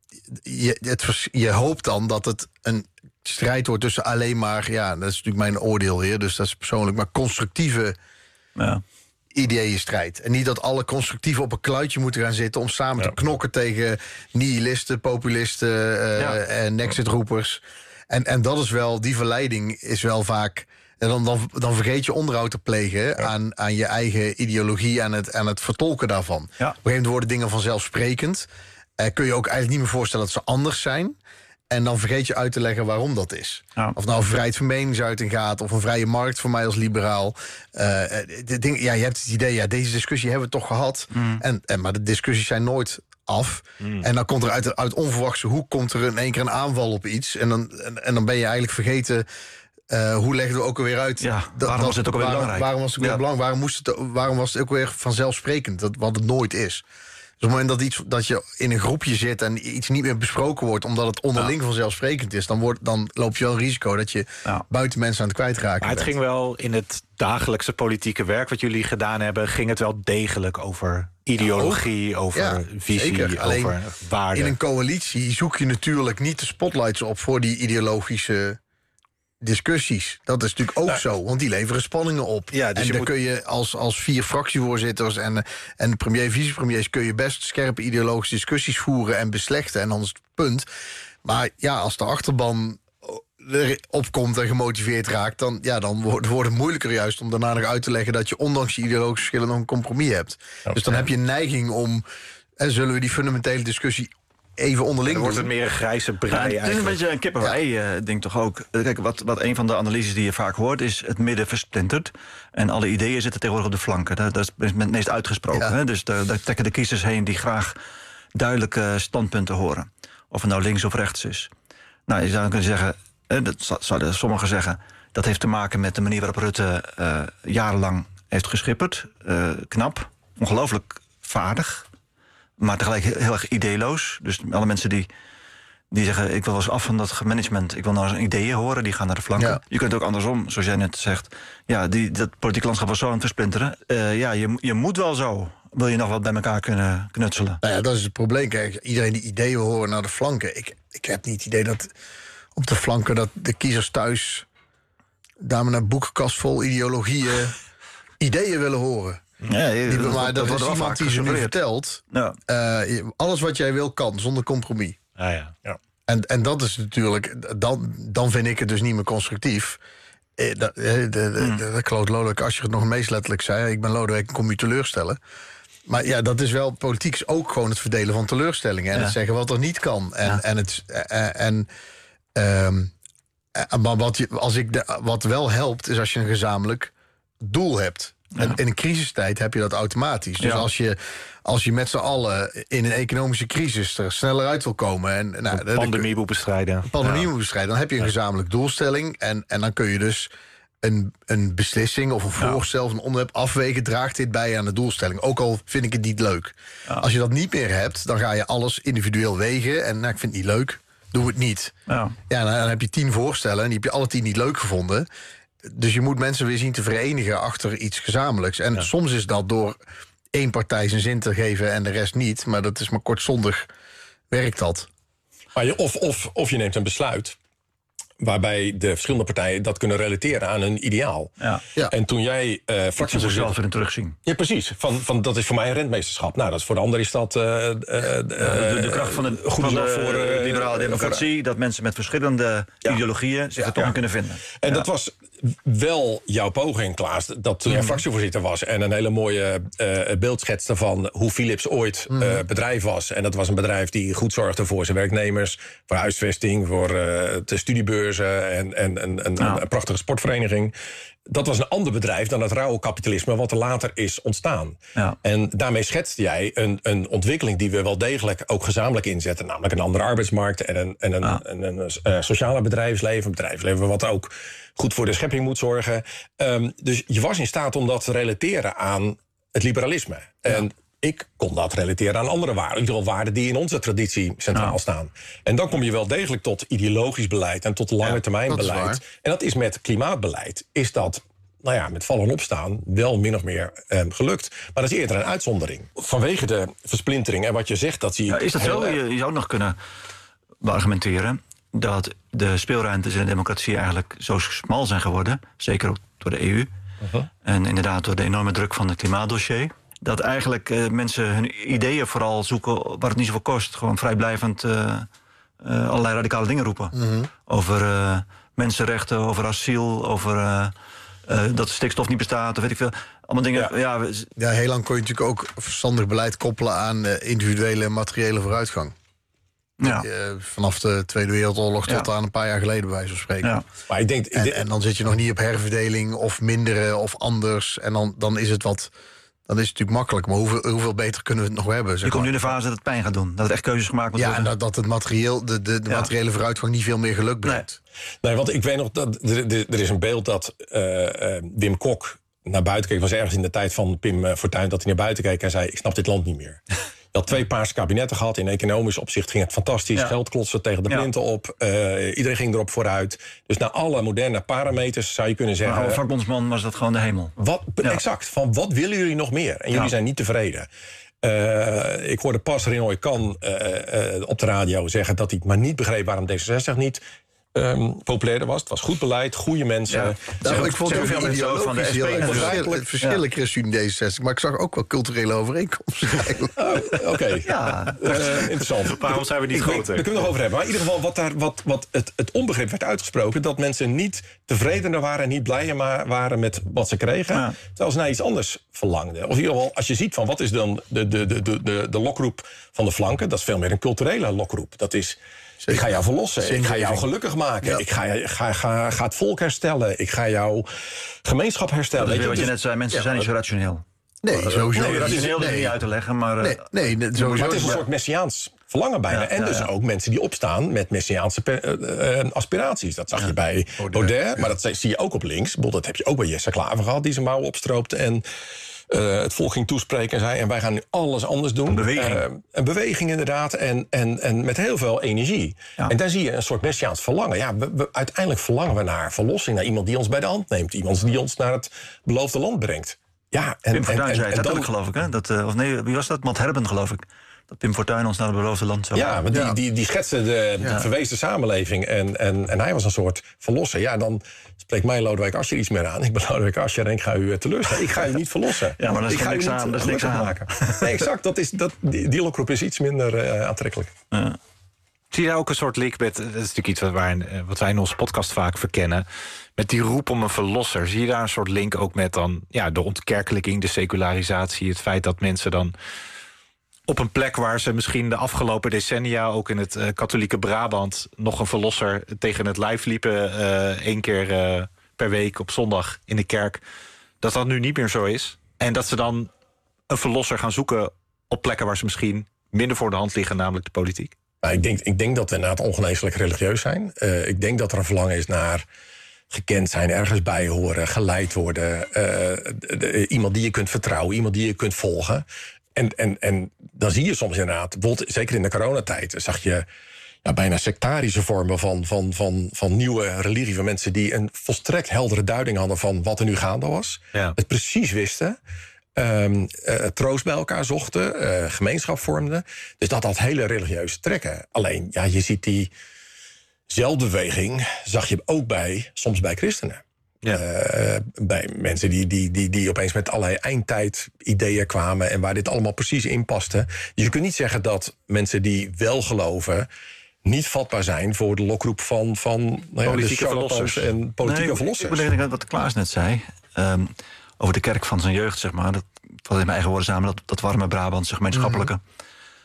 je, het, je hoopt dan dat het een strijd wordt tussen alleen maar, ja, dat is natuurlijk mijn oordeel weer, dus dat is persoonlijk, maar constructieve ja. ideeënstrijd. En niet dat alle constructieven op een kluitje moeten gaan zitten om samen ja. te knokken tegen nihilisten, populisten uh, ja. en Nexitroepers. En, en dat is wel, die verleiding is wel vaak. En dan, dan, dan vergeet je onderhoud te plegen ja. aan, aan je eigen ideologie en het, en het vertolken daarvan. Ja. Op een gegeven moment worden dingen vanzelfsprekend. Uh, kun je ook eigenlijk niet meer voorstellen dat ze anders zijn. En dan vergeet je uit te leggen waarom dat is. Ja. Of nou vrijheid van meningsuiting gaat, of een vrije markt voor mij als liberaal. Uh, de ding, ja, je hebt het idee, ja, deze discussie hebben we toch gehad. Mm. En, en, maar de discussies zijn nooit af. Mm. En dan komt er uit, uit onverwachte hoek komt er in één keer een aanval op iets. En dan, en, en dan ben je eigenlijk vergeten. Uh, hoe legden we ook alweer uit? Ja, dat, waarom was het ook alweer waarom, belangrijk? Waarom was het ook ja. weer belangrijk? Waarom, moest het, waarom was het ook weer vanzelfsprekend? Dat, wat het nooit is. Dus op het moment dat, iets, dat je in een groepje zit en iets niet meer besproken wordt omdat het onderling ja. vanzelfsprekend is, dan, wordt, dan loop je wel een risico dat je ja. buiten mensen aan het kwijtraken Maar het bent. ging wel in het dagelijkse politieke werk wat jullie gedaan hebben, ging het wel degelijk over ideologie, ja, over ja, visie, zeker. Alleen, over waarden. In een coalitie zoek je natuurlijk niet de spotlights op voor die ideologische discussies. Dat is natuurlijk ook ja. zo, want die leveren spanningen op. Ja, dus en dan moet... kun je als, als vier fractievoorzitters en, en premier, vicepremiers kun je best scherpe ideologische discussies voeren en beslechten en dan is het punt. Maar ja, als de achterban opkomt en gemotiveerd raakt, dan, ja, dan wordt, wordt het moeilijker juist om daarna nog uit te leggen dat je ondanks die ideologische verschillen nog een compromis hebt. Okay. Dus dan heb je een neiging om, en zullen we die fundamentele discussie even onderling dan wordt het meer een grijze brei. Ja, het is een beetje een kippenwei, ja. uh, denk toch ook. Kijk, wat, wat een van de analyses die je vaak hoort is het midden versplinterd. En alle ideeën zitten tegenwoordig op de flanken. Dat, dat is het meest uitgesproken. Ja. Hè? Dus daar, daar trekken de kiezers heen die graag duidelijke standpunten horen. Of het nou links of rechts is. Nou, je zou kunnen zeggen, eh, dat zouden sommigen zeggen, dat heeft te maken met de manier waarop Rutte uh, jarenlang heeft geschipperd. Uh, knap, ongelooflijk vaardig. Maar tegelijk heel erg ideeloos. Dus alle mensen die, die zeggen, ik wil wel eens af van dat management. Ik wil nou eens ideeën horen, die gaan naar de flanken. Ja. Je kunt ook andersom, zoals jij net zegt. Ja, die, dat politieke landschap was zo aan het versplinteren. Uh, ja, je, je moet wel zo. Wil je nog wat bij elkaar kunnen knutselen? Nou ja, dat is het probleem. Kijk, iedereen die ideeën horen naar de flanken. Ik, ik heb niet het idee dat op de flanken dat de kiezers thuis daar met een boekenkast vol ideologieën ideeën willen horen. Ja, je, die, dat, maar dat, dat is iemand die ze nu vertelt. Ja. Uh, alles wat jij wil kan, zonder compromis. Ah, ja. Ja. En, en dat is natuurlijk, dan, dan vind ik het dus niet meer constructief. Eh, dat, de, de, hmm. de, de Claude Lodewijk Asscher het nog het meest letterlijk zei. Ik ben Lodewijk, ik kom u teleurstellen. Maar ja, dat is wel, politiek is ook gewoon het verdelen van teleurstellingen. En ja. het zeggen wat er niet kan. En, ja. en het... Uh, en, um, maar wat, je, als ik de, wat wel helpt, is als je een gezamenlijk doel hebt. Ja. En in een crisistijd heb je dat automatisch. Dus ja. als je, als je met z'n allen in een economische crisis er sneller uit wil komen. En, nou, de pandemie moet bestrijden. De pandemie ja. moet bestrijden. Dan heb je een ja. gezamenlijke doelstelling. En, en dan kun je dus een, een beslissing of een voorstel of een onderwerp afwegen. Draagt dit bij aan de doelstelling? Ook al vind ik het niet leuk. Ja. Als je dat niet meer hebt, dan ga je alles individueel wegen. En nou, ik vind het niet leuk, doe het niet. Ja. Ja, dan, dan heb je tien voorstellen en die heb je alle tien niet leuk gevonden. Dus je moet mensen weer zien te verenigen achter iets gezamenlijks. En ja. soms is dat door één partij zijn zin te geven en de rest niet. Maar dat is maar kortstondig werkt dat. Maar je, of, of, of je neemt een besluit waarbij de verschillende partijen dat kunnen relateren aan hun ideaal. Ja. Ja. En toen jij uh, fractievoorzitter... zichzelf erin terugzien. Ja, precies. Van, van, dat is voor mij een rentmeesterschap. Nou, dat is voor de ander is dat... Uh, uh, de, de, de kracht van de, van de voor, uh, liberale democratie... Voor, dat mensen met verschillende ja. ideologieën zich er toch in ja. kunnen vinden. En ja. dat was wel jouw poging, Klaas, dat toen jij fractievoorzitter was... en een hele mooie uh, beeld schetste van hoe Philips ooit uh, bedrijf was. En dat was een bedrijf die goed zorgde voor zijn werknemers... voor huisvesting, voor uh, de studiebeurzen en, en, en, en ja. een prachtige sportvereniging. Dat was een ander bedrijf dan het rauwe kapitalisme... wat er later is ontstaan. Ja. En daarmee schetste jij een, een ontwikkeling die we wel degelijk ook gezamenlijk inzetten. Namelijk een andere arbeidsmarkt en een, en een, ja. een, een, een uh, sociale bedrijfsleven. Een bedrijfsleven wat ook goed voor de schepping moet zorgen. Um, dus je was in staat om dat te relateren aan het liberalisme. Ja. En ik kon dat relateren aan andere waarden. In ieder geval waarden die in onze traditie centraal ja. staan. En dan kom je wel degelijk tot ideologisch beleid... en tot lange termijn beleid. En dat is met klimaatbeleid. Is dat, nou ja, met vallen en opstaan... wel min of meer eh, gelukt. Maar dat is eerder een uitzondering. Vanwege de versplintering en wat je zegt... dat zie ja, is dat zo? Je, je zou nog kunnen argumenteren... dat de speelruimtes in de democratie eigenlijk zo smal zijn geworden. Zeker ook door de E U. Uh-huh. En inderdaad door de enorme druk van het klimaatdossier... dat eigenlijk uh, mensen hun ideeën vooral zoeken waar het niet zoveel kost. Gewoon vrijblijvend uh, uh, allerlei radicale dingen roepen. Mm-hmm. Over uh, mensenrechten, over asiel, over uh, uh, dat de stikstof niet bestaat, of weet ik veel. Allemaal dingen. Ja, ja, we... ja heel lang kon je natuurlijk ook verstandig beleid koppelen aan uh, individuele en materiële vooruitgang. Ja. Uh, vanaf de Tweede Wereldoorlog tot ja. aan een paar jaar geleden, bij wijze van spreken. Ja. Maar ik denk, en, dit... en dan zit je nog niet op herverdeling of minderen of anders. En dan, dan is het wat... Dan is het natuurlijk makkelijk, maar hoeveel, hoeveel beter kunnen we het nog hebben? Zeg je komt nu in de fase dat het pijn gaat doen. Dat het echt keuzes gemaakt moet ja, worden. Ja, en dat, dat het materieel, de, de, de ja. materiële vooruitgang niet veel meer geluk brengt. Nee, nee want ik weet nog, dat er, er is een beeld dat uh, uh, Wim Kok naar buiten keek. Het was ergens in de tijd van Pim Fortuyn dat hij naar buiten keek en zei... ik snap dit land niet meer. Je had twee paarse kabinetten gehad. In economisch opzicht ging het fantastisch. Ja. Geld klotste tegen de plinten ja. op. Uh, iedereen ging erop vooruit. Dus naar alle moderne parameters zou je kunnen zeggen... Maar als vakbondsman was dat gewoon de hemel. Wat, ja. Exact. Van wat willen jullie nog meer? En jullie ja. zijn niet tevreden. Uh, ik hoorde pas Renoy Kan uh, uh, op de radio zeggen... dat hij maar niet begreep waarom D zesenzestig niet... Um, populairder was. Het was goed beleid, goede mensen. Ja. Nou, ik vond het veel mensen van de S P. Het verschillen ja. ChristenUnie D zesenzestig, maar ik zag ook wel culturele overeenkomsten. oh, Oké, okay. ja. uh, interessant. Waarom zijn we niet groter? Daar kunnen we nog over hebben. Maar in ieder geval, wat, daar, wat, wat het, het onbegrip werd uitgesproken... dat mensen niet tevredener waren en niet blijer waren met wat ze kregen... Ja. terwijl ze naar iets anders verlangden. Of in ieder geval, als je ziet van wat is dan de, de, de, de, de, de lokroep van de flanken... dat is veel meer een culturele lokroep. Dat is... Zeker. Ik ga jou verlossen, Zeker. ik ga jou gelukkig maken... Ja. ik ga, ga, ga, ga het volk herstellen, ik ga jouw gemeenschap herstellen. Dat is weet wat je, je net zei, mensen ja, zijn niet zo rationeel. Nee, sowieso nee, rationeel is niet uit te leggen, maar... Nee, nee, nee sowieso. Maar het is een soort messiaans verlangen bijna. Ja, en dus ja, ja. ook mensen die opstaan met messiaanse uh, uh, aspiraties. Dat zag ja. je bij Baudet, ja. maar dat zie je ook op links. Dat heb je ook bij Jesse Klaver gehad, die zijn mouwen opstroopte... en Uh, het volk ging toespreken en zei... en wij gaan nu alles anders doen. Een beweging. Uh, een beweging inderdaad. En, en, en met heel veel energie. Ja. En daar zie je een soort messiaans verlangen. Ja, we, we, uiteindelijk verlangen we naar verlossing. Naar iemand die ons bij de hand neemt. Iemand die ons naar het beloofde land brengt. Ja, en, Pim Fortuyn en, zei het dan, ook, geloof ik. Hè? Dat, uh, of nee, wie was dat? Matt Herben, geloof ik. Dat Pim Fortuyn ons naar het beloofde land zou... Ja, maar die, ja. die, die schetste de, ja. de verweesde samenleving. En, en, en hij was een soort verlosser. Ja, dan spreekt mij Lodewijk Asscher iets meer aan. Ik ben Lodewijk Asscher en ik ga u teleurstellen. Ik ga u niet verlossen. Ja, maar dat is ik ga niks u aan. Dat is niks aan. Maken. Nee, exact. Dat is, dat, die, die lokroep is iets minder uh, aantrekkelijk. Ja. Zie je daar ook een soort link met... Dat is natuurlijk iets wat wij, wat wij in onze podcast vaak verkennen... met die roep om een verlosser. Zie je daar een soort link ook met dan... ja, de ontkerkelijking, de secularisatie... het feit dat mensen dan... op een plek waar ze misschien de afgelopen decennia... ook in het uh, katholieke Brabant... nog een verlosser tegen het lijf liepen... Uh, één keer uh, per week op zondag in de kerk... dat dat nu niet meer zo is. En dat ze dan een verlosser gaan zoeken... op plekken waar ze misschien minder voor de hand liggen... namelijk de politiek. Nou, ik, denk, ik denk dat we inderdaad ongeneeslijk religieus zijn. Uh, ik denk dat er een verlangen is naar... gekend zijn, ergens bij horen, geleid worden... Uh, de, de, iemand die je kunt vertrouwen, iemand die je kunt volgen... En, en, en dan zie je soms inderdaad, zeker in de coronatijd... zag je ja, bijna sectarische vormen van, van, van, van nieuwe religie... van mensen die een volstrekt heldere duiding hadden... van wat er nu gaande was. Ja. Het precies wisten. Um, uh, troost bij elkaar zochten, uh, gemeenschap vormden. Dus dat had hele religieuze trekken. Alleen, ja, je ziet die... zelfbeweging zag je ook bij, soms bij christenen. Ja. Uh, bij mensen die, die, die, die opeens met allerlei eindtijd-ideeën kwamen en waar dit allemaal precies in paste. Dus je kunt niet zeggen dat mensen die wel geloven niet vatbaar zijn voor de lokroep van, van nou ja, politieke de verlossers en politieke nee, verlossers. Ik bedenk wat Klaas net zei um, over de kerk van zijn jeugd, zeg maar. Dat valt in mijn eigen woorden samen, dat, dat warme Brabantse gemeenschappelijke. Mm-hmm.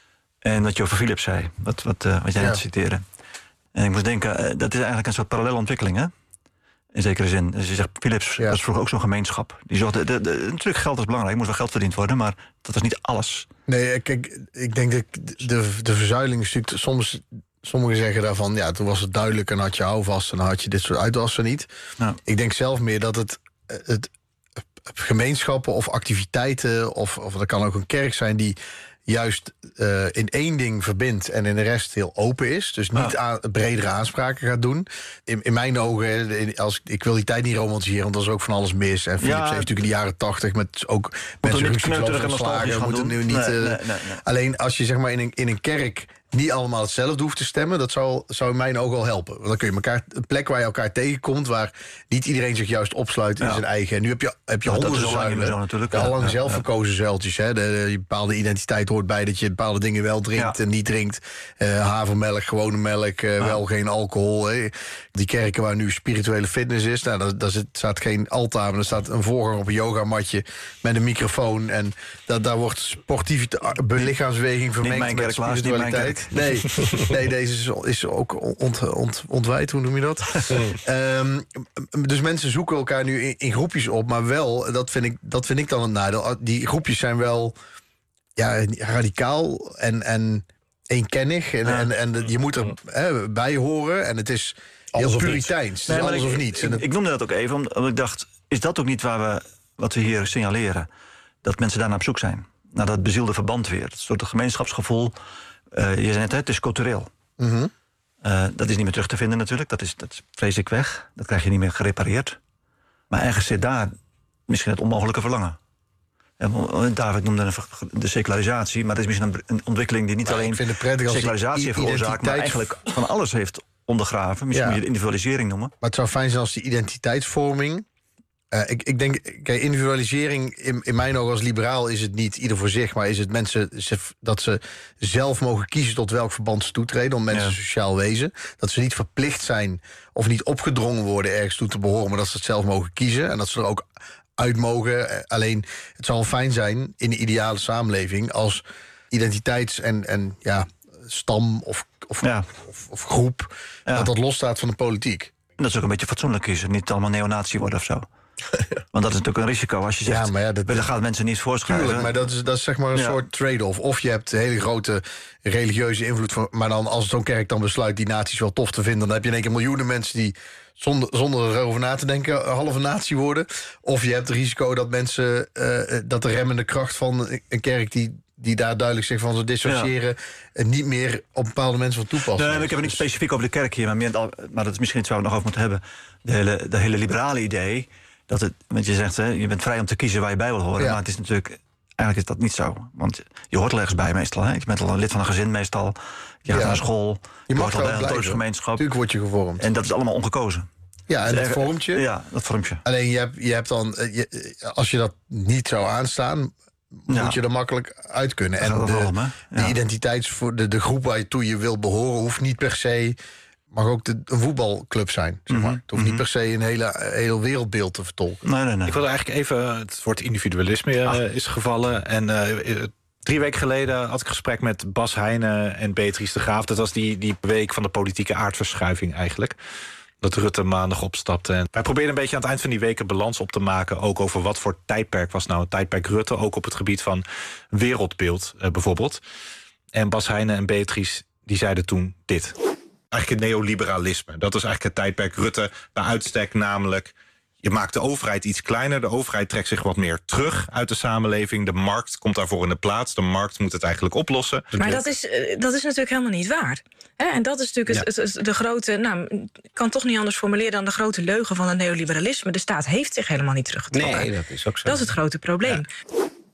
En wat je over Philips zei, wat, wat, uh, wat jij ja. net citeerde. En ik moest denken, uh, dat is eigenlijk een soort parallele ontwikkeling, hè? In zekere zin. Dus je zegt, Philips ja. was vroeger ook zo'n gemeenschap. Die zorgde, de, de, natuurlijk geld is belangrijk, moest wel geld verdiend worden, maar dat was niet alles. Nee, kijk, ik denk dat de, de verzuiling is natuurlijk soms. Sommigen zeggen daarvan, ja, toen was het duidelijk en had je houvast en dan had je dit soort uitwassen niet. Ja. Ik denk zelf meer dat het, het gemeenschappen of activiteiten, of, of dat kan ook een kerk zijn die juist uh, in één ding verbindt en in de rest heel open is. Dus niet ja. aan, bredere aanspraken gaat doen. In, in mijn ogen, in, als, ik wil die tijd niet romantiseren, want er is ook van alles mis. En Philips ja. heeft natuurlijk in de jaren tachtig met ook Moet mensen rukzichtloos geslagen. Moeten nu niet. Nee, uh, nee, nee, nee. Alleen als je zeg maar in een, in een kerk niet allemaal hetzelfde hoeft te stemmen, dat zou, zou in mijn ogen wel helpen. Want dan kun je elkaar, een plek waar je elkaar tegenkomt, waar niet iedereen zich juist opsluit in ja. zijn eigen. En nu heb je, heb je ja, honderden zuilen. Zo natuurlijk. Al lang ja, zelfverkozen ja. zuiltjes. Hè. De, de bepaalde identiteit hoort bij dat je bepaalde dingen wel drinkt ja. en niet drinkt. Uh, havermelk, gewone melk, uh, ja. wel geen alcohol. Hè. Die kerken waar nu spirituele fitness is, nou, daar, daar zit, staat geen altaar, maar er staat een voorganger op een yogamatje met een microfoon. En dat, daar wordt sportieve belichaamsbeweging vermengd met spiritualiteit. Nee, nee, deze is, is ook ont, ont, ontwijd, hoe noem je dat? um, dus mensen zoeken elkaar nu in, in groepjes op, maar wel, dat vind ik, dat vind ik dan een nadeel. Die groepjes zijn wel ja, radicaal en, en eenkennig. En, ja. en, en je moet er hè, bij horen. En het is heel alles puriteins. Nee, alles ik, of niets. Ik, ik, ik noemde dat ook even, omdat ik dacht, is dat ook niet waar we, wat we hier signaleren? Dat mensen daarna op zoek zijn. Naar dat bezielde verband weer. Het soort gemeenschapsgevoel. Uh, je zei net, het is cultureel. Mm-hmm. Uh, dat is niet meer terug te vinden natuurlijk. Dat is, dat is vreselijk weg. Dat krijg je niet meer gerepareerd. Maar ergens zit daar misschien het onmogelijke verlangen. En David noemde de secularisatie, maar dat is misschien een ontwikkeling die niet nou, alleen secularisatie heeft veroorzaakt, maar eigenlijk van alles heeft ondergraven. Misschien ja. moet je de individualisering noemen. Maar het zou fijn zijn als die identiteitsvorming. Uh, ik, ik denk, kijk, individualisering, in, in mijn ogen als liberaal is het niet ieder voor zich, maar is het mensen ze, dat ze zelf mogen kiezen tot welk verband ze toetreden, om mensen ja. sociaal wezen. Dat ze niet verplicht zijn of niet opgedrongen worden ergens toe te behoren, maar dat ze het zelf mogen kiezen en dat ze er ook uit mogen. Alleen, het zou fijn zijn in de ideale samenleving als identiteits- en, en ja, stam of, of, ja. of, of groep, ja. dat dat losstaat van de politiek. En dat is ook een beetje fatsoenlijk kiezen, niet allemaal neonazi worden of zo. Want dat is natuurlijk een risico als je zegt, ja, maar ja, dat, dan gaan mensen niet voorschrijven. Tuurlijk, maar dat is, dat is zeg maar een ja. soort trade-off. Of je hebt hele grote religieuze invloed van, maar dan als zo'n kerk dan besluit die naties wel tof te vinden, dan heb je in één keer miljoenen mensen die zonder, zonder erover na te denken een halve natie worden. Of je hebt het risico dat mensen, uh, dat de remmende kracht van een kerk die die daar duidelijk zich van ze dissociëren, ja. niet meer op bepaalde mensen van toepassen. Nee, ik heb het niet specifiek over de kerk hier, maar, meer, maar dat is misschien iets waar we het nog over moeten hebben. De hele, de hele liberale idee, dat het, want je zegt, hè, je bent vrij om te kiezen waar je bij wil horen, ja. maar het is natuurlijk, eigenlijk is dat niet zo. Want je hoort er ergens bij meestal. Hè? Je bent al een lid van een gezin meestal, je gaat ja. naar school, je, je hoort al bij een dorpsgemeenschap. Natuurlijk word je gevormd. En dat is allemaal ongekozen. Ja, en dat vormt je. Ja, dat vormt je. Alleen je hebt, je hebt dan, je, als je dat niet zou aanstaan, ja. moet je er makkelijk uit kunnen. En de, om, ja. de identiteits voor de, de groep waartoe je wil behoren hoeft niet per se, mag ook de, een voetbalclub zijn. Zeg maar. Mm-hmm. Het hoeft niet per se een hele, heel wereldbeeld te vertolken. Nee, nee, nee. Ik wil eigenlijk even, het woord individualisme uh, is gevallen. En uh, drie weken geleden had ik een gesprek met Bas Heijnen en Beatrice de Graaf. Dat was die, die week van de politieke aardverschuiving eigenlijk. Dat Rutte maandag opstapte. En wij probeerden een beetje aan het eind van die week een balans op te maken, ook over wat voor tijdperk was nou een tijdperk Rutte, ook op het gebied van wereldbeeld uh, bijvoorbeeld. En Bas Heijnen en Beatrice die zeiden toen dit. Eigenlijk het neoliberalisme. Dat was eigenlijk het tijdperk Rutte bij uitstek, namelijk je maakt de overheid iets kleiner. De overheid trekt zich wat meer terug uit de samenleving. De markt komt daarvoor in de plaats. De markt moet het eigenlijk oplossen. Maar dat is, dat is natuurlijk helemaal niet waar. He, en dat is natuurlijk ja. het, het, de grote, nou, ik kan toch niet anders formuleren dan de grote leugen van het neoliberalisme. De staat heeft zich helemaal niet teruggetrokken. Nee, dat is ook zo. Dat is het grote probleem. Ja.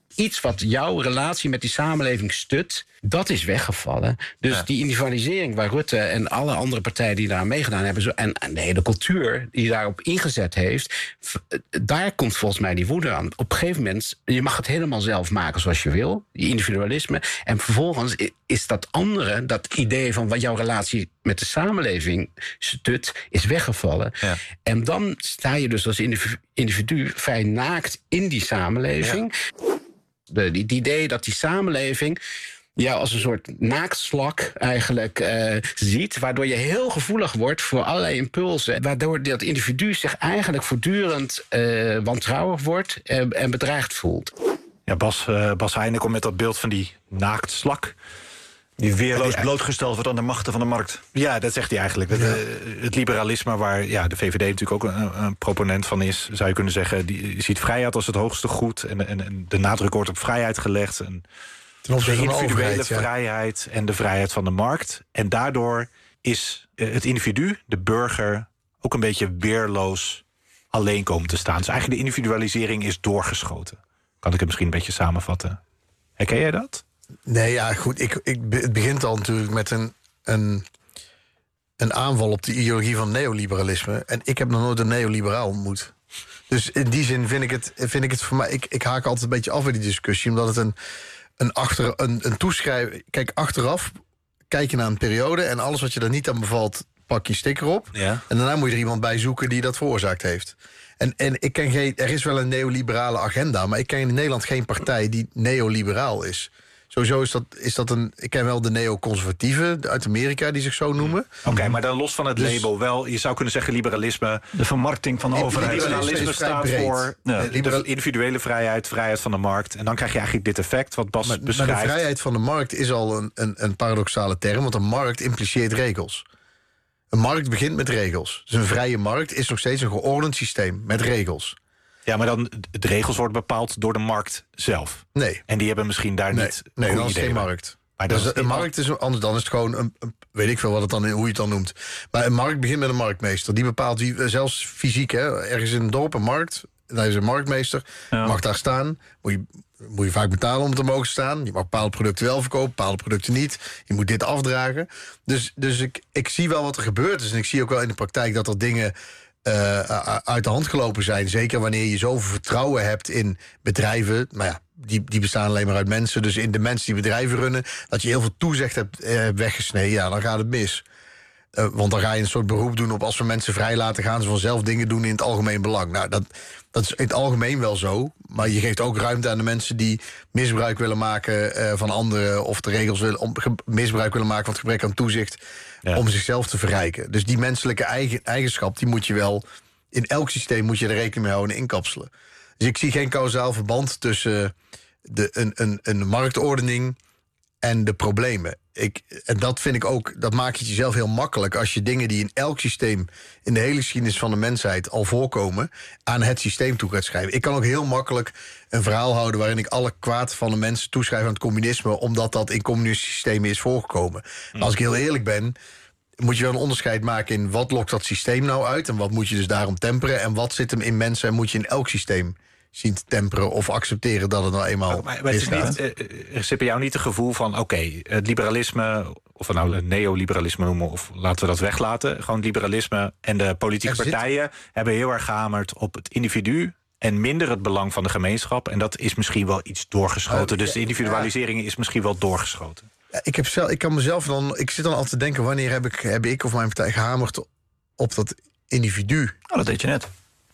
iets wat jouw relatie met die samenleving stut, dat is weggevallen. Dus ja. die individualisering waar Rutte en alle andere partijen die daar meegedaan hebben, zo, en, en de hele cultuur die daarop ingezet heeft, daar komt volgens mij die woede aan. Op een gegeven moment, je mag het helemaal zelf maken zoals je wil, die individualisme. En vervolgens is dat andere, dat idee van wat jouw relatie met de samenleving stut, is weggevallen. Ja. En dan sta je dus als individu vrij naakt in die samenleving. Ja. De, het idee dat die samenleving jou als een soort naaktslak eigenlijk uh, ziet, waardoor je heel gevoelig wordt voor allerlei impulsen, waardoor dat individu zich eigenlijk voortdurend uh, wantrouwig wordt en, en bedreigd voelt. Ja, Bas, uh, Bas Heijnen komt met dat beeld van die naaktslak. Die weerloos blootgesteld wordt aan de machten van de markt. Ja, dat zegt hij eigenlijk. Het, ja. het liberalisme, waar ja, de V V D natuurlijk ook een, een proponent van is, zou je kunnen zeggen, die ziet vrijheid als het hoogste goed. En, en, en de nadruk wordt op vrijheid gelegd. En de individuele ja. vrijheid en de vrijheid van de markt. En daardoor is het individu, de burger, ook een beetje weerloos alleen komen te staan. Dus eigenlijk de individualisering is doorgeschoten. Kan ik het misschien een beetje samenvatten? Herken jij dat? Nee, ja, goed. Ik, ik, het begint al natuurlijk met een, een, een aanval op de ideologie van neoliberalisme. En ik heb nog nooit een neoliberaal ontmoet. Dus in die zin vind ik het, vind ik het voor mij... Ik, ik haak altijd een beetje af bij die discussie, omdat het een, een, achter, een, een toeschrijving... Kijk, achteraf kijk je naar een periode en alles wat je er niet aan bevalt, pak je sticker op. Ja. En daarna moet je er iemand bij zoeken die dat veroorzaakt heeft. En, en ik ken geen, er is wel een neoliberale agenda, maar ik ken in Nederland geen partij die neoliberaal is. Sowieso is dat, is dat een... Ik ken wel de neoconservatieven uit Amerika die zich zo noemen. Oké, okay, maar dan los van het dus, label wel. Je zou kunnen zeggen liberalisme. De vermarkting van de overheid. Liberalisme staat breed. voor ja, de individuele vrijheid, vrijheid van de markt. En dan krijg je eigenlijk dit effect wat Bas maar, beschrijft. Maar de vrijheid van de markt is al een, een, een paradoxale term, want een markt impliceert regels. Een markt begint met regels. Dus een vrije markt is nog steeds een geordend systeem met regels. Ja, maar dan de regels worden bepaald door de markt zelf. Nee. En die hebben misschien daar nee, niet. Nee, dan is het geen markt. Maar dus is een markt is anders, dan is het gewoon een, een, weet ik veel wat het dan, hoe je het dan noemt. Maar een markt begint met een marktmeester. Die bepaalt wie, zelfs fysiek, hè, ergens in een dorp, een markt. Daar is een marktmeester. Ja. Mag daar staan. Moet je, moet je vaak betalen om te mogen staan. Je mag bepaalde producten wel verkopen, bepaalde producten niet. Je moet dit afdragen. Dus, dus ik, ik zie wel wat er gebeurd is. En ik zie ook wel in de praktijk dat er dingen Uh, uit de hand gelopen zijn. Zeker wanneer je zoveel vertrouwen hebt in bedrijven. Maar ja, die, die bestaan alleen maar uit mensen. Dus in de mensen die bedrijven runnen, dat je heel veel toezicht hebt uh, weggesneden. Ja, dan gaat het mis. Uh, want dan ga je een soort beroep doen op als we mensen vrij laten gaan, ze vanzelf dingen doen in het algemeen belang. Nou, dat, dat is in het algemeen wel zo. Maar je geeft ook ruimte aan de mensen die misbruik willen maken uh, van anderen, of de regels willen om, misbruik willen maken van het gebrek aan toezicht. Ja. Om zichzelf te verrijken. Dus die menselijke eigen, eigenschap, die moet je wel, in elk systeem moet je er rekening mee houden en inkapselen. Dus ik zie geen kausaal verband tussen de, een, een, een marktordening en de problemen. Ik, en dat vind ik ook, dat maakt het jezelf heel makkelijk als je dingen die in elk systeem in de hele geschiedenis van de mensheid al voorkomen, aan het systeem toe gaat schrijven. Ik kan ook heel makkelijk een verhaal houden waarin ik alle kwaad van de mensen toeschrijf aan het communisme, omdat dat in communistische systemen is voorgekomen. Maar als ik heel eerlijk ben, moet je wel een onderscheid maken in wat lokt dat systeem nou uit en wat moet je dus daarom temperen en wat zit hem in mensen en moet je in elk systeem zien te temperen of accepteren dat het nou eenmaal maar, maar is. Het is niet, uh, zit bij jou niet het gevoel van, oké, okay, het liberalisme, of we nou neoliberalisme noemen, of laten we dat weglaten, gewoon liberalisme en de politieke zit... partijen hebben heel erg gehamerd op het individu en minder het belang van de gemeenschap. En dat is misschien wel iets doorgeschoten. Uh, dus de individualisering ja. is misschien wel doorgeschoten. Ja, ik, heb zelf, ik kan mezelf dan, ik zit dan altijd te denken, wanneer heb ik, heb ik of mijn partij gehamerd op dat individu? Oh, dat deed je net.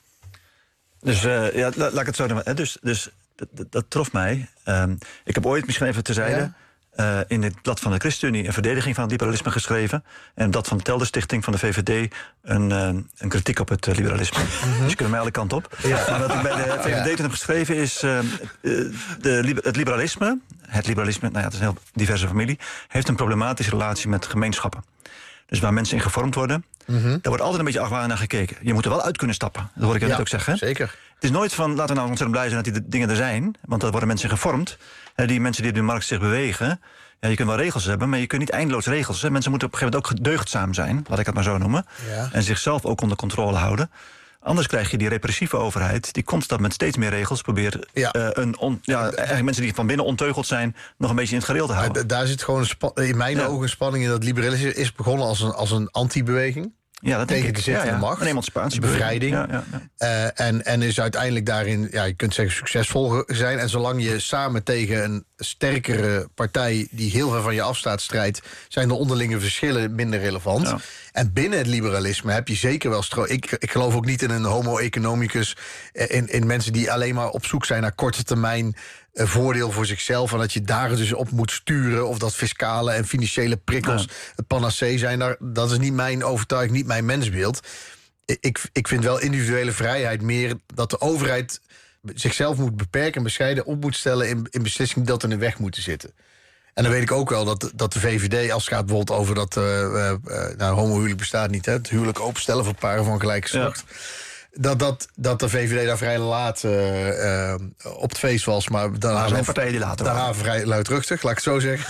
Dus uh, ja, la, laat ik het zo doen. Dus, dus dat, dat, dat trof mij. Um, ik heb ooit, misschien even terzijde, ja. uh, in het blad van de ChristenUnie een verdediging van het liberalisme geschreven. En dat van de Telder Stichting van de V V D een, uh, een kritiek op het uh, liberalisme. Mm-hmm. Dus je kunt mij alle kanten op. Ja. Maar wat ik bij de V V D ja. toen heb geschreven is, uh, de, het liberalisme, het liberalisme, nou ja, het is een heel diverse familie, heeft een problematische relatie met gemeenschappen. Dus waar mensen in gevormd worden, mm-hmm. daar wordt altijd een beetje argwanend naar gekeken. Je moet er wel uit kunnen stappen, dat hoor ik je ja, net ook zeggen. Zeker. Het is nooit van, laten we nou ontzettend blij zijn dat die dingen er zijn, want er worden mensen in gevormd. Die mensen die op de markt zich bewegen, ja, je kunt wel regels hebben, maar je kunt niet eindeloos regels. Hè. Mensen moeten op een gegeven moment ook deugdzaam zijn, laat ik het maar zo noemen. Ja. En zichzelf ook onder controle houden. Anders krijg je die repressieve overheid die constant met steeds meer regels probeert ja. uh, een on, ja, eigenlijk mensen die van binnen onteugeld zijn nog een beetje in het gareel te houden. Ja, daar zit gewoon een spa- in mijn ja. ogen een spanning in. Dat liberalisme is begonnen als een, als een anti-beweging. Ja, dat tegen denk de ik. zittende ja, ja. macht. Een emancipatie. Bevrijding. Ja, ja, ja. Uh, en, en is uiteindelijk daarin, ja, je kunt zeggen, succesvol zijn. En zolang je samen tegen een sterkere partij die heel ver van je afstaat strijdt, zijn de onderlinge verschillen minder relevant. Ja. En binnen het liberalisme heb je zeker wel stro- ik, ik geloof ook niet in een homo economicus, in, in mensen die alleen maar op zoek zijn naar korte termijn een voordeel voor zichzelf, en dat je daar dus op moet sturen, of dat fiscale en financiële prikkels ja. het panacee zijn. Daar, dat is niet mijn overtuiging, niet mijn mensbeeld. Ik, ik vind wel individuele vrijheid meer dat de overheid zichzelf moet beperken en bescheiden op moet stellen in, in beslissingen die dat in de weg moeten zitten. En dan weet ik ook wel dat, dat de V V D, als het gaat bijvoorbeeld over dat uh, uh, nou, homohuwelijk bestaat niet, hè, het huwelijk openstellen voor paren van gelijke geslacht. Ja. Dat, dat, dat de V V D daar vrij laat uh, uh, op het feest was. Maar daarna er zijn partijen die later daarna vrij luidruchtig, laat ik het zo zeggen.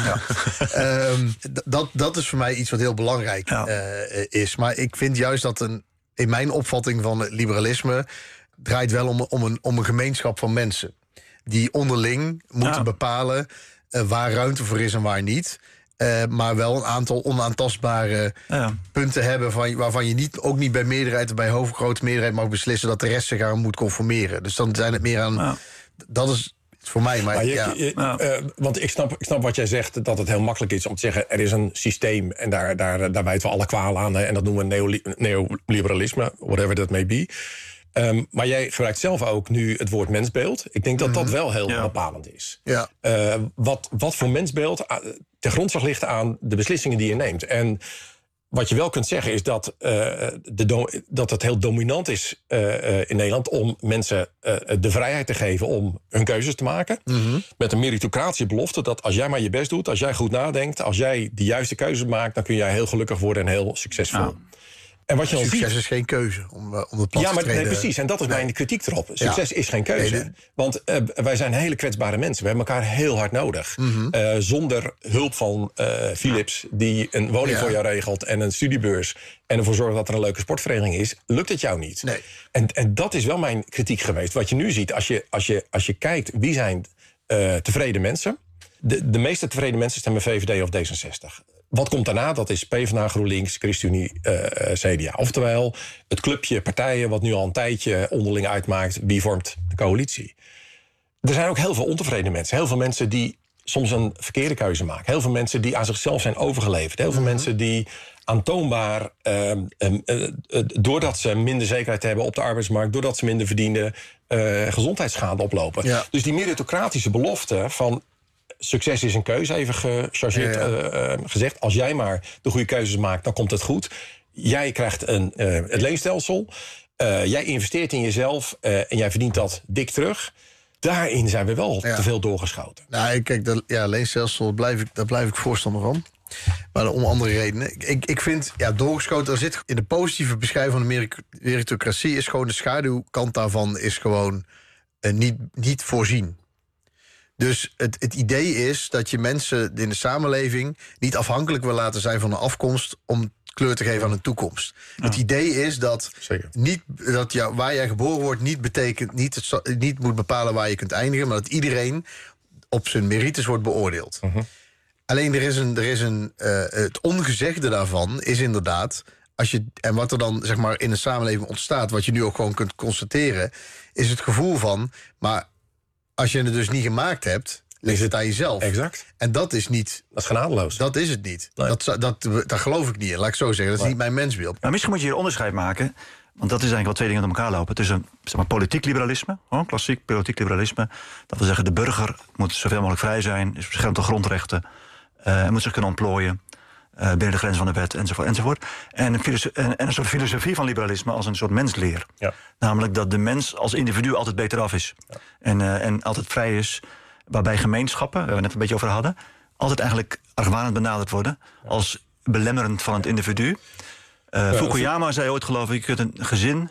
Ja. um, d- dat, dat is voor mij iets wat heel belangrijk ja. uh, is. Maar ik vind juist dat een, in mijn opvatting van het liberalisme draait wel om, om, een, om een gemeenschap van mensen. Die onderling moeten ja. bepalen uh, waar ruimte voor is en waar niet. Uh, maar wel een aantal onaantastbare ja. punten hebben van, waarvan je niet, ook niet bij meerderheid, bij hoofdgrote meerderheid mag beslissen dat de rest zich aan moet conformeren. Dus dan zijn het meer aan. Ja. Dat is voor mij. Maar, maar je, ja. je, uh, want ik snap, ik snap wat jij zegt, dat het heel makkelijk is om te zeggen, er is een systeem en daar, daar, daar wijten we alle kwaal aan. Hè, en dat noemen we neoli- neoliberalisme, whatever that may be. Um, maar jij gebruikt zelf ook nu het woord mensbeeld. Ik denk dat dat wel heel ja. bepalend is. Ja. Uh, wat, wat voor mensbeeld ten grondslag ligt aan de beslissingen die je neemt. En wat je wel kunt zeggen is dat, uh, de do- dat het heel dominant is uh, uh, in Nederland om mensen uh, de vrijheid te geven om hun keuzes te maken. Mm-hmm. Met een meritocratische belofte dat als jij maar je best doet, als jij goed nadenkt, als jij de juiste keuzes maakt, dan kun jij heel gelukkig worden en heel succesvol. Ja. En wat je Succes ziet, is geen keuze om, uh, om het plat ja, maar te treden. Nee, precies. En dat is nee. mijn kritiek erop. Succes ja. is geen keuze. Nee, nee. Want uh, wij zijn hele kwetsbare mensen. We hebben elkaar heel hard nodig. Mm-hmm. Uh, zonder hulp van uh, Philips, die een woning ja. voor jou regelt en een studiebeurs en ervoor zorgt dat er een leuke sportvereniging is, lukt het jou niet. Nee. En, en dat is wel mijn kritiek geweest. Wat je nu ziet, als je, als je, als je kijkt wie zijn uh, tevreden mensen. De, de meeste tevreden mensen stemmen V V D of D zesenzestig. Wat komt daarna? Dat is PvdA, GroenLinks, ChristenUnie, uh, C D A. Oftewel, het clubje partijen wat nu al een tijdje onderling uitmaakt, wie vormt de coalitie. Er zijn ook heel veel ontevreden mensen. Heel veel mensen die soms een verkeerde keuze maken. Heel veel mensen die aan zichzelf zijn overgeleverd. Heel veel mm-hmm. mensen die aantoonbaar, uh, uh, uh, uh, doordat ze minder zekerheid hebben op de arbeidsmarkt, doordat ze minder verdienen, uh, gezondheidsschade oplopen. Ja. Dus die meritocratische belofte van succes is een keuze, even gechargeerd ja, ja. Uh, gezegd. Als jij maar de goede keuzes maakt, dan komt het goed. Jij krijgt een, uh, het leenstelsel. Uh, jij investeert in jezelf uh, en jij verdient dat dik terug. Daarin zijn we wel ja. te veel doorgeschoten. Nou, kijk, dat ja, leenstelsel, blijf ik, daar blijf ik voorstander van. Maar om andere redenen. Ik, ik vind, ja, doorgeschoten, er zit in de positieve beschrijving van de meritocratie is gewoon de schaduwkant daarvan is gewoon uh, niet, niet voorzien. Dus het, het idee is dat je mensen in de samenleving niet afhankelijk wil laten zijn van een afkomst om kleur te geven aan een toekomst. Ja. Het idee is dat, niet, dat jou, waar jij geboren wordt niet betekent, niet, het, niet moet bepalen waar je kunt eindigen, maar dat iedereen op zijn merites wordt beoordeeld. Uh-huh. Alleen er is een, er is een uh, het ongezegde daarvan is inderdaad, als je, en wat er dan zeg maar in de samenleving ontstaat, wat je nu ook gewoon kunt constateren, is het gevoel van, maar als je het dus niet gemaakt hebt, ligt het aan jezelf. Exact. En dat is niet. Dat is genadeloos. Dat is het niet. Nee. Dat, dat, dat geloof ik niet in, laat ik zo zeggen. Dat is nee. niet mijn mensbeeld. Nou, misschien moet je hier onderscheid maken, want dat is eigenlijk wel twee dingen door elkaar lopen. Tussen zeg maar, politiek liberalisme, oh, klassiek politiek liberalisme. Dat wil zeggen, de burger moet zoveel mogelijk vrij zijn, is beschermd door grondrechten, uh, moet zich kunnen ontplooien. Uh, binnen de grens van de wet, enzovoort. enzovoort. En, een filoso- en, en een soort filosofie van liberalisme als een soort mensleer. Ja. Namelijk dat de mens als individu altijd beter af is. Ja. En, uh, en altijd vrij is. Waarbij gemeenschappen, waar we net een beetje over hadden, altijd eigenlijk argwanend benaderd worden als belemmerend van het individu. Uh, ja, Fukuyama zei ooit, geloof ik, je kunt een gezin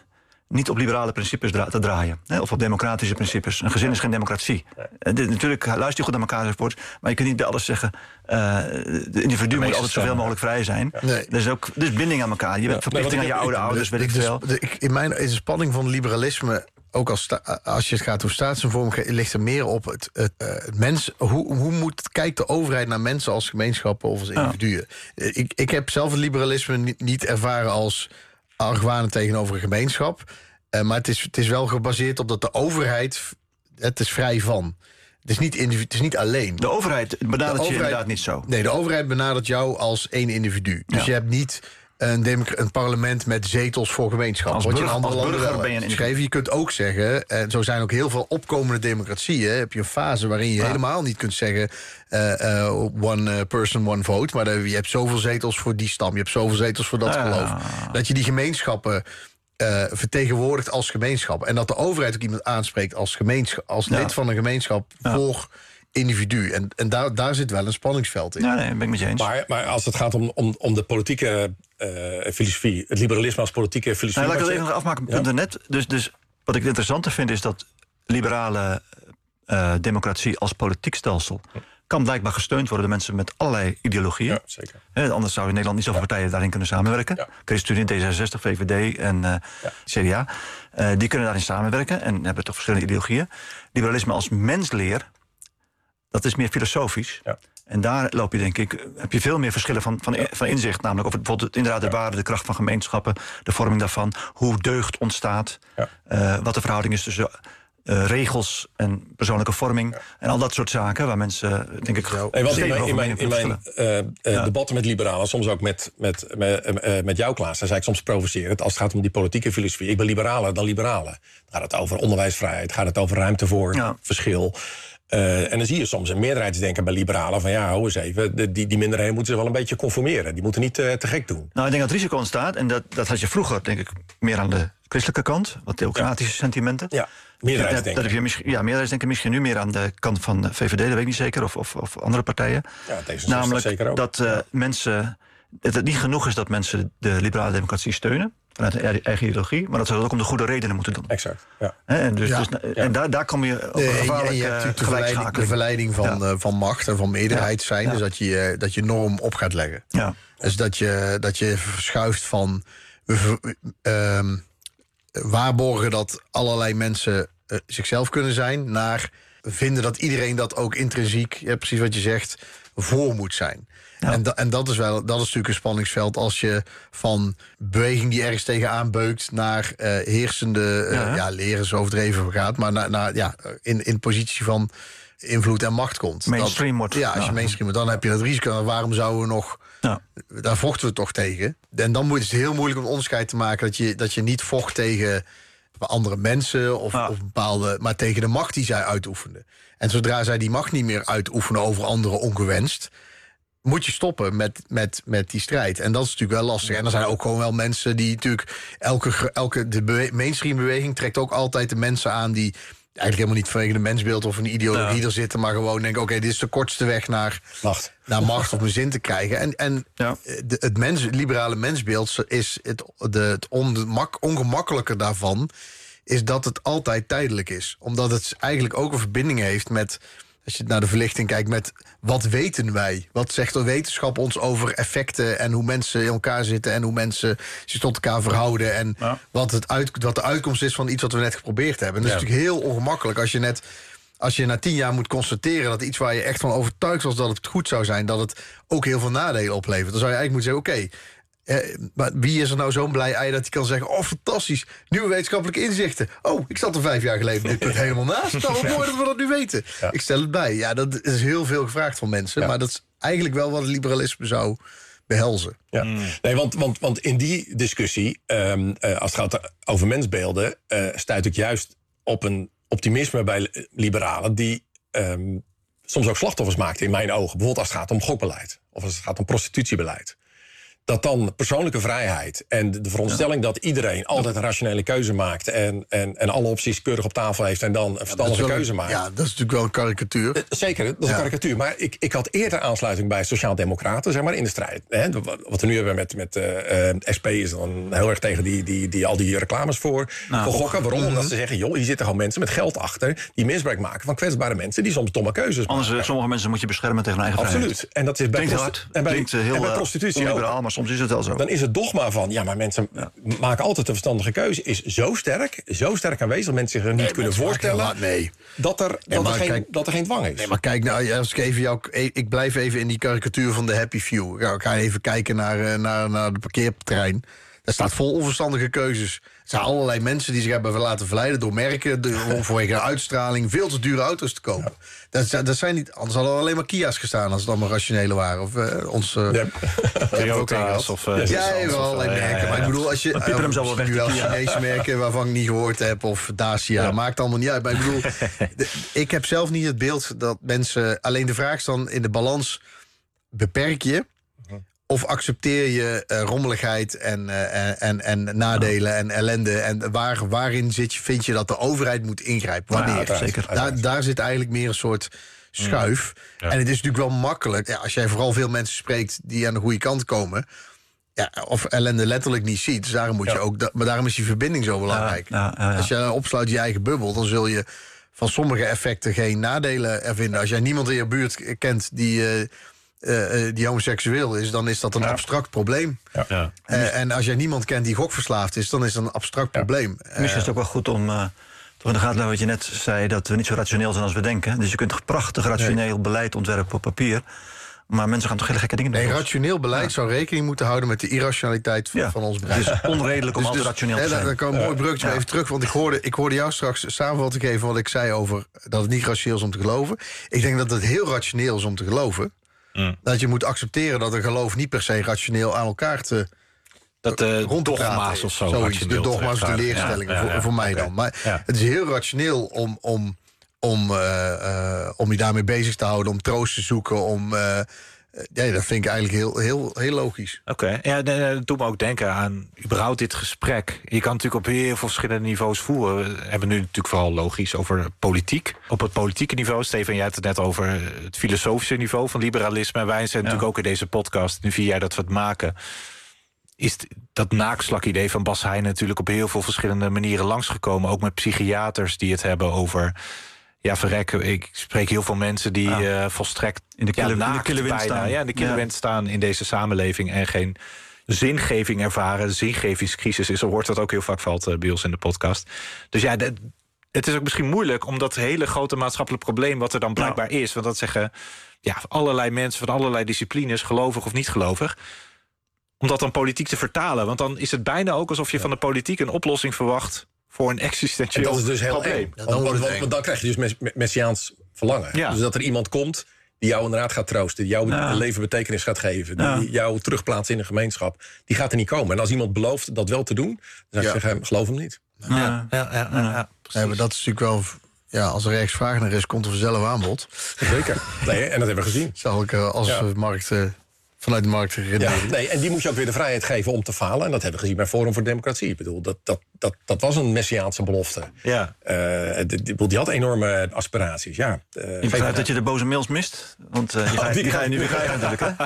niet op liberale principes dra- te draaien. Hè, of op democratische principes. Een gezin is geen democratie. Uh, dit, natuurlijk luister je goed naar elkaar enzovoort. Maar je kunt niet bij alles zeggen... Uh, de individu moet altijd zoveel mogelijk vrij zijn. Ja. Nee. Er is ook dus binding aan elkaar. Je hebt ja. verplichting nee, aan je oude ouders, weet ik veel. In mijn is de spanning van liberalisme... ook als, sta, als je het gaat om staatsvorm, ligt er meer op het, het, het mens. Hoe, hoe moet, kijkt de overheid naar mensen als gemeenschappen of als individuen? Ja. Ik, ik heb zelf het liberalisme niet, niet ervaren als argwanend tegenover een gemeenschap. Uh, maar het is, het is wel gebaseerd op dat de overheid... het is vrij van. Het is niet, individu, het is niet alleen. De overheid benadert de overheid, je inderdaad niet zo. Nee, de overheid benadert jou als één individu. Dus ja. je hebt niet... Een, democra- een parlement met zetels voor gemeenschap. Als burger, je in andere landen wel ben je geschreven. Je kunt ook zeggen, en zo zijn ook heel veel opkomende democratieën... heb je een fase waarin je ja. helemaal niet kunt zeggen... Uh, uh, one person, one vote. Maar uh, je hebt zoveel zetels voor die stam. Je hebt zoveel zetels voor dat ja. geloof. Dat je die gemeenschappen uh, vertegenwoordigt als gemeenschap. En dat de overheid ook iemand aanspreekt als, gemeenschap, als ja. lid van een gemeenschap... Ja. voor individu. En, en daar, daar zit wel een spanningsveld in. Ja, nee, ben ik met je eens. Maar, maar als het gaat om, om, om de politieke uh, filosofie... het liberalisme als politieke filosofie... Nou, laat ik het even nog afmaken. Ja? Net. Dus, dus wat ik het interessante vind is dat liberale uh, democratie als politiek stelsel... kan blijkbaar gesteund worden door mensen met allerlei ideologieën. Ja, zeker. He, anders zou in Nederland niet zoveel ja. partijen daarin kunnen samenwerken. Ja. ChristenUnie, D zesenzestig, V V D en uh, ja. C D A. Uh, die kunnen daarin samenwerken en hebben toch verschillende ideologieën. Liberalisme als mensleer... dat is meer filosofisch. Ja. En daar loop je, denk ik, heb je veel meer verschillen van, van, ja. van inzicht. Namelijk over bijvoorbeeld inderdaad de ja. waarde, de kracht van gemeenschappen... de vorming daarvan, hoe deugd ontstaat... Ja. Uh, wat de verhouding is tussen uh, regels en persoonlijke vorming... Ja. en al dat soort zaken waar mensen, denk ik... Hey, want in mijn, in mijn, in mijn uh, uh, ja. debatten met liberalen, soms ook met, met, met, uh, met jou, Klaas... dan zei ik soms provocerend, als het gaat om die politieke filosofie... ik ben liberaler dan liberalen. Dan gaat het over onderwijsvrijheid, gaat het over ruimte voor ja. verschil... Uh, en dan zie je soms een meerderheidsdenken bij liberalen... van ja, hou eens even, de, die, die minderheden moeten zich wel een beetje conformeren. Die moeten niet uh, te gek doen. Nou, ik denk dat het risico ontstaat... en dat, dat had je vroeger, denk ik, meer aan de christelijke kant... wat democratische ja. sentimenten. Ja, meerderheidsdenken. Dat, dat heb je misschien, ja, meerderheidsdenken misschien nu meer aan de kant van de V V D... dat weet ik niet zeker, of, of, of andere partijen. Ja, deze namelijk zeker ook. dat uh, ja. mensen... dat het niet genoeg is dat mensen de liberale democratie steunen... vanuit hun eigen ideologie, maar dat ze dat ook om de goede redenen moeten doen. Exact, ja. En, dus, ja. dus, en ja. daar, daar kom je op een gevaarlijk je hebt de verleiding, de verleiding van, ja. uh, van macht en van meerderheid zijn... Ja. dus dat je, uh, dat je norm op gaat leggen. Ja. Dus dat je, dat je verschuift van... We, uh, waarborgen dat allerlei mensen uh, zichzelf kunnen zijn... naar vinden dat iedereen dat ook intrinsiek, ja, precies wat je zegt, voor moet zijn. Ja. En, da, en dat is wel, dat is natuurlijk een spanningsveld als je van beweging die ergens tegenaan beukt naar uh, heersende, uh, ja, ja, leren is overdreven gaat, maar naar, naar, ja, in, in positie van invloed en macht komt. Mainstream wordt. Ja, als je ja. mainstream wordt, dan heb je dat risico. Waarom zouden we nog... Ja. Daar vochten we toch tegen. En dan moet het heel moeilijk om onderscheid te maken dat je, dat je niet vocht tegen andere mensen of, ja. of bepaalde, maar tegen de macht die zij uitoefenden. En zodra zij die macht niet meer uitoefenen over anderen ongewenst, moet je stoppen met, met, met die strijd. En dat is natuurlijk wel lastig. En er zijn ook gewoon wel mensen die natuurlijk... elke, elke de bewe- mainstream-beweging trekt ook altijd de mensen aan die eigenlijk helemaal niet vanwege de mensbeeld of een ideologie ja. er zitten, maar gewoon denken, oké, okay, dit is de kortste weg naar macht, naar macht of mijn zin te krijgen. En, en ja. de, het mens, het liberale mensbeeld is het, de, het ongemak, ongemakkelijke daarvan is dat het altijd tijdelijk is. Omdat het eigenlijk ook een verbinding heeft met, als je naar de verlichting kijkt, met wat weten wij? Wat zegt de wetenschap ons over effecten en hoe mensen in elkaar zitten en hoe mensen zich tot elkaar verhouden en ja. wat, het uit, wat de uitkomst is van iets wat we net geprobeerd hebben. En dat ja. is natuurlijk heel ongemakkelijk als je net, als je na tien jaar moet constateren dat iets waar je echt van overtuigd was dat het goed zou zijn, dat het ook heel veel nadelen oplevert. Dan zou je eigenlijk moeten zeggen, oké, okay, Eh, maar wie is er nou zo'n blij ei dat hij kan zeggen, oh fantastisch, nieuwe wetenschappelijke inzichten. Oh, ik zat er vijf jaar geleden dit punt helemaal naast. Het is wel mooi dat we dat nu weten. Ja. Ik stel het bij. Ja, dat is heel veel gevraagd van mensen. Ja. Maar dat is eigenlijk wel wat het liberalisme zou behelzen. Ja. Mm. Nee, want, want, want in die discussie, um, uh, als het gaat over mensbeelden, uh, stuit ik juist op een optimisme bij liberalen die um, soms ook slachtoffers maakten in mijn ogen. Bijvoorbeeld als het gaat om gokbeleid of als het gaat om prostitutiebeleid. dat dan persoonlijke vrijheid en de veronderstelling ja. dat iedereen altijd een rationele keuze maakt en, en, en alle opties keurig op tafel heeft en dan een verstandige ja, keuze een, maakt. Ja, dat is natuurlijk wel een karikatuur. Uh, zeker, dat is ja. een karikatuur. Maar ik, ik had eerder aansluiting bij Sociaaldemocraten, zeg maar, in de strijd. Hè? Wat we nu hebben met, met uh, uh, S P is dan heel erg tegen die, die, die, al die reclames voor, nou, voor gokken. Waarom? Mm-hmm. Omdat ze zeggen, joh, hier zitten gewoon mensen met geld achter die misbruik maken van kwetsbare mensen die soms domme keuzes Anders, maken. Sommige mensen moet je beschermen tegen hun eigen Absoluut. vrijheid. En dat is bij, Klinkt prosti- hard. en bij, Klinkt heel en bij prostitutie onliberaal, maar soms is het wel zo. Dan is het dogma van, ja, maar mensen ja. maken altijd een verstandige keuze, is zo sterk, zo sterk aanwezig dat mensen zich er niet nee, kunnen voorstellen heel, nee. dat, er, nee, dat, er geen, kijk, dat er geen dwang is. Nee, maar kijk, nou, als ik, even jou, ik blijf even in die karikatuur van de happy few. Ik ga even kijken naar, naar, naar de parkeerterrein. Daar staat vol onverstandige keuzes. Er zijn allerlei mensen die zich hebben laten verleiden door merken, de, vanwege een uitstraling, veel te dure auto's te kopen. Ja. Dat, dat zijn niet, anders hadden er alleen maar Kia's gestaan als het allemaal rationele waren. Of uh, ons. Uh, ja. Toyota's of. Uh, ja, ja, wel allerlei merken. Ja, ja, ja. Maar ik bedoel, als je. Maar uh, hem zo wel weg. Nu wel Chinese merken waarvan ik niet gehoord heb, of Dacia, ja. maakt allemaal niet uit. Maar ik bedoel, de, ik heb zelf niet het beeld dat mensen. Alleen de vraag is dan in de balans: beperk je? Of accepteer je uh, rommeligheid en, uh, en, en nadelen ja. en ellende? En waar, waarin zit je, vind je dat de overheid moet ingrijpen? Wanneer? Ja, zeker. Daar, daar zit eigenlijk meer een soort schuif. Ja. En het is natuurlijk wel makkelijk. Ja, als jij vooral veel mensen spreekt die aan de goede kant komen, ja, of ellende letterlijk niet ziet. Dus daarom moet ja. je ook. Maar daarom is die verbinding zo belangrijk. Ja, ja, ja, ja. Als je opsluit je eigen bubbel, dan zul je van sommige effecten geen nadelen ervinden. Als jij niemand in je buurt kent die. Uh, Uh, die homoseksueel is, dan is dat een ja. abstract probleem. Ja. Ja. Uh, en als jij niemand kent die gokverslaafd is, dan is dat een abstract ja. probleem. Uh, Misschien is het ook wel goed om uh, toch in de gaten te houden wat je net zei, dat we niet zo rationeel zijn als we denken. Dus je kunt prachtig rationeel nee. beleid ontwerpen op papier, maar mensen gaan toch hele gekke dingen doen. Nee, rationeel beleid ja. zou rekening moeten houden met de irrationaliteit van, ja. van ons brein. Het is onredelijk om dus, altijd dus, rationeel te zijn. Dan kan een mooi bruggetje ja. even terug, want ik hoorde, ik hoorde jou straks samenvatting geven wat ik zei over dat het niet rationeel is om te geloven. Ik denk dat het heel rationeel is om te geloven. Mm. Dat je moet accepteren dat een geloof niet per se rationeel aan elkaar te dat de dogma's of zo. Zoiets, de dogma's, de leerstellingen, ja, ja, ja, voor, voor mij okay. dan. Maar ja. het is heel rationeel om, om, om, uh, uh, om je daarmee bezig te houden, om troost te zoeken, om. Uh, ja, dat vind ik eigenlijk heel, heel, heel logisch. Oké, okay. ja, dat doet me ook denken aan überhaupt dit gesprek. Je kan natuurlijk op heel veel verschillende niveaus voeren. We hebben nu natuurlijk vooral logisch over politiek. Op het politieke niveau, Steven, jij hebt het net over het filosofische niveau van liberalisme. En wij zijn ja. natuurlijk ook in deze podcast, nu via jij dat we het maken, is dat naakslak-idee van Bas Heijnen natuurlijk op heel veel verschillende manieren langsgekomen. Ook met psychiaters die het hebben over. Ja, verrek, ik spreek heel veel mensen die ja. uh, volstrekt in de kille, ja, naakt in de bijna, staan. Ja, in de killerwind ja. staan in deze samenleving en geen zingeving ervaren. Zingevingscrisis is, zo hoort dat ook heel vaak valt uh, bij ons in de podcast. Dus ja, de, het is ook misschien moeilijk om dat hele grote maatschappelijk probleem wat er dan blijkbaar ja. is, want dat zeggen ja, allerlei mensen van allerlei disciplines, gelovig of niet gelovig, om dat dan politiek te vertalen. Want dan is het bijna ook alsof je ja. van de politiek een oplossing verwacht voor een existentieel en dat is dus heel probleem. Ja, dan, want, want, want dan krijg je dus mes, messiaans verlangen. Ja. Dus dat er iemand komt die jou inderdaad gaat troosten, die jouw ja. leven betekenis gaat geven, die ja. jou terugplaatst in een gemeenschap, die gaat er niet komen. En als iemand belooft dat wel te doen, dan zou ik ja. zeggen, geloof hem niet. Ja, ja, ja, ja, ja, ja. ja maar dat is natuurlijk wel. Ja, als er ergens vraag naar is, komt er vanzelf aanbod. Zeker. Nee, en dat hebben we gezien. Zal ik uh, als ja. markt. Uh, Vanuit de markt ja, nee, en die moet je ook weer de vrijheid geven om te falen. En dat hebben we gezien bij Forum voor Democratie. Ik bedoel, dat, dat, dat, dat was een messiaanse belofte. Ja. Uh, die, die had enorme aspiraties. Ja, uh, je begrijpt dat je de boze mails mist? Want uh, die, ga, die, die ga je nu weer krijgen natuurlijk, hè?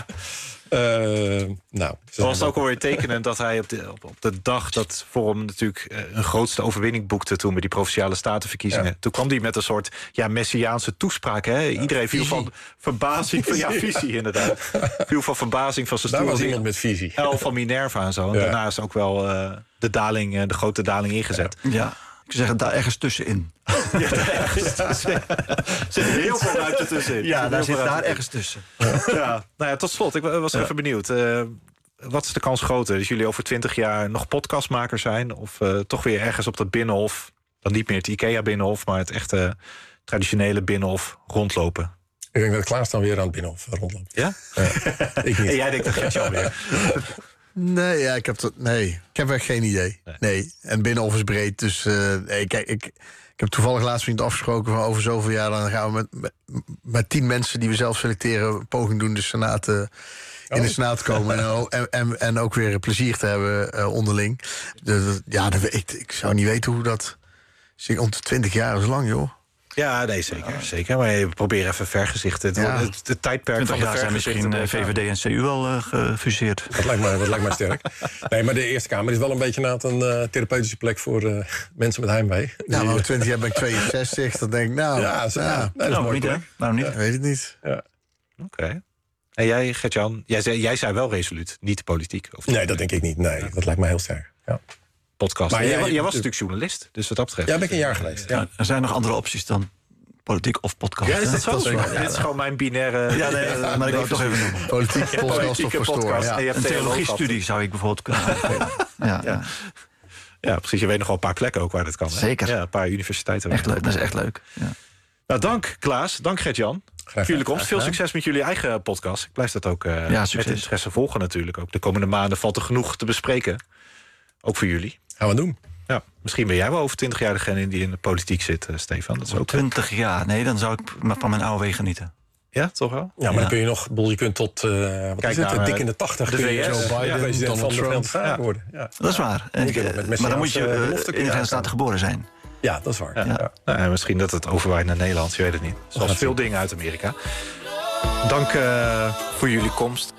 Uh, nou, het was ook alweer tekenend dat hij op de, op, op de dag dat Forum natuurlijk uh, een grootste overwinning boekte toen bij die provinciale statenverkiezingen. Ja. Toen kwam hij met een soort ja, messiaanse toespraak. Hè? Ja, Iedereen viel visie. van verbazing van ja, visie inderdaad. Viel van verbazing van zijn stoel. Daar was iemand met visie. El van Minerva en zo. En ja. daarna is ook wel uh, de daling, uh, de grote daling ingezet. Ja. ja. Ik zeg daar ergens tussenin. Ja, daar ergens tussenin. Zit er heel veel ruimte tussenin. Ja, daar zit daar ergens tussen. Ja. Nou ja, tot slot, ik was ja. even benieuwd. Uh, wat is de kans groter? Dat jullie over twintig jaar nog podcastmakers zijn? Of uh, toch weer ergens op dat binnenhof, dan niet meer het IKEA-binnenhof, maar het echte traditionele binnenhof rondlopen? Ik denk dat Klaas dan weer aan het binnenhof rondloopt. Ja? Uh, ik niet. En jij denkt dat Gert-Jan weer. Nee, ja, ik heb dat, nee, ik heb echt geen idee. Nee, nee. En binnenhof is breed, dus uh, nee, kijk, ik, ik heb toevallig laatst vriend afgesproken van over zoveel jaar dan gaan we met, met, met tien mensen die we zelf selecteren een poging doen de Senaat uh, in de Senaat komen en, en, en, en ook weer plezier te hebben uh, onderling. De, de, ja, de, ik, ik zou niet weten hoe dat... Om twintig jaar is lang, joh. Ja, nee, zeker. zeker. Maar je probeert even vergezichten. Het, ja. het, het tijdperk van de jaar zijn misschien uh, V V D en C U al uh, gefuseerd. Dat lijkt mij, dat lijkt mij sterk. Nee, maar de Eerste Kamer is wel een beetje na een uh, therapeutische plek voor uh, mensen met heimwee. Ja, maar twintig jaar ben ik tweeënzestig. Dan denk ik, nou... Ja, zo, ja. ja. Nee, nou, niet, hè? Waarom niet? Ja, weet het niet. Ja. Oké. Okay. En jij, Gert-Jan, jij zei, jij zei wel resoluut, niet politiek? Of nee, dat denk ik niet. Nee, dat lijkt mij heel sterk. Ja. Podcast. Maar jij, jij, jij was natuurlijk journalist, dus wat dat betreft... Ja, ben ik een jaar geweest. Ja. Er zijn nog andere opties dan politiek of podcast. Ja, is dat zo? Dat is wel, ja, dit is gewoon mijn binaire... Ja, nee, uh, maar ik wil het toch even noemen. Politiek, podcast Politieke of podcast. Ja. Een theologie-studie zou ik bijvoorbeeld kunnen aanbevelen. ja, ja. ja, precies. Je weet nog wel een paar plekken ook waar dit kan. Hè? Zeker. Ja, een paar universiteiten. Echt leuk, dat is echt leuk. Ja. Nou, dank Klaas, dank Gert-Jan. Voor jullie komst. Veel succes met jullie eigen podcast. Ik blijf dat ook uh, ja, met interesse volgen natuurlijk. Ook de komende maanden valt er genoeg te bespreken. Ook voor jullie. Gaan we doen. Ja, misschien ben jij wel over twintig jaar degene die in de politiek zit, uh, Stefan. Dat is ook twintig jaar? Nee, dan zou ik van mijn oude wegen genieten. Ja, toch wel? Ja, maar ja. dan kun je nog... Je kunt tot uh, wat Kijk is het, naar, dik in de tachtig... De V S, Joe Biden, ja, president van de Verenigde Staten worden. Ja. Dat is waar. En ik, uh, maar dan moet je uh, in de Verenigde Staten geboren zijn. Ja, dat is waar. Ja. Ja. Ja. Nou, misschien dat het overwaait naar Nederland, je weet het niet. Zoals veel dingen uit Amerika. Dank uh, voor jullie komst.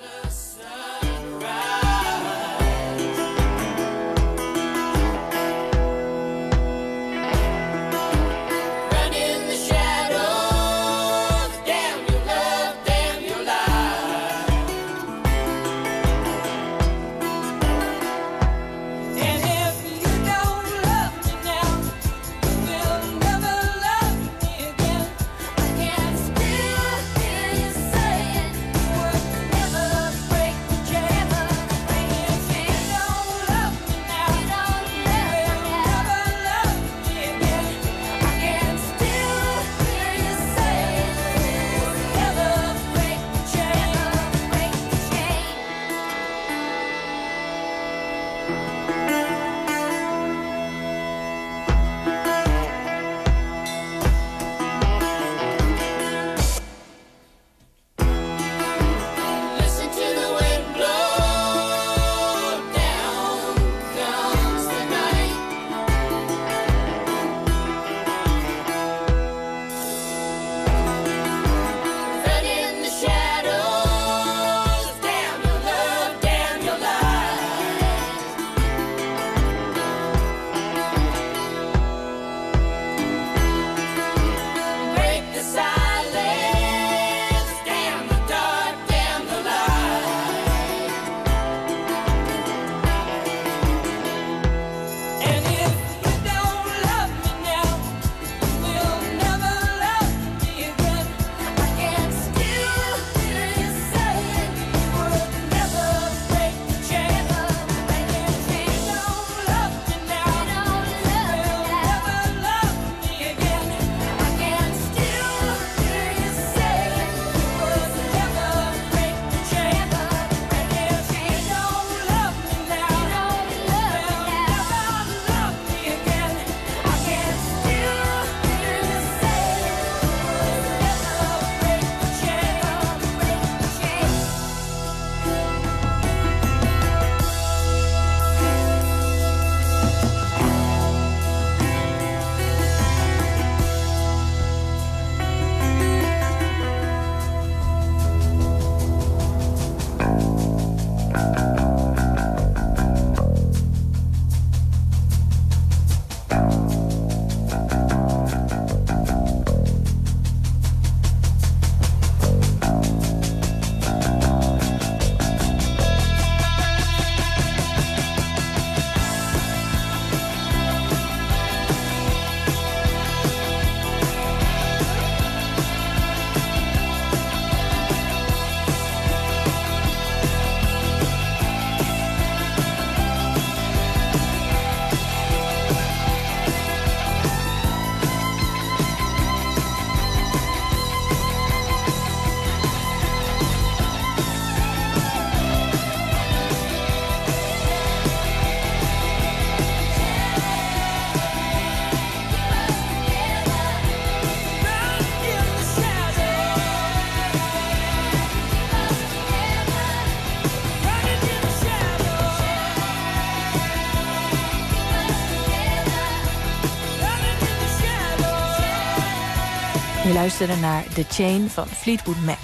luisterde naar The Chain van Fleetwood Mac.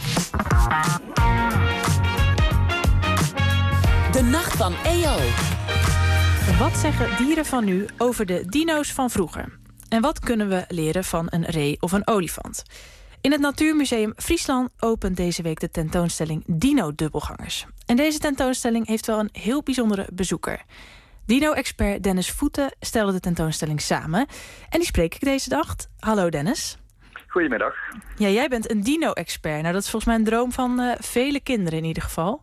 De nacht van E O. Wat zeggen dieren van nu over de dino's van vroeger? En wat kunnen we leren van een ree of een olifant? In het Natuurmuseum Friesland opent deze week de tentoonstelling Dino-dubbelgangers. En deze tentoonstelling heeft wel een heel bijzondere bezoeker. Dino-expert Dennis Voeten stelde de tentoonstelling samen. En die spreek ik deze dag. Hallo Dennis. Goedemiddag. Ja, jij bent een dino-expert. Nou, dat is volgens mij een droom van uh, vele kinderen in ieder geval.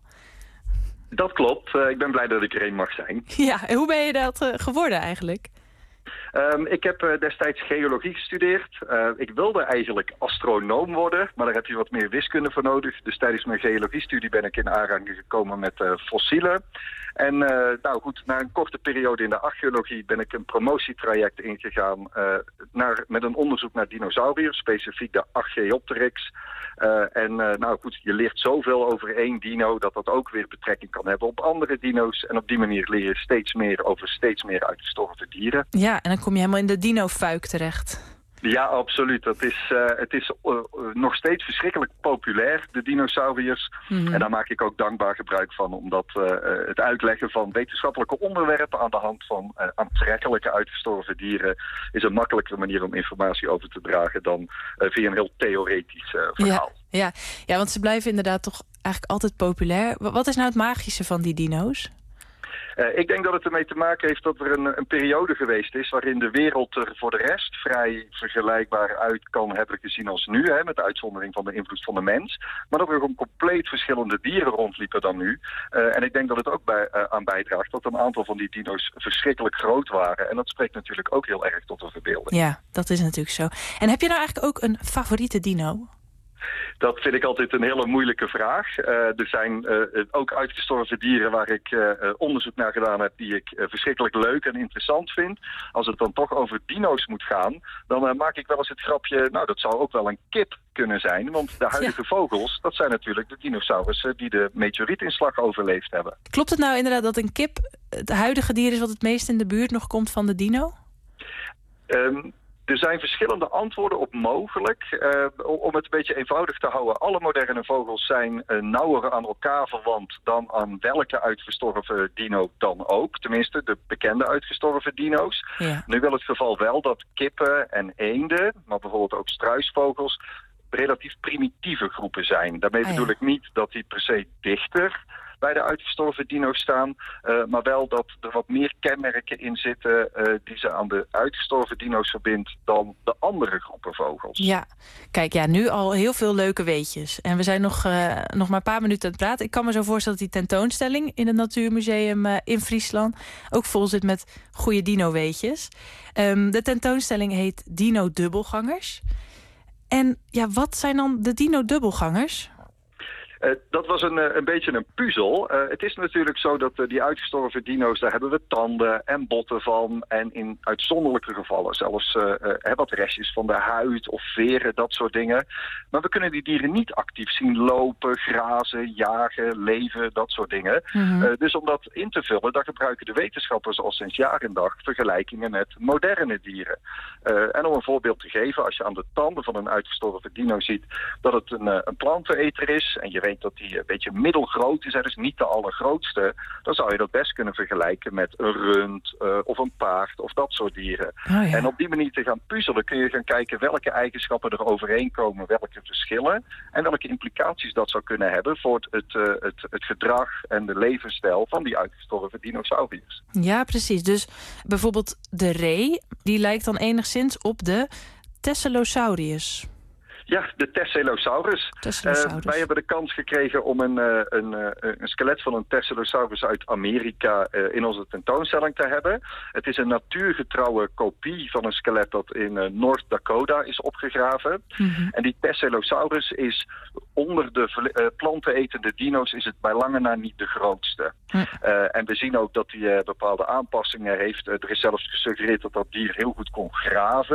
Dat klopt. Uh, ik ben blij dat ik er een mag zijn. Ja, en hoe ben je dat uh, geworden eigenlijk? Um, ik heb uh, destijds geologie gestudeerd. Uh, ik wilde eigenlijk astronoom worden, maar daar heb je wat meer wiskunde voor nodig. Dus tijdens mijn geologiestudie ben ik in aanraking gekomen met uh, fossielen. En uh, nou goed, na een korte periode in de archeologie ben ik een promotietraject ingegaan uh, naar, met een onderzoek naar dinosauriërs, specifiek de Archaeopteryx. Uh, en uh, nou goed, je leert zoveel over één dino dat dat ook weer betrekking kan hebben op andere dino's. En op die manier leer je steeds meer over steeds meer uitgestorven dieren. Ja, en dan kom je helemaal in de dino-fuik terecht. Ja, absoluut. Dat is, uh, het is uh, nog steeds verschrikkelijk populair, de dinosauriërs. Mm-hmm. En daar maak ik ook dankbaar gebruik van, omdat uh, het uitleggen van wetenschappelijke onderwerpen aan de hand van uh, aantrekkelijke uitgestorven dieren is een makkelijkere manier om informatie over te dragen dan uh, via een heel theoretisch uh, verhaal. Ja, ja. ja, want ze blijven inderdaad toch eigenlijk altijd populair. Wat is nou het magische van die dino's? Uh, ik denk dat het ermee te maken heeft dat er een, een periode geweest is waarin de wereld er voor de rest vrij vergelijkbaar uit kan hebben gezien als nu, hè, met uitzondering van de invloed van de mens. Maar dat er gewoon compleet verschillende dieren rondliepen dan nu. Uh, en ik denk dat het ook bij, uh, aan bijdraagt dat een aantal van die dino's verschrikkelijk groot waren. En dat spreekt natuurlijk ook heel erg tot de verbeelding. Ja, dat is natuurlijk zo. En heb je nou eigenlijk ook een favoriete dino? Dat vind ik altijd een hele moeilijke vraag. Uh, er zijn uh, ook uitgestorven dieren waar ik uh, onderzoek naar gedaan heb die ik uh, verschrikkelijk leuk en interessant vind. Als het dan toch over dino's moet gaan, dan uh, maak ik wel eens het grapje, nou dat zou ook wel een kip kunnen zijn. Want de huidige ja. vogels, dat zijn natuurlijk de dinosaurussen die de meteorietinslag overleefd hebben. Klopt het nou inderdaad dat een kip het huidige dier is wat het meest in de buurt nog komt van de dino? Um, Er zijn verschillende antwoorden op mogelijk. Uh, om het een beetje eenvoudig te houden. Alle moderne vogels zijn uh, nauwer aan elkaar verwant dan aan welke uitgestorven dino dan ook. Tenminste, de bekende uitgestorven dino's. Ja. Nu wel het geval wel dat kippen en eenden, maar bijvoorbeeld ook struisvogels, relatief primitieve groepen zijn. Daarmee ah, ja. bedoel ik niet dat die per se dichter bij de uitgestorven dino's staan, uh, maar wel dat er wat meer kenmerken in zitten uh, die ze aan de uitgestorven dino's verbindt dan de andere groepen vogels. Ja, kijk, ja, nu al heel veel leuke weetjes. En we zijn nog, uh, nog maar een paar minuten aan het praten. Ik kan me zo voorstellen dat die tentoonstelling in het Natuurmuseum uh, in Friesland ook vol zit met goede dino-weetjes. Um, de tentoonstelling heet Dino-dubbelgangers. En ja, wat zijn dan de dino-dubbelgangers? Uh, dat was een, uh, een beetje een puzzel. Uh, het is natuurlijk zo dat uh, die uitgestorven dino's, daar hebben we tanden en botten van. En in uitzonderlijke gevallen zelfs uh, uh, wat restjes van de huid of veren, dat soort dingen. Maar we kunnen die dieren niet actief zien lopen, grazen, jagen, leven, dat soort dingen. Mm-hmm. Uh, dus om dat in te vullen, daar gebruiken de wetenschappers al sinds jaar en dag vergelijkingen met moderne dieren. Uh, en om een voorbeeld te geven, als je aan de tanden van een uitgestorven dino ziet dat het een, uh, een planteneter is, en je weet dat die een beetje middelgroot is, hè, dus niet de allergrootste, dan zou je dat best kunnen vergelijken met een rund uh, of een paard of dat soort dieren. Oh, ja. En op die manier te gaan puzzelen kun je gaan kijken welke eigenschappen er overeenkomen, welke verschillen en welke implicaties dat zou kunnen hebben voor het, het, uh, het, het gedrag en de levensstijl van die uitgestorven dinosauriërs. Ja, precies. Dus bijvoorbeeld de ree, die lijkt dan enigszins op de Tesselosaurus. Ja, de Tesselosaurus. Tesselosaurus. Uh, wij hebben de kans gekregen om een, uh, een, uh, een skelet van een Tesselosaurus uit Amerika uh, in onze tentoonstelling te hebben. Het is een natuurgetrouwe kopie van een skelet dat in uh, North Dakota is opgegraven. Mm-hmm. En die Tesselosaurus is onder de uh, plantenetende dino's is het bij lange na niet de grootste. Mm. Uh, en we zien ook dat hij uh, bepaalde aanpassingen heeft. Uh, er is zelfs gesuggereerd dat dat dier heel goed kon graven.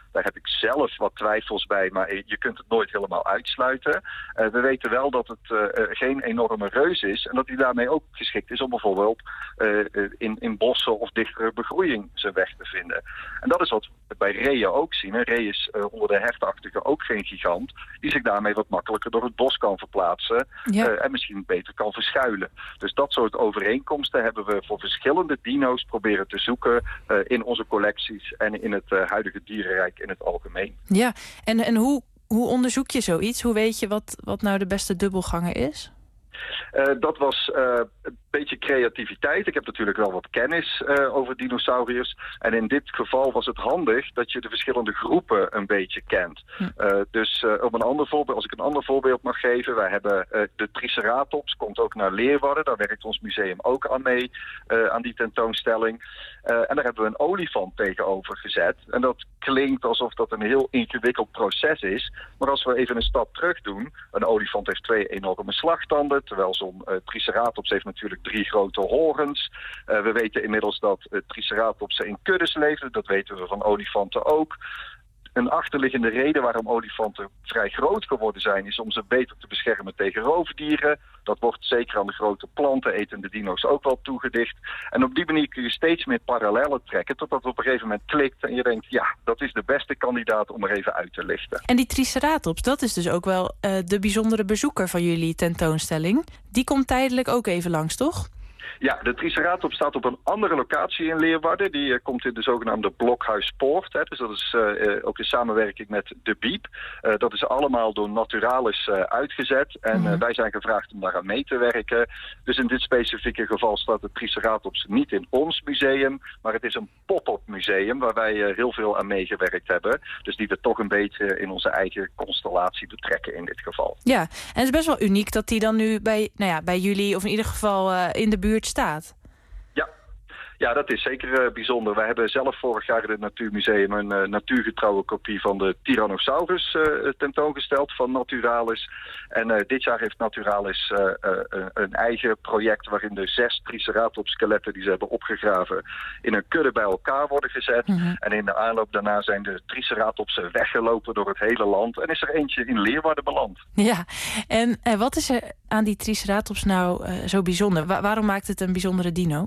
Daar heb ik zelf wat twijfels bij, maar je kunt het nooit helemaal uitsluiten. Uh, we weten wel dat het uh, geen enorme reus is en dat hij daarmee ook geschikt is om bijvoorbeeld uh, in, in bossen of dichtere begroeiing zijn weg te vinden. En dat is wat we bij reeën ook zien. Een ree is uh, onder de hertachtige ook geen gigant, die zich daarmee wat makkelijker door het bos kan verplaatsen ja. uh, en misschien beter kan verschuilen. Dus dat soort overeenkomsten hebben we voor verschillende dino's proberen te zoeken uh, in onze collecties en in het uh, huidige dierenrijk in het algemeen. Ja, en, en hoe, hoe onderzoek je zoiets? Hoe weet je wat, wat nou de beste dubbelganger is? Uh, dat was uh, een beetje creativiteit. Ik heb natuurlijk wel wat kennis uh, over dinosauriërs. En in dit geval was het handig dat je de verschillende groepen een beetje kent. Uh, dus uh, op een ander voorbeeld, als ik een ander voorbeeld mag geven. Wij hebben uh, de Triceratops, komt ook naar Leeuwarden. Daar werkt ons museum ook aan mee, uh, aan die tentoonstelling. Uh, en daar hebben we een olifant tegenover gezet. En dat klinkt alsof dat een heel ingewikkeld proces is. Maar als we even een stap terug doen. Een olifant heeft twee enorme slagtanden. Terwijl zo'n uh, Triceratops heeft natuurlijk drie grote horens. Uh, we weten inmiddels dat uh, Triceratopsen in kuddes leefden. Dat weten we van olifanten ook. Een achterliggende reden waarom olifanten vrij groot geworden zijn, is om ze beter te beschermen tegen roofdieren. Dat wordt zeker aan de grote plantenetende dino's ook wel toegedicht. En op die manier kun je steeds meer parallellen trekken, totdat het op een gegeven moment klikt en je denkt, ja, dat is de beste kandidaat om er even uit te lichten. En die Triceratops, dat is dus ook wel uh, de bijzondere bezoeker van jullie tentoonstelling. Die komt tijdelijk ook even langs, toch? Ja, de Triceratops staat op een andere locatie in Leeuwarden. Die uh, komt in de zogenaamde Blokhuispoort. Hè. Dus dat is uh, uh, ook in samenwerking met De Biep. Uh, dat is allemaal door Naturalis uh, uitgezet. En uh, wij zijn gevraagd om daaraan mee te werken. Dus in dit specifieke geval staat de Triceratops niet in ons museum. Maar het is een pop-up museum waar wij uh, heel veel aan meegewerkt hebben. Dus die we toch een beetje in onze eigen constellatie betrekken in dit geval. Ja, en het is best wel uniek dat die dan nu bij, nou ja, bij jullie of in ieder geval uh, in de buurt staat. Ja. Ja, dat is zeker uh, bijzonder. Wij hebben zelf vorig jaar in het Natuurmuseum een uh, natuurgetrouwe kopie van de Tyrannosaurus uh, tentoongesteld van Naturalis. En uh, dit jaar heeft Naturalis uh, uh, een eigen project waarin de zes Triceratops-skeletten die ze hebben opgegraven in een kudde bij elkaar worden gezet. Mm-hmm. En in de aanloop daarna zijn de Triceratopsen weggelopen door het hele land en is er eentje in Leeuwarden beland. Ja, en uh, wat is er aan die Triceratops nou uh, zo bijzonder? Wa- waarom maakt het een bijzondere dino?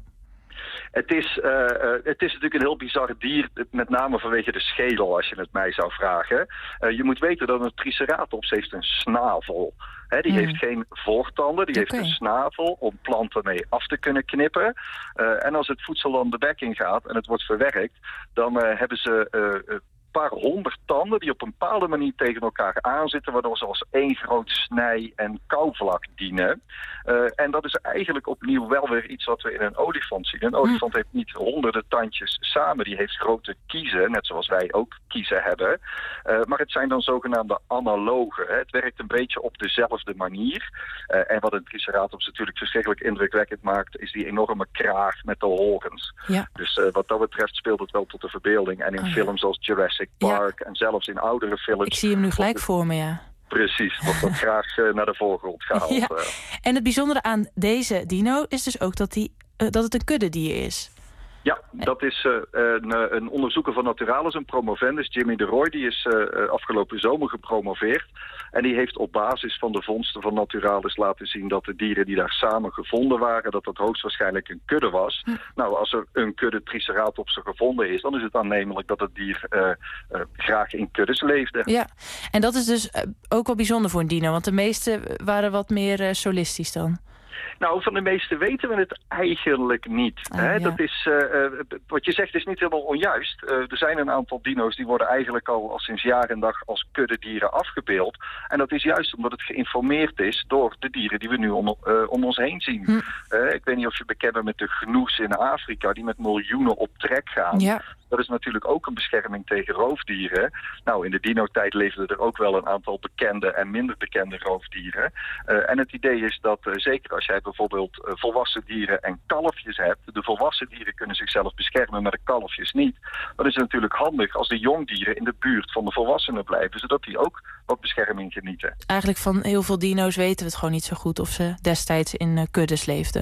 Het is, uh, uh, het is natuurlijk een heel bizar dier, met name vanwege de schedel, als je het mij zou vragen. Uh, je moet weten dat een Triceratops heeft een snavel. He, die mm. heeft geen voortanden, die okay. heeft een snavel om planten mee af te kunnen knippen. Uh, en als het voedsel dan de bek in gaat en het wordt verwerkt, dan uh, hebben ze Uh, een paar honderd tanden die op een bepaalde manier tegen elkaar aanzitten, waardoor ze als één groot snij- en kauwvlak dienen. Uh, en dat is eigenlijk opnieuw wel weer iets wat we in een olifant zien. Een olifant heeft niet honderden tandjes samen, die heeft grote kiezen, net zoals wij ook kiezen hebben. Uh, maar het zijn dan zogenaamde analogen. Hè. Het werkt een beetje op dezelfde manier. Uh, en wat een Triceratops natuurlijk verschrikkelijk indrukwekkend maakt, is die enorme kraag met de horens. Ja. Dus uh, wat dat betreft speelt het wel tot de verbeelding. En in oh, films als Jurassic Park ja. en zelfs in oudere films. Ik zie hem nu gelijk voor me, ja. Precies, wordt dat graag uh, naar de voorgrond gehaald. Ja. En het bijzondere aan deze dino is dus ook dat, die, uh, dat het een kuddedier is. Ja, dat is uh, een, een onderzoeker van Naturalis, een promovendus, Jimmy de Roy. Die is uh, afgelopen zomer gepromoveerd. En die heeft op basis van de vondsten van Naturalis laten zien dat de dieren die daar samen gevonden waren, dat dat hoogstwaarschijnlijk een kudde was. Hm. Nou, als er een kudde Triceratopsen gevonden is, dan is het aannemelijk dat het dier uh, uh, graag in kuddes leefde. Ja, en dat is dus uh, ook wel bijzonder voor een dino, want de meeste waren wat meer uh, solistisch dan. Nou, van de meeste weten we het eigenlijk niet. Ah, hè? Ja. Dat is, uh, wat je zegt is niet helemaal onjuist. Uh, er zijn een aantal dino's die worden eigenlijk al, al sinds jaar en dag als kuddedieren afgebeeld. En dat is juist omdat het geïnformeerd is door de dieren die we nu om, uh, om ons heen zien. Hm. Uh, ik weet niet of je bekend bent met de gnoes in Afrika, die met miljoenen op trek gaan. Ja. Dat is natuurlijk ook een bescherming tegen roofdieren. Nou, in de dino-tijd leefden er ook wel een aantal bekende en minder bekende roofdieren. Uh, en het idee is dat, uh, zeker als jij bijvoorbeeld uh, volwassen dieren en kalfjes hebt, de volwassen dieren kunnen zichzelf beschermen, maar de kalfjes niet. Dan is het natuurlijk handig als de jongdieren in de buurt van de volwassenen blijven, zodat die ook wat bescherming genieten. Eigenlijk van heel veel dino's weten we het gewoon niet zo goed of ze destijds in uh, kuddes leefden.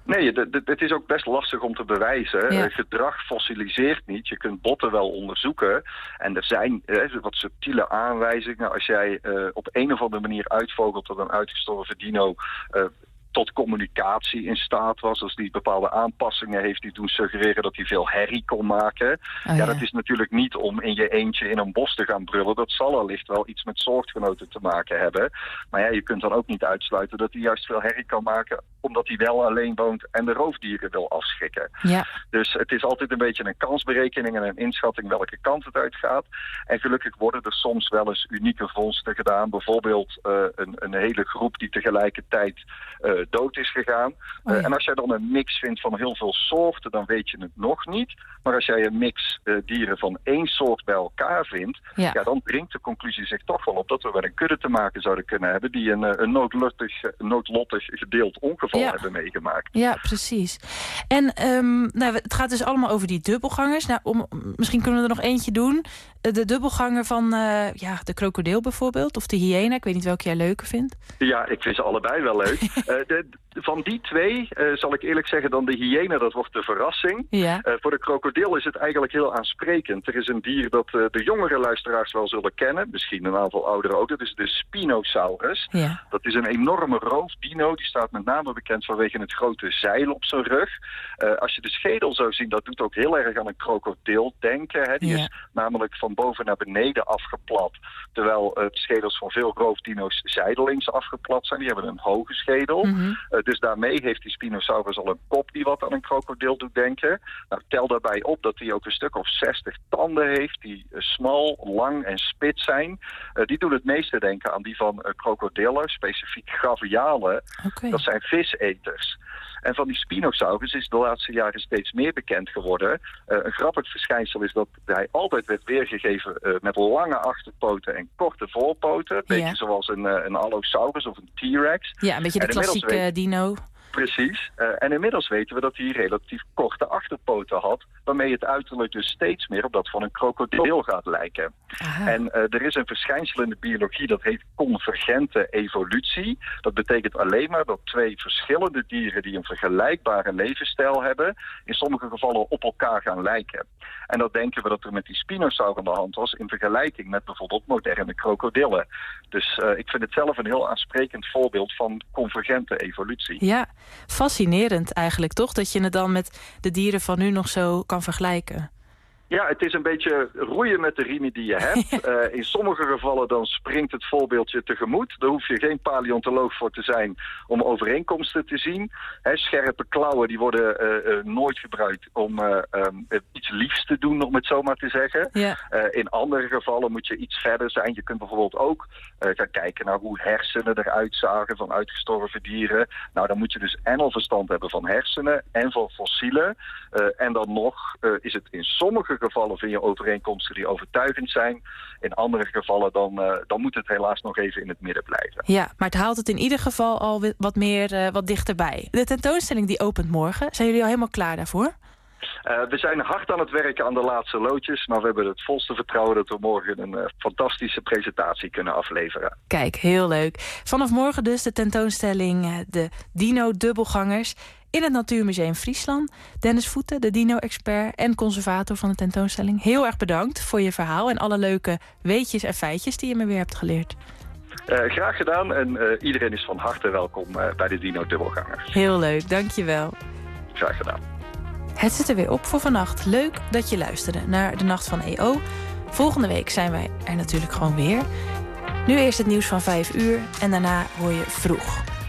Nee, het is ook best lastig om te bewijzen. Ja. Uh, gedrag fossiliseert niet. Je kunt botten wel onderzoeken. En er zijn uh, wat subtiele aanwijzingen. Als jij uh, op een of andere manier uitvogelt dat een uitgestorven dino Uh, tot communicatie in staat was. Als die bepaalde aanpassingen heeft die doen suggereren dat hij veel herrie kon maken. Oh, ja. ja, dat is natuurlijk niet om in je eentje in een bos te gaan brullen. Dat zal allicht wel iets met soortgenoten te maken hebben. Maar ja, je kunt dan ook niet uitsluiten dat hij juist veel herrie kan maken omdat hij wel alleen woont en de roofdieren wil afschrikken. Ja. Dus het is altijd een beetje een kansberekening en een inschatting welke kant het uitgaat. En gelukkig worden er soms wel eens unieke vondsten gedaan. Bijvoorbeeld uh, een, een hele groep die tegelijkertijd uh, dood is gegaan. Oh ja. uh, en als jij dan een mix vindt van heel veel soorten, dan weet je het nog niet. Maar als jij een mix uh, dieren van één soort bij elkaar vindt, ja. Ja, dan brengt de conclusie zich toch wel op dat we wel een kudde te maken zouden kunnen hebben die een, een noodlottig, noodlottig gedeeld ongeval ja. hebben meegemaakt. Ja, precies. En um, nou, het gaat dus allemaal over die dubbelgangers. Nou, om, misschien kunnen we er nog eentje doen. De dubbelganger van uh, ja, de krokodil bijvoorbeeld, of de hyena. Ik weet niet welke jij leuker vindt. Ja, ik vind ze allebei wel leuk. uh, de, van die twee, uh, zal ik eerlijk zeggen, dan de hyena, dat wordt de verrassing. Ja. Uh, voor de krokodil is het eigenlijk heel aansprekend. Er is een dier dat uh, de jongere luisteraars wel zullen kennen. Misschien een aantal ouderen ook. Dat is de Spinosaurus. Ja. Dat is een enorme roofdino. Die staat met name bekend vanwege het grote zeil op zijn rug. Uh, als je de schedel zou zien, dat doet ook heel erg aan een krokodil denken. Hè. Die ja. is namelijk van boven naar beneden afgeplat. Terwijl uh, de schedels van veel roofdino's zijdelings afgeplat zijn. Die hebben een hoge schedel. Mm-hmm. Uh, dus daarmee heeft die Spinosaurus al een kop die wat aan een krokodil doet denken. Nou, tel daarbij op dat hij ook een stuk of zestig tanden heeft die uh, smal, lang en spits zijn. Uh, die doen het meeste denken aan die van uh, krokodillen, specifiek gavialen. Okay. Dat zijn viseters. En van die Spinosaurus is de laatste jaren steeds meer bekend geworden. Uh, een grappig verschijnsel is dat hij altijd werd weergegeven uh, met lange achterpoten en korte voorpoten. Een beetje ja. zoals een, uh, een Allosaurus of een T-Rex. Ja, een beetje de klassieke weet... dino. Precies. Uh, en inmiddels weten we dat hij relatief korte achterpoten had, waarmee het uiterlijk dus steeds meer op dat van een krokodil gaat lijken. Aha. En uh, er is een verschijnsel in de biologie dat heet convergente evolutie. Dat betekent alleen maar dat twee verschillende dieren die een vergelijkbare levensstijl hebben, in sommige gevallen op elkaar gaan lijken. En dat denken we dat er met die Spinosaurus aan de hand was in vergelijking met bijvoorbeeld moderne krokodillen. Dus uh, ik vind het zelf een heel aansprekend voorbeeld van convergente evolutie. Ja, fascinerend eigenlijk toch? Dat je het dan met de dieren van nu nog zo kan vergelijken. Ja, het is een beetje roeien met de riemen die je hebt. Uh, in sommige gevallen dan springt het voorbeeldje tegemoet. Daar hoef je geen paleontoloog voor te zijn om overeenkomsten te zien. He, scherpe klauwen die worden uh, uh, nooit gebruikt om uh, um, iets liefs te doen, om het zo maar te zeggen. Ja. Uh, in andere gevallen moet je iets verder zijn. Je kunt bijvoorbeeld ook uh, gaan kijken naar hoe hersenen eruit zagen van uitgestorven dieren. Nou, dan moet je dus en al verstand hebben van hersenen en van fossielen. Uh, en dan nog uh, is het in sommige gevallen vind je overeenkomsten die overtuigend zijn. In andere gevallen dan, uh, dan moet het helaas nog even in het midden blijven. Ja, maar het haalt het in ieder geval al wat meer uh, wat dichterbij. De tentoonstelling die opent morgen. Zijn jullie al helemaal klaar daarvoor? Uh, we zijn hard aan het werken aan de laatste loodjes, maar we hebben het volste vertrouwen dat we morgen een uh, fantastische presentatie kunnen afleveren. Kijk, heel leuk. Vanaf morgen dus de tentoonstelling uh, de Dino Dubbelgangers in het Natuurmuseum Friesland. Dennis Voeten, de dino-expert en conservator van de tentoonstelling. Heel erg bedankt voor je verhaal en alle leuke weetjes en feitjes die je me weer hebt geleerd. Uh, graag gedaan en uh, iedereen is van harte welkom uh, bij de Dino Dubbelgangers. Heel leuk, dankjewel. Graag gedaan. Het zit er weer op voor vannacht. Leuk dat je luisterde naar de Nacht van E O. Volgende week zijn wij er natuurlijk gewoon weer. Nu eerst het nieuws van vijf uur en daarna hoor je Vroeg.